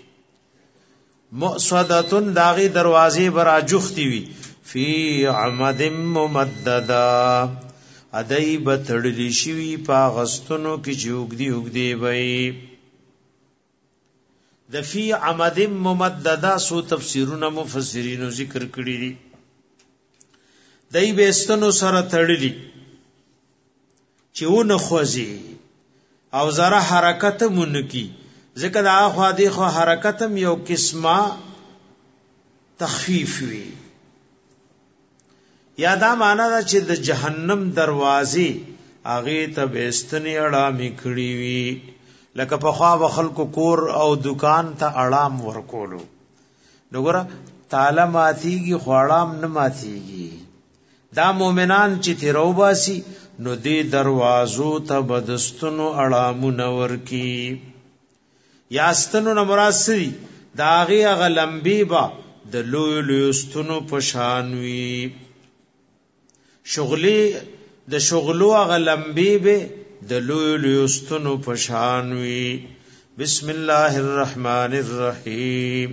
مؤصدتن داغي دروازې برا جختی وی فی عمد ممددا ادای بتړلی شوی پاغستونو کی جوګدی وګدی وی د فی عمد ممددا سو تفسیرونه مفسرینو ذکر کړی دي دای بیستنو سره تړلی چېونه خوځي او زره حرکت مون کی ذکر اخوا دی خو حرکتم یو قسمه تخفیف وی یادا معنا دا چې د جهنم دروازې اغه ته بیستنی اړه میکړی وی لکه په خوا خلکو کور او دکان ته اړام ورکولو نګوره تعالی ماتیږي خوړام نه ماتیږي دا مؤمنان چې تیروباسي نو دې دروازو ته بدستنو اړامونه ورکی یاستنو نمراسي داغي غلمبي با د لوی لوستنو پشانوي شغلي د شغلو غلمبي به د لوی لوستنو پشانوي بسم الله الرحمن الرحیم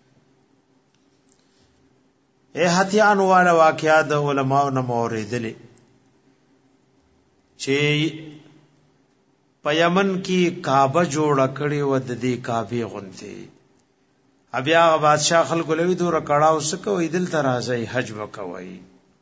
اے هتیان والا واقعات علماء نو موریدلې چې په یمن کې کعبه جوړ کړي و د دې کعبه غونته بیا بادشاہ خلکو لوي دور کړهو سکو ایدل ترازی حج وکوي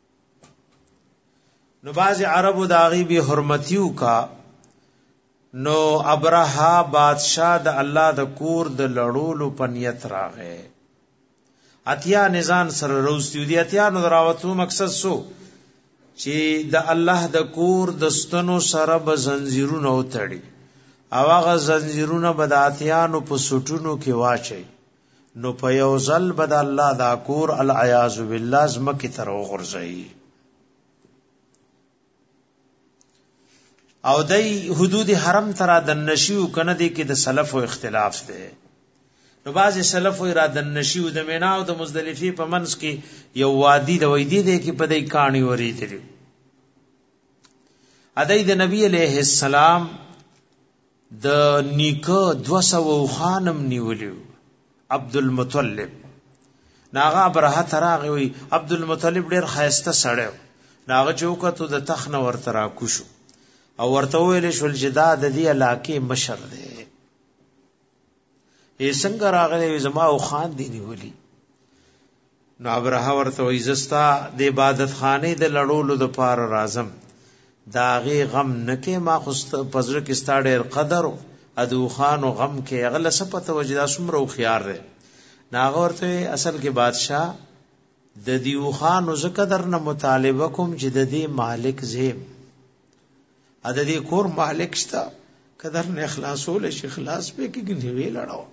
نو باز عربو داغي به حرمتیو کا نو ابرها بادشاہ د الله د کور د لړولو پنیت راغې اتیا نزان سره روستیو دی اتیا نو دراوتو مقصد سو چې د الله د کور د ستنو سره به زنجیرونه وتړي او هغه زنجیرونه به د اتیانو په سټونو کې واچي نو په یو ځل به د الله د کور العیاذ بالله زمکه تر وغورځي او دای حدود حرم ترا د نشیو کنه دی کې د سلف او اختلاف ده نو باز سلف او را د نشیو د مینا او د مزدلفه په منځ کې یو وادي د وېدی دی کې په دای کانی وری دی ادای د نبی علیہ السلام د نیکه 200 خانم نیولیو عبد المطلب ناغه برها تراغه وی عبد المطلب ډیر خیسته سړیو ناغه چوکته د تخنه ورته را کوشو او ورته ویل شول جدا د دې علاقې مشر دی یې څنګه راغلی زما او خان دی نیولی نو ابرها ورته عزستا د عبادت خانه د لړولو د پار رازم داغه غم نکه ما خوست پزړه کې ستاړې قدر ادو خان او غم کې اغله سپته وجدا سمرو خيار ده ناغه ورته اصل کې بادشاہ د دیو خان او زقدر نه مطالبه کوم چې د دې مالک زیم ا د دې کور مالک شتا قدر نه اخلاصول شي اخلاص به کې ګنوي لړاو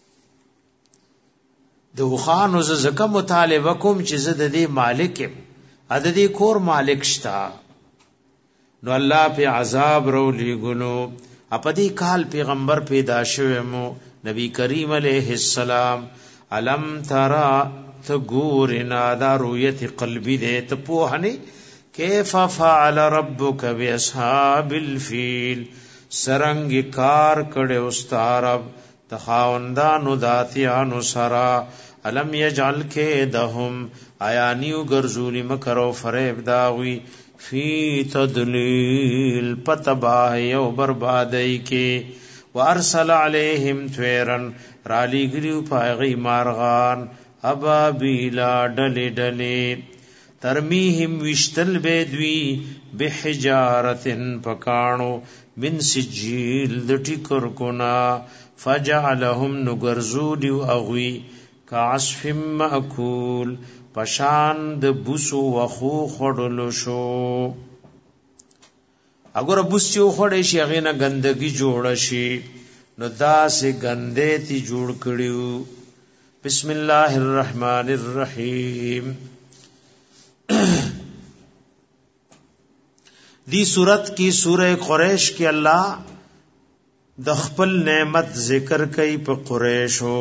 د خان او زکه مطالبه کوم چې زه د دې مالک ا د دې کور مالک شتا نو الله په عذاب رولي ګلو اپدی کال پیغمبر پیدا شوه مو نبی کریم علیہ السلام علم ترى تغورنا دا رؤیت قلبی دے ته په هني کې کیف فعل ربک باصحاب الفیل سرنگ کار کړه استارب تخاوندانو داتیانو سرا علم یجعل کیدهم آیانیو گرزولی مکرو فریب داوی فی تدلیل پتباہ یو بربادی کے وارسل علیہم طیرن رالی گریو پاغی مارغان ابابیلا ڈلی ڈلی ترمیہم وشتل بیدوی بحجارتن پکانو من سجیل دٹی کرکنا فجعلهم نگرزولیو اغوی کعصف مأکول پشان د بوسو وخو خړلو شو اگر بوس یو خړې شي هغه نه ګندګي جوړ شي نو داسې ګندې تی جوړ کړیو بسم الله الرحمن الرحیم دی صورت کی سورہ قریش کی اللہ د خپل نعمت ذکر کوي په قریشو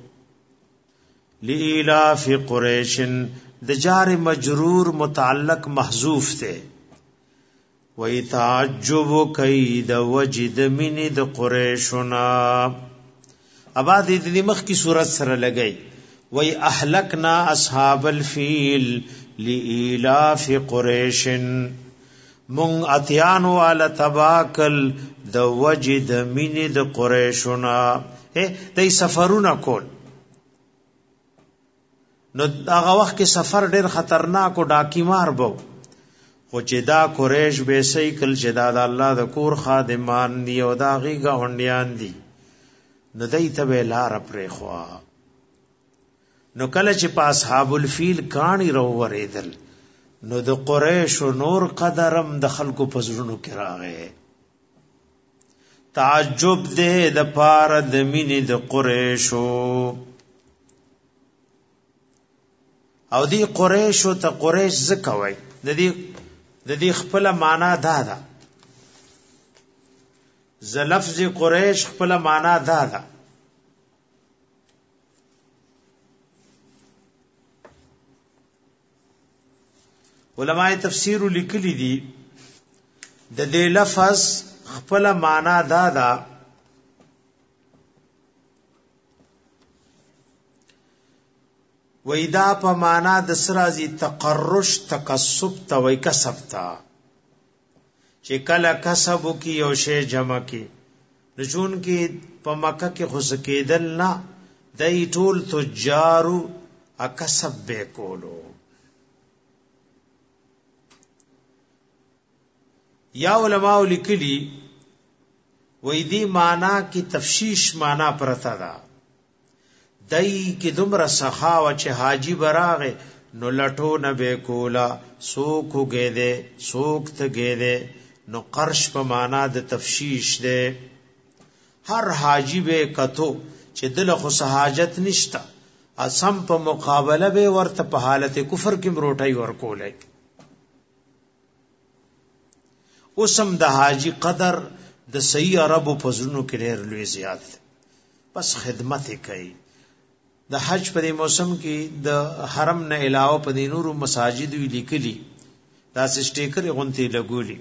لإلاف قریش د جار مجرور متعلق محذوف ته وی تعجب کید وجد من د قریشنا اباد د مخ کی صورت سره لګی وی اهلکنا اصحاب الفیل لإلاف قریش من اتیانو علی تباکل د وجد من د قریشنا دای سفرونه کول نو هغه وخت کې سفر ډیر خطرناک او ډاکی مار بو خو چې دا قریش به سیکل چې دا د الله د کور خادمان دی او دا غي گاونډیان دي نو دای ته لار پرې خوا نو کله چې په اصحاب الفیل کانی رو ورېدل نو د قریش نور قدرم د خلکو په زړونو کې راغی تعجب دې د پاره د مینې د قریشو او دی قریشو ته قریش زکوي د دې خپل معنا دا ده ز لفظ قریش خپل معنا دا ده علماء تفسیر لیکلی دي د دې لفظ خپل معنا دا ده وېدا په معنا د سرازي تقرش تکسب ته وې کسب تا چې کله کسب کی او شی جمع کی رجون کی په مکه کې خو سکیدل نه دای ټول تجارو اکسب به کولو یا علماء لیکلی وې دی معنا کی تفشیش معنا پرتا ده دای کی دومره سخاوه چې حاجی براغه نو لټو نه به کولا سوک گیده سوک ته گیده نو قرش په معنا د تفشیش ده هر حاجی به کتو چې دل خو حاجت نشتا اسم په مقابله به ورته په حالت کفر کې مروټي ور کولای اوسم د حاجی قدر د صحیح عربو په زونو کې ډېر لوی زیات بس خدمت کوي د حج په موسم کې د حرم نه علاوه په نورو مساجد وی لیکلي دا سټیکر غونتی لګولي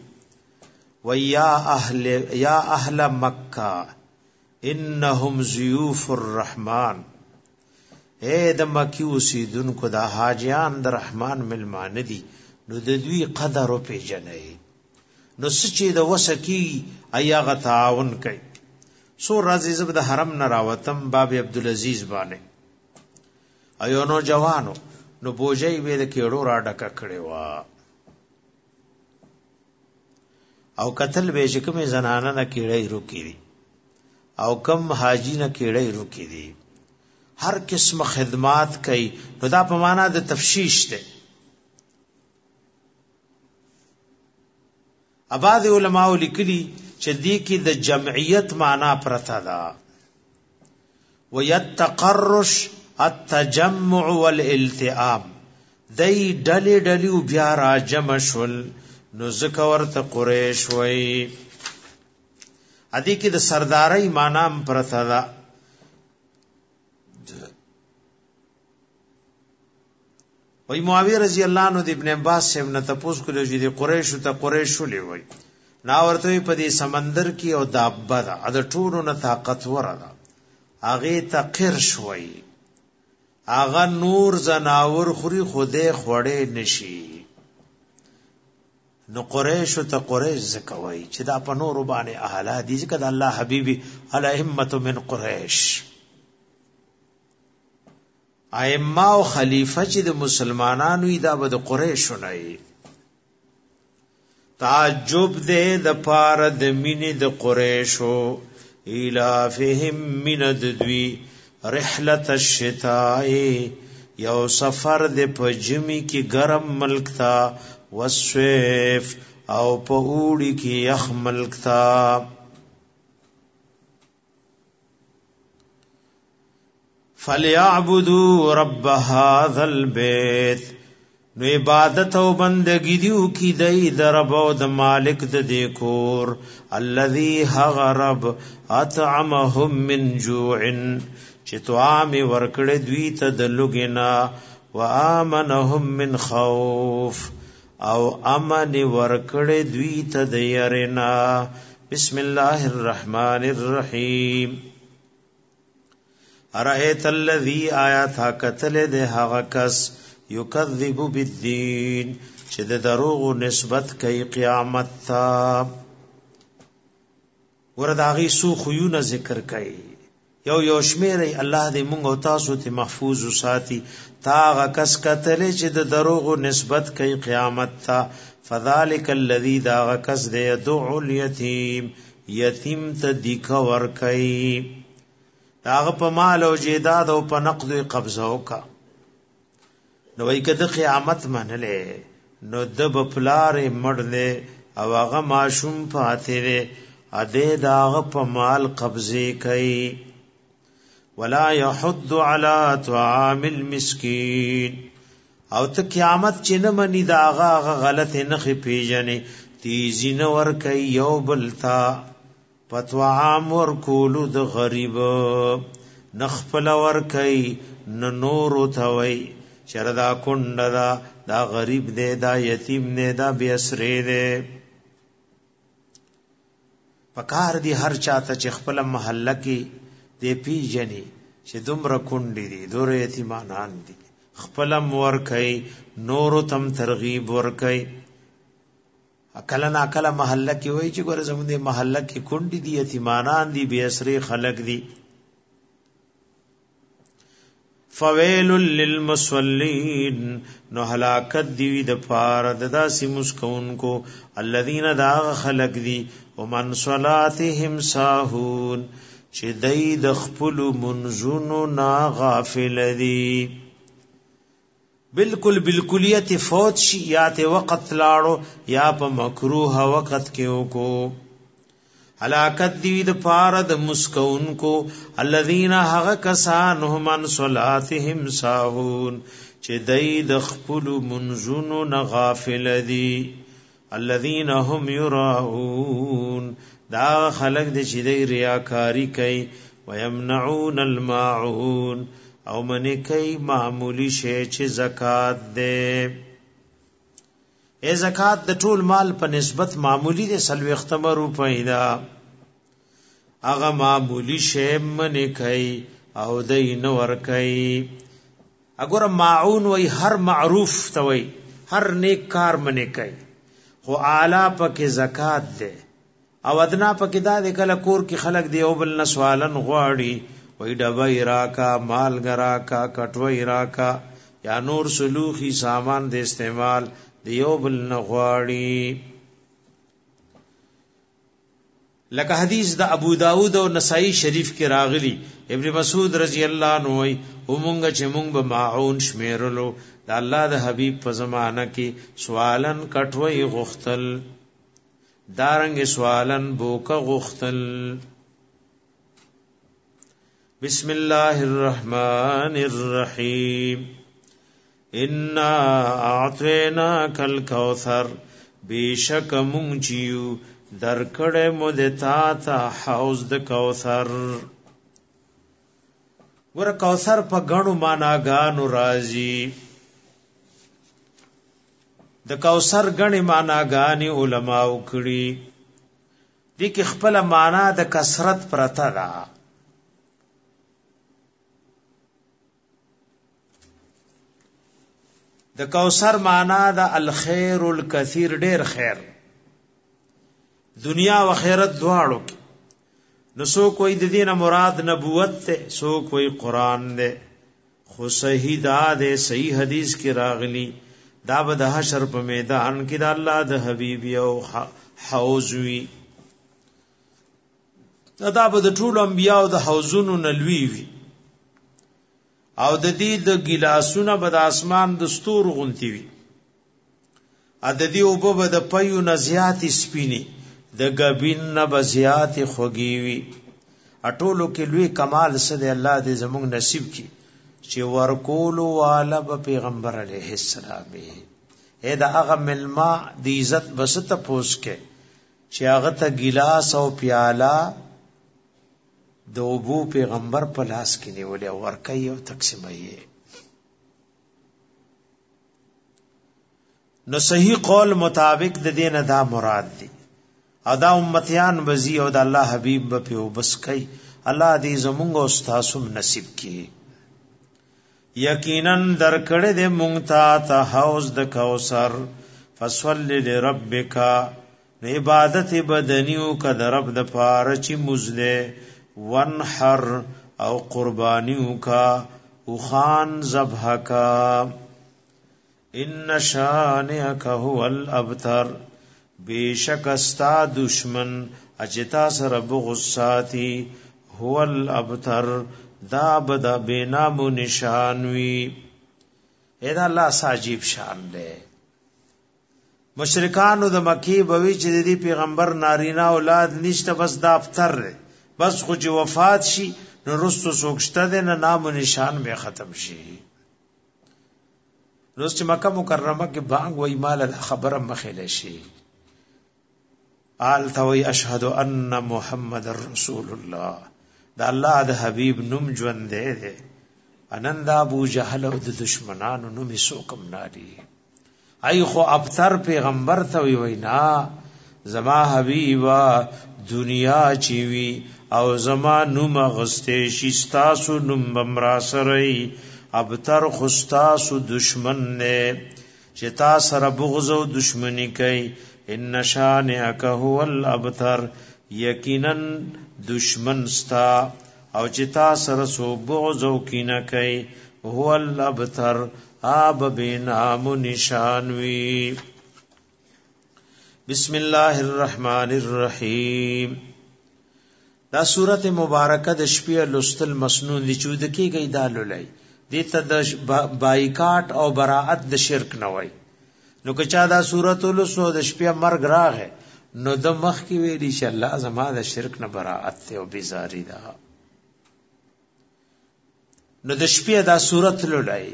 یا اهل مکه انهم ضیوف الرحمن اے د مکی اوسیدونکو د حاجیان د رحمان ملمان دي نو د دوی قدر او پیژنئ نو سچې د وسکی ایا غتاون کوي سو راځي زب د حرم نه راوتم باب عبدالعزیز باندې ایو نو جوانو نو بوجای به د کېړو را ډکه کړي وا او قتل به چې کومه زنانه نه کېړې روکې دي او کم حاجی نه کېړې روکې دي هر قسم خدمات کوي نو دا په معنا د تفشیش ده اباد علماء لیکلي چې دې کې د جمعیت معنا پرتا ده ويتقرش التجمع والالتئام دای ډلې ډلې بیا را جمع شول نو ذکر ورته قریش وای ادي کې د سردارای معنا پرتا ده وای معاویه رضی الله عنه د ابن عباس څخه نه تاسو کولو چې د قریش ته قریش ولې وای نا ورته په دې سمندر کې او دابه ده د ټولو نه طاقت ورده هغه ته قرش وای هغه نور زناور خوري خوده خوړې نشي نو قریش ته قریش زکوي چې دا په نور باندې اهلا دي ځکه د الله حبيبي علی همت من قریش ائمه او خلیفہ چې د مسلمانانو دا به د قریش نه تعجب دې د پاره د مینې د قریشو الافهم من الدوی رحلت الشتاء یو سفر د پجمی کی گرم ملک تا والصيف او په اوړي کی یخ ملک تا فلیعبدوا رب هذا البيت نو عبادت او بندگی دیو کی دای درب او د مالک د دیکور الذي غرب اطعمهم من جوع چې طعام ورکړې دوی ته د لګینا وامنهم من خوف او امن ورکړې دوی ته د يرنا بسم الله الرحمن الرحیم ارایت الذی آیات قتل ده هغه کس یکذب بالدین چې د دروغ نسبت کوي قیامت تا ورداغي سو خيونه ذکر کوي یو شمیر الله دې مونږ او تاسو ته محفوظ وساتي تا غکس کتل چې د دروغ نسبت کوي قیامت تا فذلک الذی دا غکس دې يدعو الیتیم یتیم ته دیکا ور کوي داغه په مال او جیداد او په نقد قبضه وکا نو وای کده قیامت منلې نو د بپلار مړلې او هغه ماشوم فاتره اده داغه په مال قبضه کوي ولا يحض على طعام المسكين او ته قیامت چې نه منی داغه غلط نه خې پیژنې تیزی نه ور کوي یو بلتا پتوعام ور کولو د غریب نخپل ور کوي نو نور توي شردا کند دا غریب دے دا یتیم دے دا بے اسرے دے پکار دی هر چاته چې خپل محله کې دی پیجنې چې دومره کندې دي دوره یتیمانان دي خپل مور کوي نور تم ترغیب ور کوي اکل نا اکل محله کې وای چې ګوره زموږ د محله کې کندې دي یتیمانان دي بے اسرے خلق دي فویل للمصلین نو هلاکت دی د پار د داسې مسکون کو الذين دا خلق دی ومن صلاتهم ساهون چې دای د خپل منزونو نا غافل دی بالکل بالکلیت فوت شي یا ته وخت لاړو یا په مکروه وخت کې وکړو هلاکت دی د پار د مسکون کو الذين هغه کسان هم ان صلاتهم ساهون چې دای د خپل منزونو نه غافل دي الذين هم يراؤون دا خلق د چې دی ریاکاری کوي ويمنعون الماعون او منی کوي معمولی شی چې زکات ده ای زکات د ټول مال په نسبت معمولی دي سلوي ختمه روپۍ دا هغه معمولی شی منی کوي او دای نو ور کوي اگر معون وای هر معروف توي هر نیک کار منی کوي خو اعلی پکې زکات ده او ادنا پکې دا د کله کور کې خلق دی او بل نسوالن غواړي وای ډبای راکا مال غرا کا کټوي راکا یا نور سلوخي سامان د استعمال دیو بل نغواړي لکه حدیث د ابو داود او نسائی شریف کې راغلی ابن مسعود رضی الله عنه وای همغه چې مونږ به معون شمیرلو د الله د حبیب په زمانہ کې سوالن کټوي غختل دارنګ سوالن بوکا غختل بسم الله الرحمن الرحیم انا اعطیناک الکوثر بیشک مونږ چیو درکړې مو د تا ته حوض د کوثر ور کوثر په غړو معناګانو راځي د کوثر غنی معناګانی علما وکړي دي کې خپل معنا د کثرت پرته ده د کوثر معنا د الخير الكثير ډیر خیر دنیا و آخرت دواړو نو سو کوئی د دینه مراد نبوت ته سو کوئی قران ده خو صحیح دا ده صحیح حدیث کې راغلی دا به د حشر په میدان کې د الله د حبیب یو حوض وی دا به د ټول انبیاء د حوضونو نلوي وی او د دې د ګلاسونه به د اسمان د ستور غونتی وي ا د دې او به د پيو نزيات سپيني د غبین نه بزيات خوږي وي اټولو کې لوی کمال سده الله دې زموږ نصیب کی چې ورکول والا به پیغمبر علیه السلام اے دا هغه ملما د عزت بسته پوس کې چې هغه ته ګلاس او پیاله د ابو پیغمبر په لاس کې نیولې او ورکې او تقسیمې نو صحیح قول مطابق د دین ادا مراد دي ادا امتیان وزي او د الله حبيب په وبس کوي الله دې زمونږ او تاسو نصیب کړي یقینا درکړه دې مونږ ته حوض د کوثر فصل لربک عبادت بدنیو کد رب د پاره چې مزله ونحر او قربانیو کا او خان ذبح کا ان شانئک هو الابتر بیشک استا دشمن اجتا سر بغصاتی هو الابتر دا بدا بینام و نشانوی ایدا اللہ ساجیب شان دے مشرکانو د مکی بوی چې دی پیغمبر نارینا اولاد نشته بس دا ابتر دے بس خو چې وفات شي نو رستو سوکشته ده نه نام و نشان به ختم شي روز چې مکه مکرمه کې بانګ وای مال خبره مخېله شي آل توي اشهد ان محمد رسول الله دا الله د حبيب نوم ژوند ده انند ابو جهل او د دشمنانو نوم سوکم نادي ای خو ابتر پیغمبر ته وی نا زما حبیبا دنیا چیوی او زما نوم غسته شستاسو نوم بمرا سرئی ابتر خستاسو دشمن نے چتا سر بغض و دشمنی کئی ان شانئک هو الابتر یقینا دشمن ستا او چتا سر سو بغض و کینه کئی هو الابتر آب بینام نشانوی بسم الله الرحمن الرحیم دا سورت مبارکه د شپې لستل مسنون دي چود کیږي دالولای دې ته د بایکاټ او براءت د شرک نه وای نو که چا دا سورت لسو د شپې مرګ راغې نو د مخ کې ویلی چې الله زما د شرک نه براءت ته او بیزاری ده نو د شپې دا سورت لولای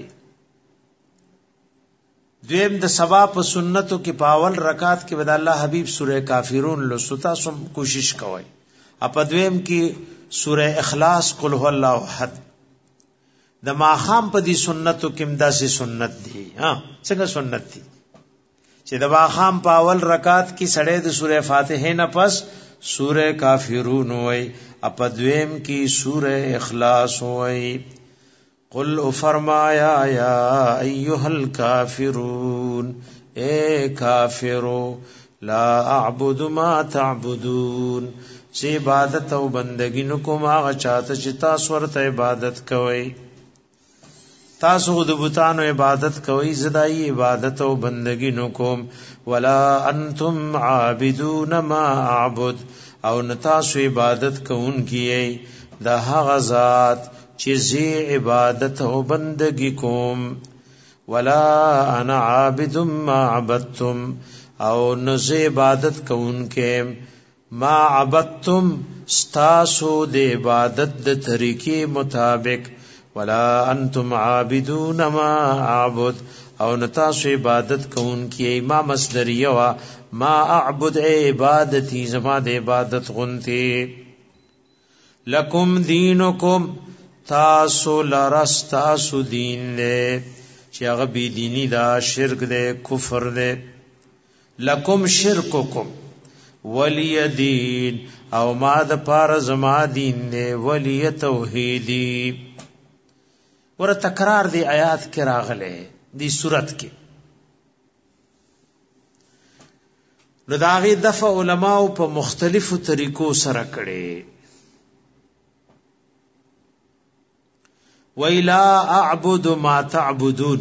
دویم د سبا په سنتو کې پاول رکعات کې ود الله حبیب سوره کافرون لستا سم کوشش کوي اپ دویم کې سوره اخلاص قل هو الله احد د ماخام په دې سنتو کې مداسي سنت دي ها څنګه سنت دي چې د ماخام پاول رکعات کې سړې د سوره فاتحه نه پس سوره کافرون وای اپ دویم کې سوره اخلاص وای قل فرمایا یا ایها الکافرون اے کافرو لا اعبد ما تعبدون چې عبادت او بندګی نو کوم هغه چاته چې تاسو ورته عبادت کوئ تاسو د بوتانو عبادت کوئ زدائی عبادت او بندګی نو کوم ولا انتم عابدون ما اعبد او نتاسو عبادت کوونکی د هغه ذات چې زی عبادت او بندگی کوم ولا انا عابد ما عبدتم او نزی عبادت کوونکې ما عبدتم ستاسو د عبادت د طریقې مطابق ولا انتم عابدون ما اعبد او نتاسو عبادت کوونکې ما مصدریه وا ما اعبد عبادتي زما د عبادت غنتی لکم دینکم تاسو لرستاسو دین لے چې هغه بی دینی دا شرک دے کفر دے. لکم شرککم ولی دین او ما د پار زما دین دے ولی توحیدی. ور تکرار دی آیات کې راغله دی صورت کې. نو داغي دفع علماء په مختلفو طریقو سره کړي. وَإِلَا أَعْبُدُ مَا تَعْبُدُونَ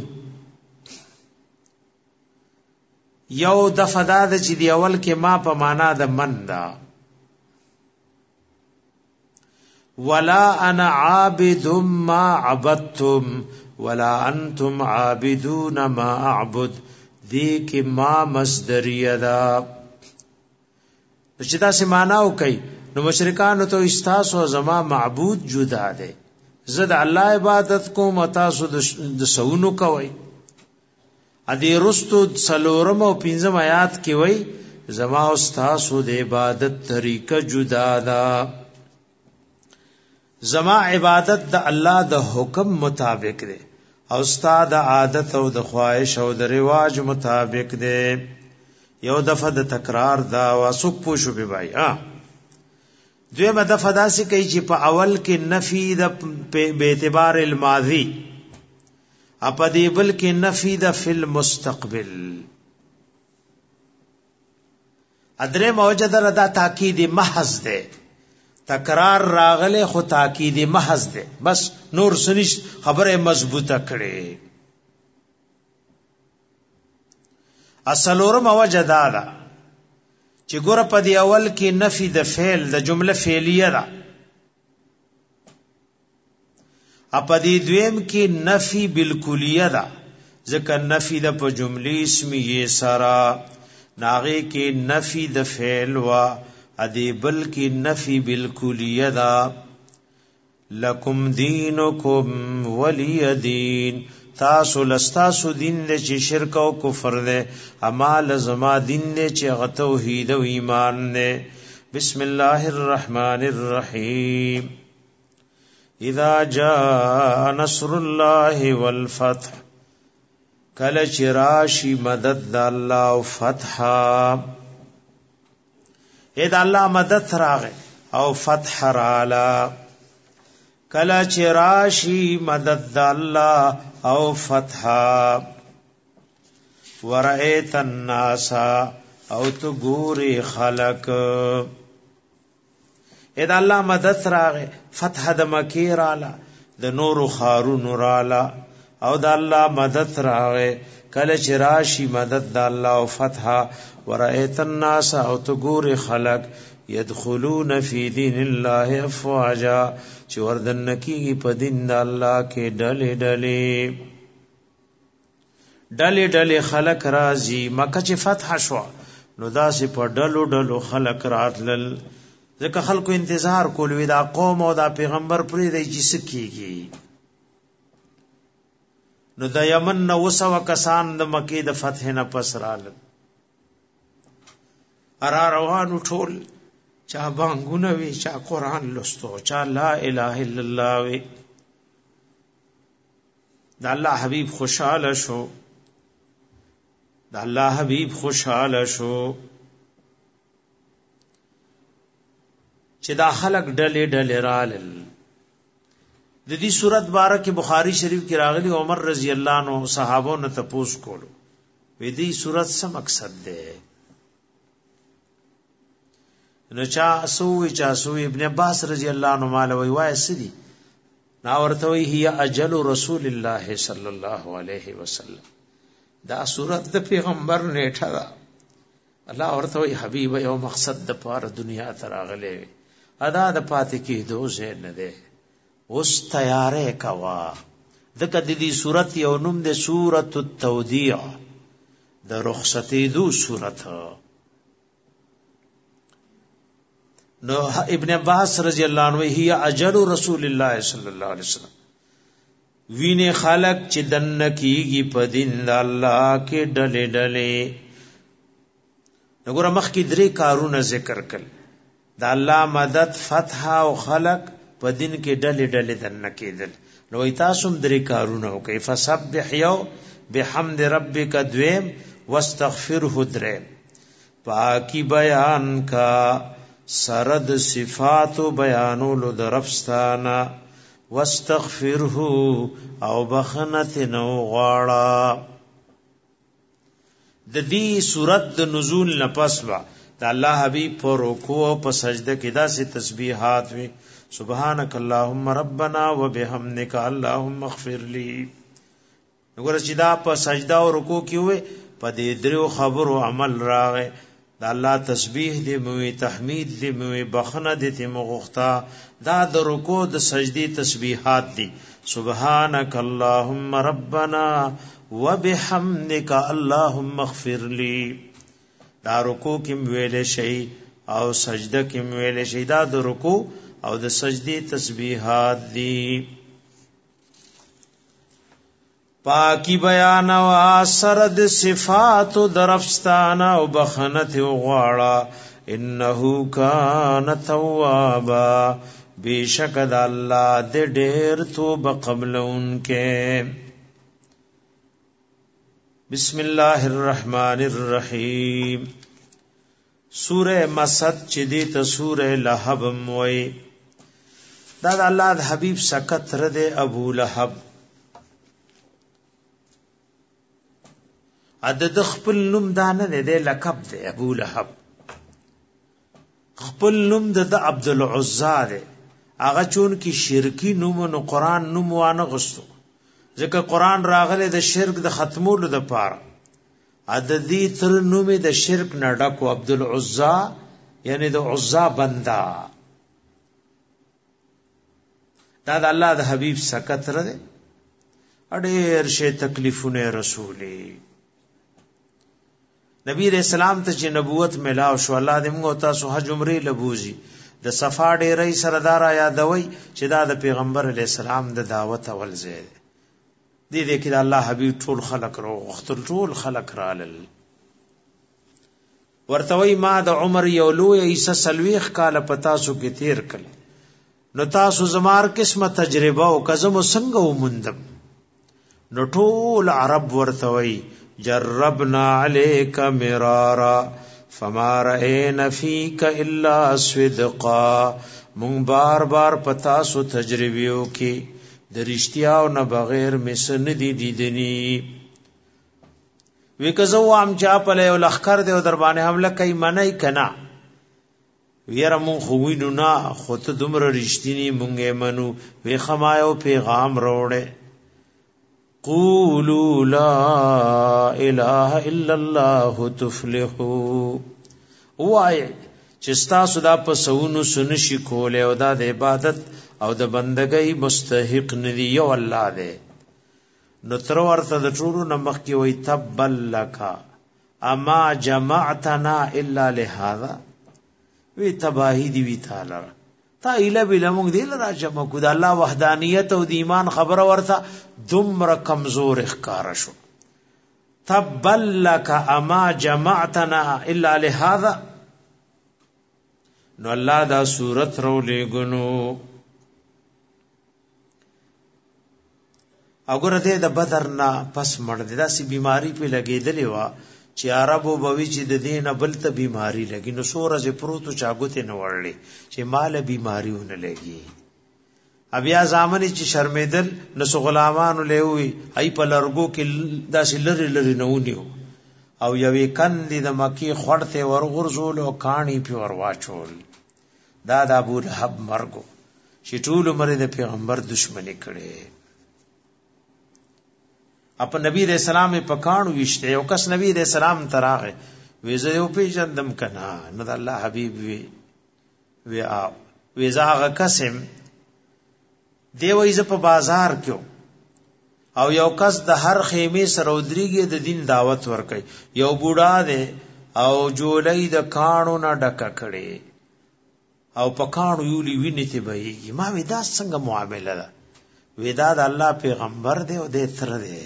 یو دفع دا چې دی اول کې ما په معنا د من دا. وَلَا أَنَا عَابِدٌ مَا عَبَدْتُمْ وَلَا أَنْتُمْ عَابِدُونَ مَا أَعْبُدُ دی کې ما مصدریه دا. چې دا سه معنا وکي نو مشرکان ته استاسو زما معبود جدا ده. زه د الله عبادت کوم تاسو د سونو کوي. ادي رستو سلورم او پنځم آیات کې وای زما او تاسو د عبادت طریقه جدا ده. زما عبادت د الله د حکم مطابق ده او استاد عادت او د خواهش او د رواج مطابق ده. یو دفعه د تکرار دا واسوک پوښو به بای. دویمه دفعه داسې کوي چې په اول کې نفي د به اعتبار الماضی اپا دی بل کې نفي د فی المستقبل. ادره موجد ردا تاکید محض ده. تکرار راغله خو تاکید محض ده. بس نور سنش خبره مضبوطه کړي. اصلورم وجدا ده چې ګور په دی اول کې نفي د فعل د جمله فعلیه ده. اپا دی دویم کې نفي بالکلیه ده ځکه نفي د په جمله اسمیه سره ناغه کې نفي د فعل وا ادي بل کې نفي بالکلیه ده. لکم دینکم ولی دین تاسو لستاسو دین دے چې شرک او کفر دے. اعمال زما دین دے چې توحید او ایمان دے. بسم الله الرحمن الرحیم. اذا جاء نصر الله والفتح کله چې راشي مدد د الله او فتح. اې د الله مدد راغی او فتح رااله. کله چې راشي مدد د الله او فتح. ورأیت الناس او تو ګوري خلق. اې د الله مدد راغی فتح د مکی رااله د نور خارون رااله او د الله مدد راغی کله چې راشي مدد د الله او فتح. ورأیت الناس او تو ګوري خلق يدخلون فی دین الله افواجا چې وردن کیږي په دین د الله کې ډلې ډلې ډلې ډلې خلق راځي. مکه چې فتح شو نو داسې په ډلو ډلو خلق راتلل ځکه خلکو انتظار کول وی دا قوم او دا پیغمبر پرې دی چې سکیږي. نو د یمن نو وسو کسان د مکې د فتح نه پس رال ارا روانو ټول چا بانګونه وی چا قران لستو چا لا اله الا الله وی. دا الله حبیب خوشاله شو. دا الله حبیب خوشاله شو چې دا خلق ډلې ډلې رالل. د دې صورت بارکه بخاری شریف کې راغلی عمر رضی الله عنه صحابو نه تپوس کولو وی دې صورت څه مقصد ده. نو چا سوې ابن عباس رضی الله عنه مال وای سدي نا ورته وی هي اجل رسول الله صلی الله علیه وسلم. دا صورت د پیغمبر نیټه ده. الله ورته وی حبیب یو مقصد د پاره دنیا ته راغلی ادا د پاتې کې دوزه نه ده. اوس تیارې کوا دغه د دې صورت یو نوم د سورۃ التودیع د رخصتې دو صورت. نو ابن عباس رضی الله عنه هي اجل رسول الله صلی الله علیه وسلم وینه خلق چې دن کیږي په دین د الله کې ډلې ډلې. وګوره مخکې درې کارونه ذکر کړل د الله مدد فتح او خلق په دین کې ډلې ډلې دن کېدل نو تاسو درې کارونه وکي فسبح یو بحمد ربک دویم واستغفره دریم پاکی بیان کا سرد صفات بیانولو درفستانا واستغفره او بخنت نو غاړه د دې صورت د نزول نپسوا د الله حبیب پر رکوع او په سجده کې داسې تسبیحات وي سبحانك اللهم ربنا وبحمدك اللهم اغفر لي وګوره چې دا په سجده او رکوع کې وي په دې درو خبرو عمل راغی د الله تسبیح دې موي تحمید دې موي بخنه دې مغختا دا د رکوع د سجدي تسبیحات دي سبحانك اللهم ربنا وبحمدك اللهم اغفر لي دا رکوع کې ویل شي او سجده کې ویل شي دا د رکوع او د سجدي تسبیحات دي پاکی بیان او سرد صفات درفستانا او بخنت غواړه انه کان توابا بیشک د الله د ډېر توبه قبلونکې بسم الله الرحمن الرحیم سورہ مسد چې دې ته سورہ لهب موي دا د الله د حبیب سکت رده ابو لهب عدد خپل نوم دانه دې لقب دې ابو لهب خپل نوم د عبد العزى دې هغه چون کې شرکی نوم نو قران نوم وانه غستو ځکه قران راغله د شرک د ختمولو د پاره عددی تر نوم د شرک نه ډکو عبد العزى یعنی د عزى بندا دا د الله د حبیب سکت رده اډیر شی تکلیفونه رسولي نبی رسول الله ته چې نبوت ملاو شو الله دې موږ تاسو حج عمره لبوزي د صفا ډېرې سردار یادوي چې دا د پیغمبر علی السلام د دعوت اول ځای دې کې د الله حبیب ټول خلق رو وختل ټول خلق رالل ورتوي ما د عمر یو لوی عیسی سلويخ کاله پتا سو کې تیر کړ نو تاسو زمار قسمه تجربه او کزم څنګه ومندم نو ټول عرب ورتوي جربنا عليك مرارا فما رأينا فيك الا صدقا مون بار بار پتا سو تجربیو کی د رښتیاو نه بغیر مسن دي دیدنی وکزو ام چا په له لخر دی در باندې حمله کوي منای کنا ویره مون خوینو نا خود دومره رښتینی مونږه منو وی خمایو پیغام وروړي قولوا لا اله الا الله تفلحوا وای چې تاسو دا په سونو سنشي کوله او دا د عبادت او د بندګۍ مستحق ندی یو الله دی نو تر ورته د ټولو نمخ کې وای تبل لك اما جمعتنا الا لهذا وی تباہی دی وی تعالی تا اله بل موږ دی لرا جمع کو د الله وحدانیت او د ایمان خبره ورته دومره کمزور ښکارا شو تبل لك اما جمعتنا الا لهذا نو الله دا صورت رو لګنو اگر دې د بدر نه پس مړ دې داسې بیماری په لګېدلې وا چې عربو بوي چې د دینه بل ته بیماری لګي نو سورځ پروتو چاغوته نه وړلې چې مال بیماریونه لګي بیا ځامنې چې شرمېدل نو غلامانو له وي ای په لرګو کې داسې لری لری نه ونیو او یوې کندې د مکی خړته ورغورځول او کانی په ورواچول دا د ابو لهب مرګو چې ټول عمر د پیغمبر دشمنی کړي اپ نبی رسول الله په کانو وشته او کس نبی رسول الله تراغه ویزه یو پیژندم کنا نو د الله حبیب وی ویزه قسم دی وایزه په بازار کې او یو کس د هر خیمه سره ودریږي د دین دعوت ورکي یو بوډا دی او جولای د کانو نه ډکه کړي او په کانو یولي ویني ته بهيږي ما ودا څنګه معامله ده ودا د الله پیغمبر دی او د تر دی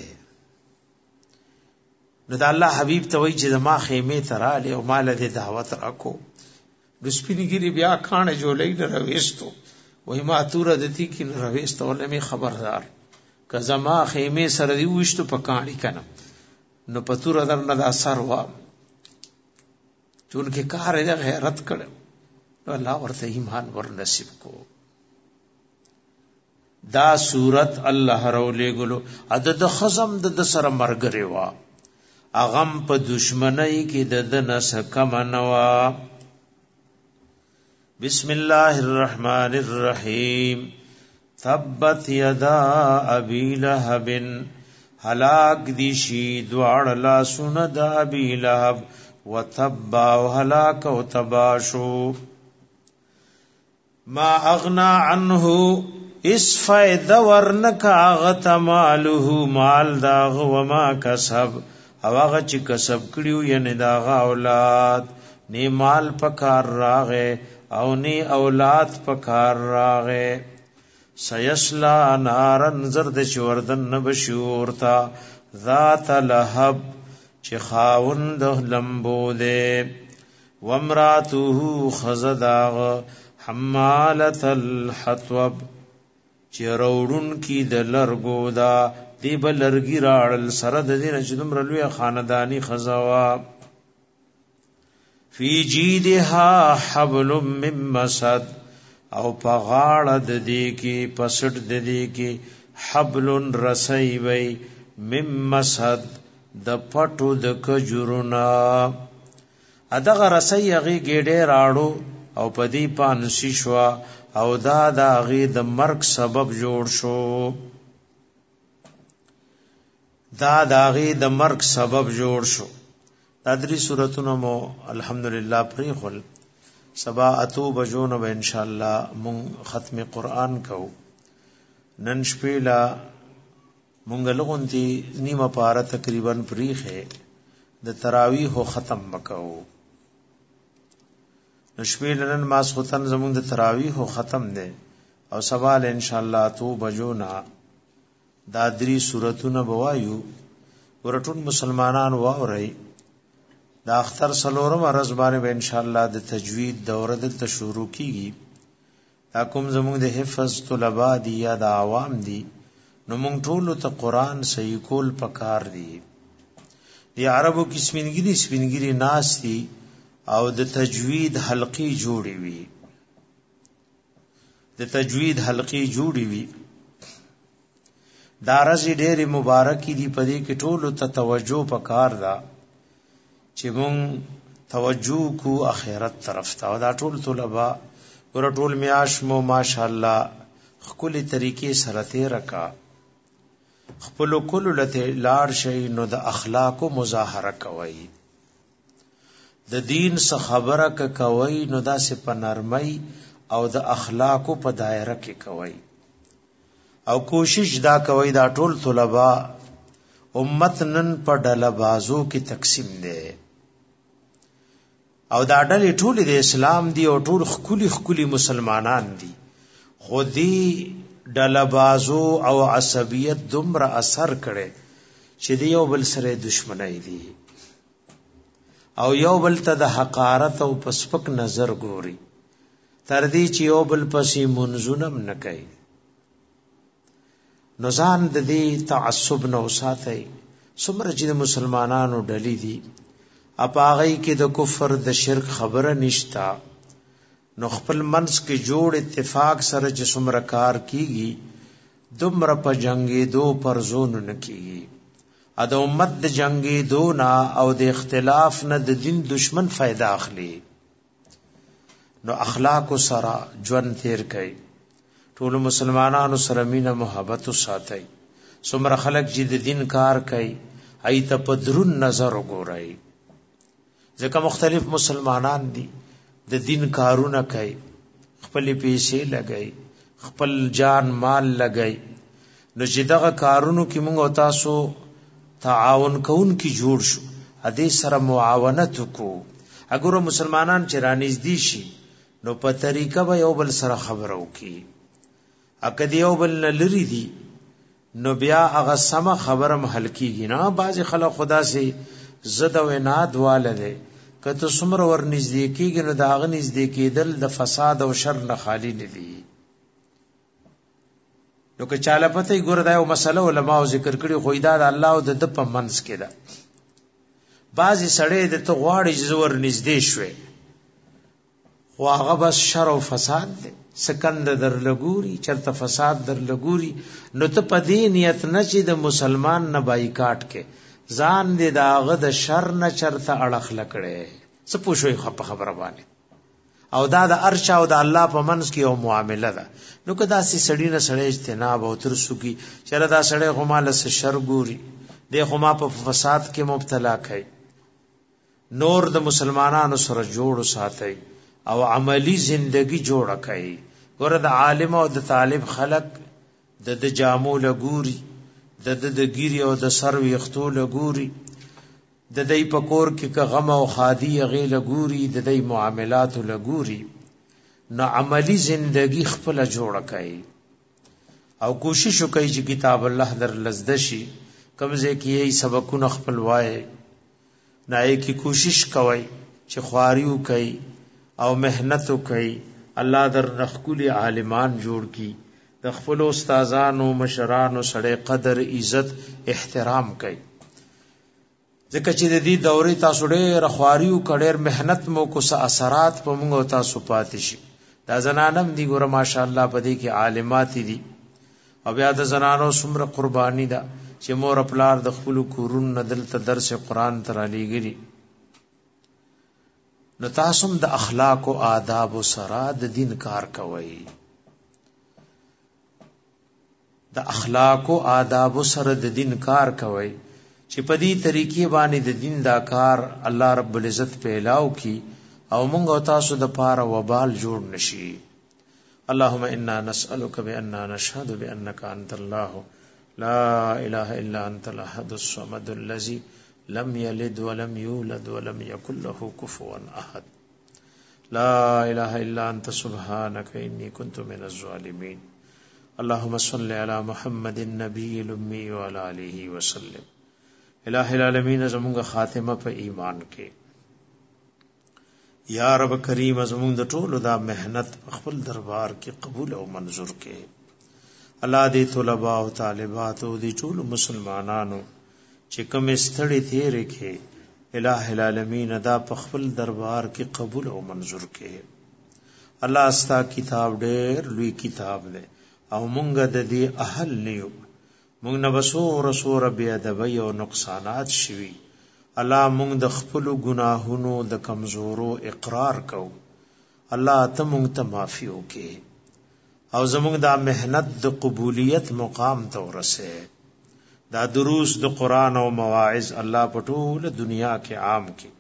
نو د الله حبیب ته وایي چې ما خیمه تراله او مال د دعوت راکو د سپینګری بیا کانه جولای نه رويستو وای ما تور دتی کې رويست ولمه خبردار که زما خیمه سره دی وشتو پکانی کنه نو پتور در نه اثر وا چون کې کار یې غیرت کړ نو الله ورته ایمان ور نصیب کو. دا صورت الله رولې ګلو عدد خزم د سره مرګره وا اغم په دشمنی کې د نس کم نوا. بسم الله الرحمن الرحیم تبت یدا ابی لہب ہلاک دیشی دوار لا سند ابی لہب وتبا وهلاك وتباشو. ما اغنا عنه اس فائدہ ورنکا غت ماله مال داغ وما کسب او هغه چې کسب کړیو یعنی داغ اولاد نی مال پکار راغه او نی اولاد پکار راغه. سیسلا نارن زرد چوردن نبشورتا ذات لهب چې خاوند لمبو دے وامراته خزداغ حمالت الحطب چې روړون کی د لرګو دا دی بلرګی راړل سره د دین چې دومره لوی خاندانی خزوا. فی جیدها حبل من مسد او پغاړه د دې کې پسټ د دې کې حبل رسی وی من مسد د پټو د کجرونا ادغه رسی هغه ګډه راړو او پدی پانسی شو او دا د هغه د مرګ سبب جوړ شو. دا د هغه د مرګ سبب جوړ شو. تدری سورتونو مو الحمدلله پری خل سبا اتو بجون به ان شاء الله مون ختم قران کو. نن شپیلا مونږ لغونتی نیمه پاره تقریبا پریخه د تراویح ختم وکاو. نشمیل نن ماسختن زمونږ د تراویح ختم ده او سوال ان شاء الله تو بجونا دادری سورتونه بوایو ورټون مسلمانان واوري. دا اختر سلورم ورځ باندې به ان شاء الله د تجوید دوره د شروع کیږي. دا کوم زمونږ د حفظ طلبه دي یا د عوام دي نو مونږ ټول ته قران صحیح کول پکار دي. دی عربو کې سپینګری ناس دي او د تجوید حلقې جوړې وي دا رزي ډېر مبارکي دي پدې کې ټول ته توجه پکار دا چې مونږ توجه کو اخرت طرف ته. دا ټول طلبه ور ټول میاش مو ماشاءالله خپل طریقې سره تیر کا خپل کول لته لار شي نو د اخلاق مظاهره کوي د دین څخه خبره کوي نو دا سه په نرمۍ او د اخلاق په دایره کې کوي او کوشش دا کوي دا ټول طلبه امت نن په ډله بازو کې تقسیم دي او دا ډلې ټول د اسلام دي او ټول خولي مسلمانان دي. خودي ډله بازو او عصبیت دومره اثر کړي چې دی یو بل سره دشمنی دي او یو بل ته د حقارت او پسپک نظر ګوري تر دې چې یو بل پسې منځونم نه کوي. نو ځان د دې تعصب نو ساتي. څومره چې مسلمانانو ډلې دي اپاغی کې د کفر د شرک خبره نشتا نو خپل منس کې جوړ اتفاق سره چې څومره کار کیږي دومره په جنگي دو پر زون نه کیږي. ا د امت د جنگي دو نه او د اختلاف نه د دین دشمن فائدہ اخلي. نو اخلاق سره ژوند تیر کوي. ټول مسلمانانو سره مینه محبت ساتي. څومره خلک چې د دین کار کوي ایت په درون نظر وګورئ ځکه مختلف مسلمانان دي د دین کارونه کوي خپل پیسې لګي خپل جان مال لګي نو چې دغه کارونو کې موږ تاسو تعاون کوون کی جوړ شو ا دې سره معاونت کو اګوره مسلمانان چې رانږدې شي نو په طریقه به یو بل سره خبرو کی اګه یو بل لری دي نو بیا هغه سم خبرم حل کیږي نه. باز خلک خدا سي زد او عناد والده کته څومره ور نږدې کیږي نو دا غ نږدې کېدل د فساد او شر نه خالی نه دي. نو که چاله پته ګور دا یو مسله علماء ذکر کړي خو دا د الله او د په منځ کې ده. بعضی سړی د ته غواړي چې زور نږدې شوي خو هغه بس شر او فساد دی، سکند در لګوري چرته فساد در لګوري، نو ته په دې نیت نه چې د مسلمان نه بایکاټ کې ځان دې داغه د شر نه چرته اړخ لکړي څه پوښوي خبره باندې. او دا د ارشا او د الله په منځ کې یو معامله ده. نو که داسې سړی نه سړی اجتناب او ترسو کی چېرې دا سړی خو ما له شر ګوري دی خو ما په فساد کې مبتلا کوي، نور د مسلمانانو سره جوړ ساتي او عملی زندگی جوړه کوي. ګوره د عالم او د طالب خلق د جامو لګوري، د ګیری او د سر ویختو لګوري، د دې پکور کې که غم او خادي غي لګوري، د دې معاملات لګوري، نو عملی زندگی خپل جوړه کوي او کوشش وکړي چې کتاب الله در لزدشي کمزه کې یې سبقونه خپل وای نه کی کوشش کوي چې خواریو کوي او مهنت کوي. الله در نخکلی عالمان جوړ کی، د خپل استادانو مشرانو سره قدر عزت احترام کوي. ځکه چې د دې دورې تاسو ډېر خواریو کډېر مهنت مو کو څه اثرات په موږ تاسو پاتې شي. دا زنانم دی ګوره ماشاءالله په دې کې عالمات دي او بیا د زنانو څومره قرباني ده چې مور خپلار د خپل کورون ندل ته درس قرآن تر علیګری. نو تاسو د اخلاق او آداب سره د دین کار کوي، د اخلاق او آداب سره د دین کار کوي چې په دې طریقې باندې د دین دا کار الله رب العزت په الاو کی او موږ او تاسو د پاره وبال جوړ نشي. اللهم انا نسألك بأننا نشهد بأنك انت الله لا اله الا انت الاحد الصمد الذي لم يلد ولم يولد ولم يكن له كفوا احد. لا اله الا انت سبحانك اني كنت من الظالمين. اللهم صل على محمد النبي الامي وعلى اله وسلم. الہ العالمین زمونږ خاتمه په ایمان کې. یا رب کریم زمونږ د ټولو دا مهنت په خپل دربار کې قبول او منظور کې. الله دې طلباء او طالبات او دې ټولو مسلمانانو چې کوم استړی تیرې کې الہ العالمین دا په خپل دربار کې قبول او منظور کې. الله استا کتاب ډېر لوی کتاب دی او مونږ د دې اهل نیو، مونږ نه بسور بیا د وی او نقصانات شوي. الله مونږ د خپل ګناهونو د کمزورو اقرار کو. الله ته مونږ ته معافي وکي او زمونږ د مهنت د قبولیت مقام ته ورسه. دا دروس د قران او مواعظ الله په ټول دنیا کې عام کړي.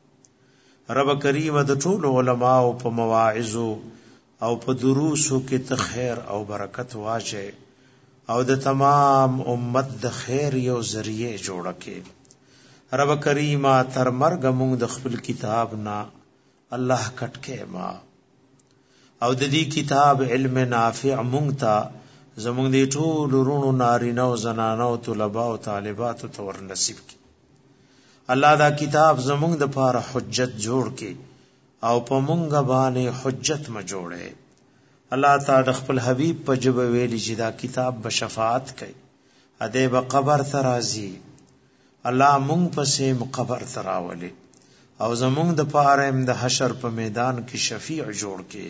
رب کریم د ټول علماء په مواعظ او په دروسو کې ته خیر او برکت واچي او د تمام امت د خیر یو ذریعہ جوړ کړي. رب کریم تر مرګ موږ د خپل کتاب نا الله کټکه ما او د دې کتاب علم نافع موږ ته زموږ د ټول ورونو نارینه او زنانه او طلباء او طالبات ته ور نصیب کړي. الله دا کتاب زموږ د پاره حجت جوړ کړي او په موږ باندې حجت ما جوړه. الله تعالی خپل حبیب په جبه ویلی چې دا کتاب به شفاعت کوي، اده به قبر ترازی. الله مونږ پسې قبر تراولي او زمونږ د پاره د حشر په میدان کې شفیع جوړ کړي.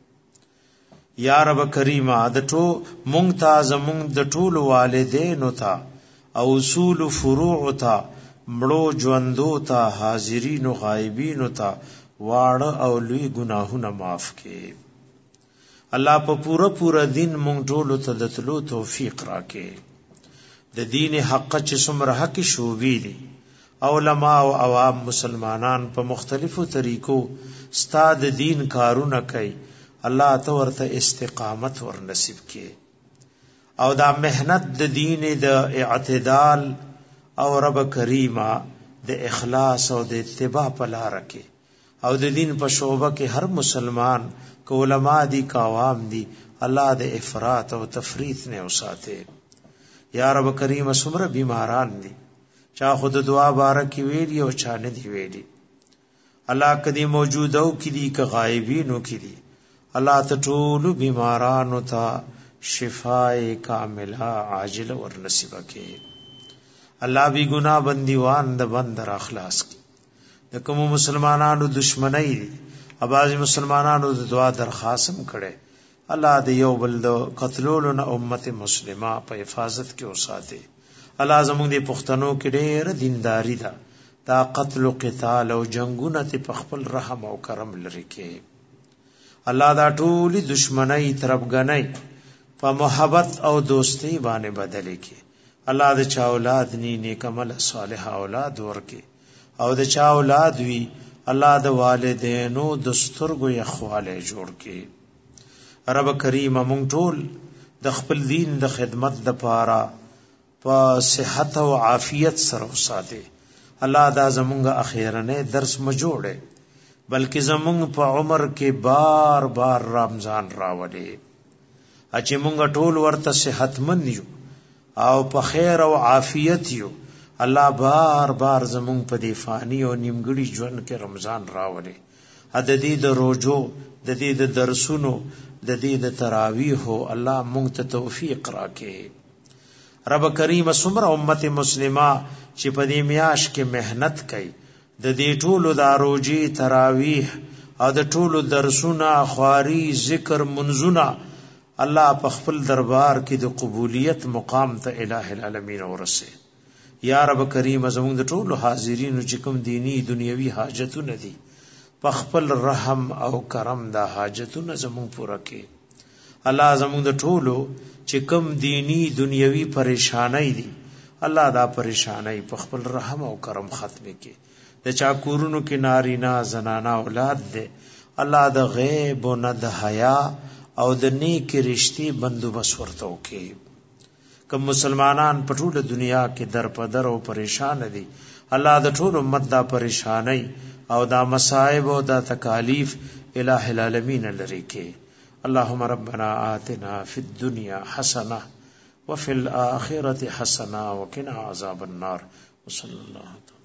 یا رب کریم عادتو مونږ ته زمونږ د ټول والدینو ته او اصول فروع ته مړو ژوندو ته حاضرین او غایبین ته واړه او لوی ګناهونه معاف کړي. الله په پورا دین مونږ ټول ته د تلو توفیق راکړي. د دین حق چې څومره حق شوبې دي علماء او عوام مسلمانان په مختلفو طریقو ستاد دین کارونه کوي. الله ته ورته استقامت ور نصیب کړي او دا مهنت د دین د اعتدال او رب کریمه د اخلاص او د اتباع په لار کې او د دین په شعبه کې هر مسلمان کو علماء دي کا عوام دي الله د افراط او تفریط نه وساته. یا رب کریم سمره بیماران دي چا خود دعا بارکی ویلی او چا نه دی ویلی. الله کدی موجود او کدی ک غایبینو کدی الله ته ټول بیمارانو ته شفای کامله عاجل ور نصیب کې. الله بی گناہ بندیوان د بندر اخلاص کی. د کوم مسلمانانو دشمنی دي اباظ مسلمانانو د دعا درخواستم کړي الله د یو بل د قتلولو نه امت مسلمه په حفاظت کې اوساته. الله زموږ د پښتنو کې ډېر دینداری ده دا قتل او قتال او جنگونه ته په خپل رحم او کرم لري کې. الله دا ټولي دشمنی طرفګنۍ په محبت او دوستی باندې بدلې کې. الله د چا اولاد ني نیک عمل صالح اولاد ورکي او د چا اولاد وی الله د والدینو د سترګو یخواله جوړ کړي. رب کریم مونږ ټول د خپل دین د خدمت د پاره په صحت او عافیت سره وساته. الله دا زمونږ اخیرنه درس مجوړه بلکې زمونږ په عمر کې بار بار رمضان راوړي چې مونږ ټول ورته صحتمند یو او په خیر او عافیت یو. الله بار بار زمونږ په دی فانی او نیمګړي ژوند کې رمضان راوړي. د دې د روزو د دې د درسونو د دې د تراویح الله مونږ ته توفیق راکړي. رب کریم سمره امت مسلمه چې په دې میاش کې مهنت کوي د دې ټولو د روزي تراویح او د ټولو درسونه خواري ذکر منزونه الله په خپل دربار کې د قبولیت مقام ته الٰه العالمین ورسه. یا رب کریم زموږ د ټولو حاضرینو چې کوم دینی دنیوي حاجتونه دي په خپل رحم او کرم دا حاجتونه زموږ پوره کړي. الله زموږ د ټولو چې کوم دینی دنیوي پریشانای دي الله دا پریشانای په خپل رحم او کرم ختم کړي. د چا کورونو کې نارینا زنانا اولاد دي الله د غیب او نه د حیا او د نیک رشتي بندوبست ورته وکړي. کوم مسلمانان په ټوله دنیا کې در په در او پریشان دي الله د ټول امت دا پریشانای او دا مصائب او دا تکالیف الٰه العالمین لري کې. اللهم ربنا آتنا فی الدنيا حسنه وفي الآخرة حسنه وقنا عذاب النار. وصلی الله تعالی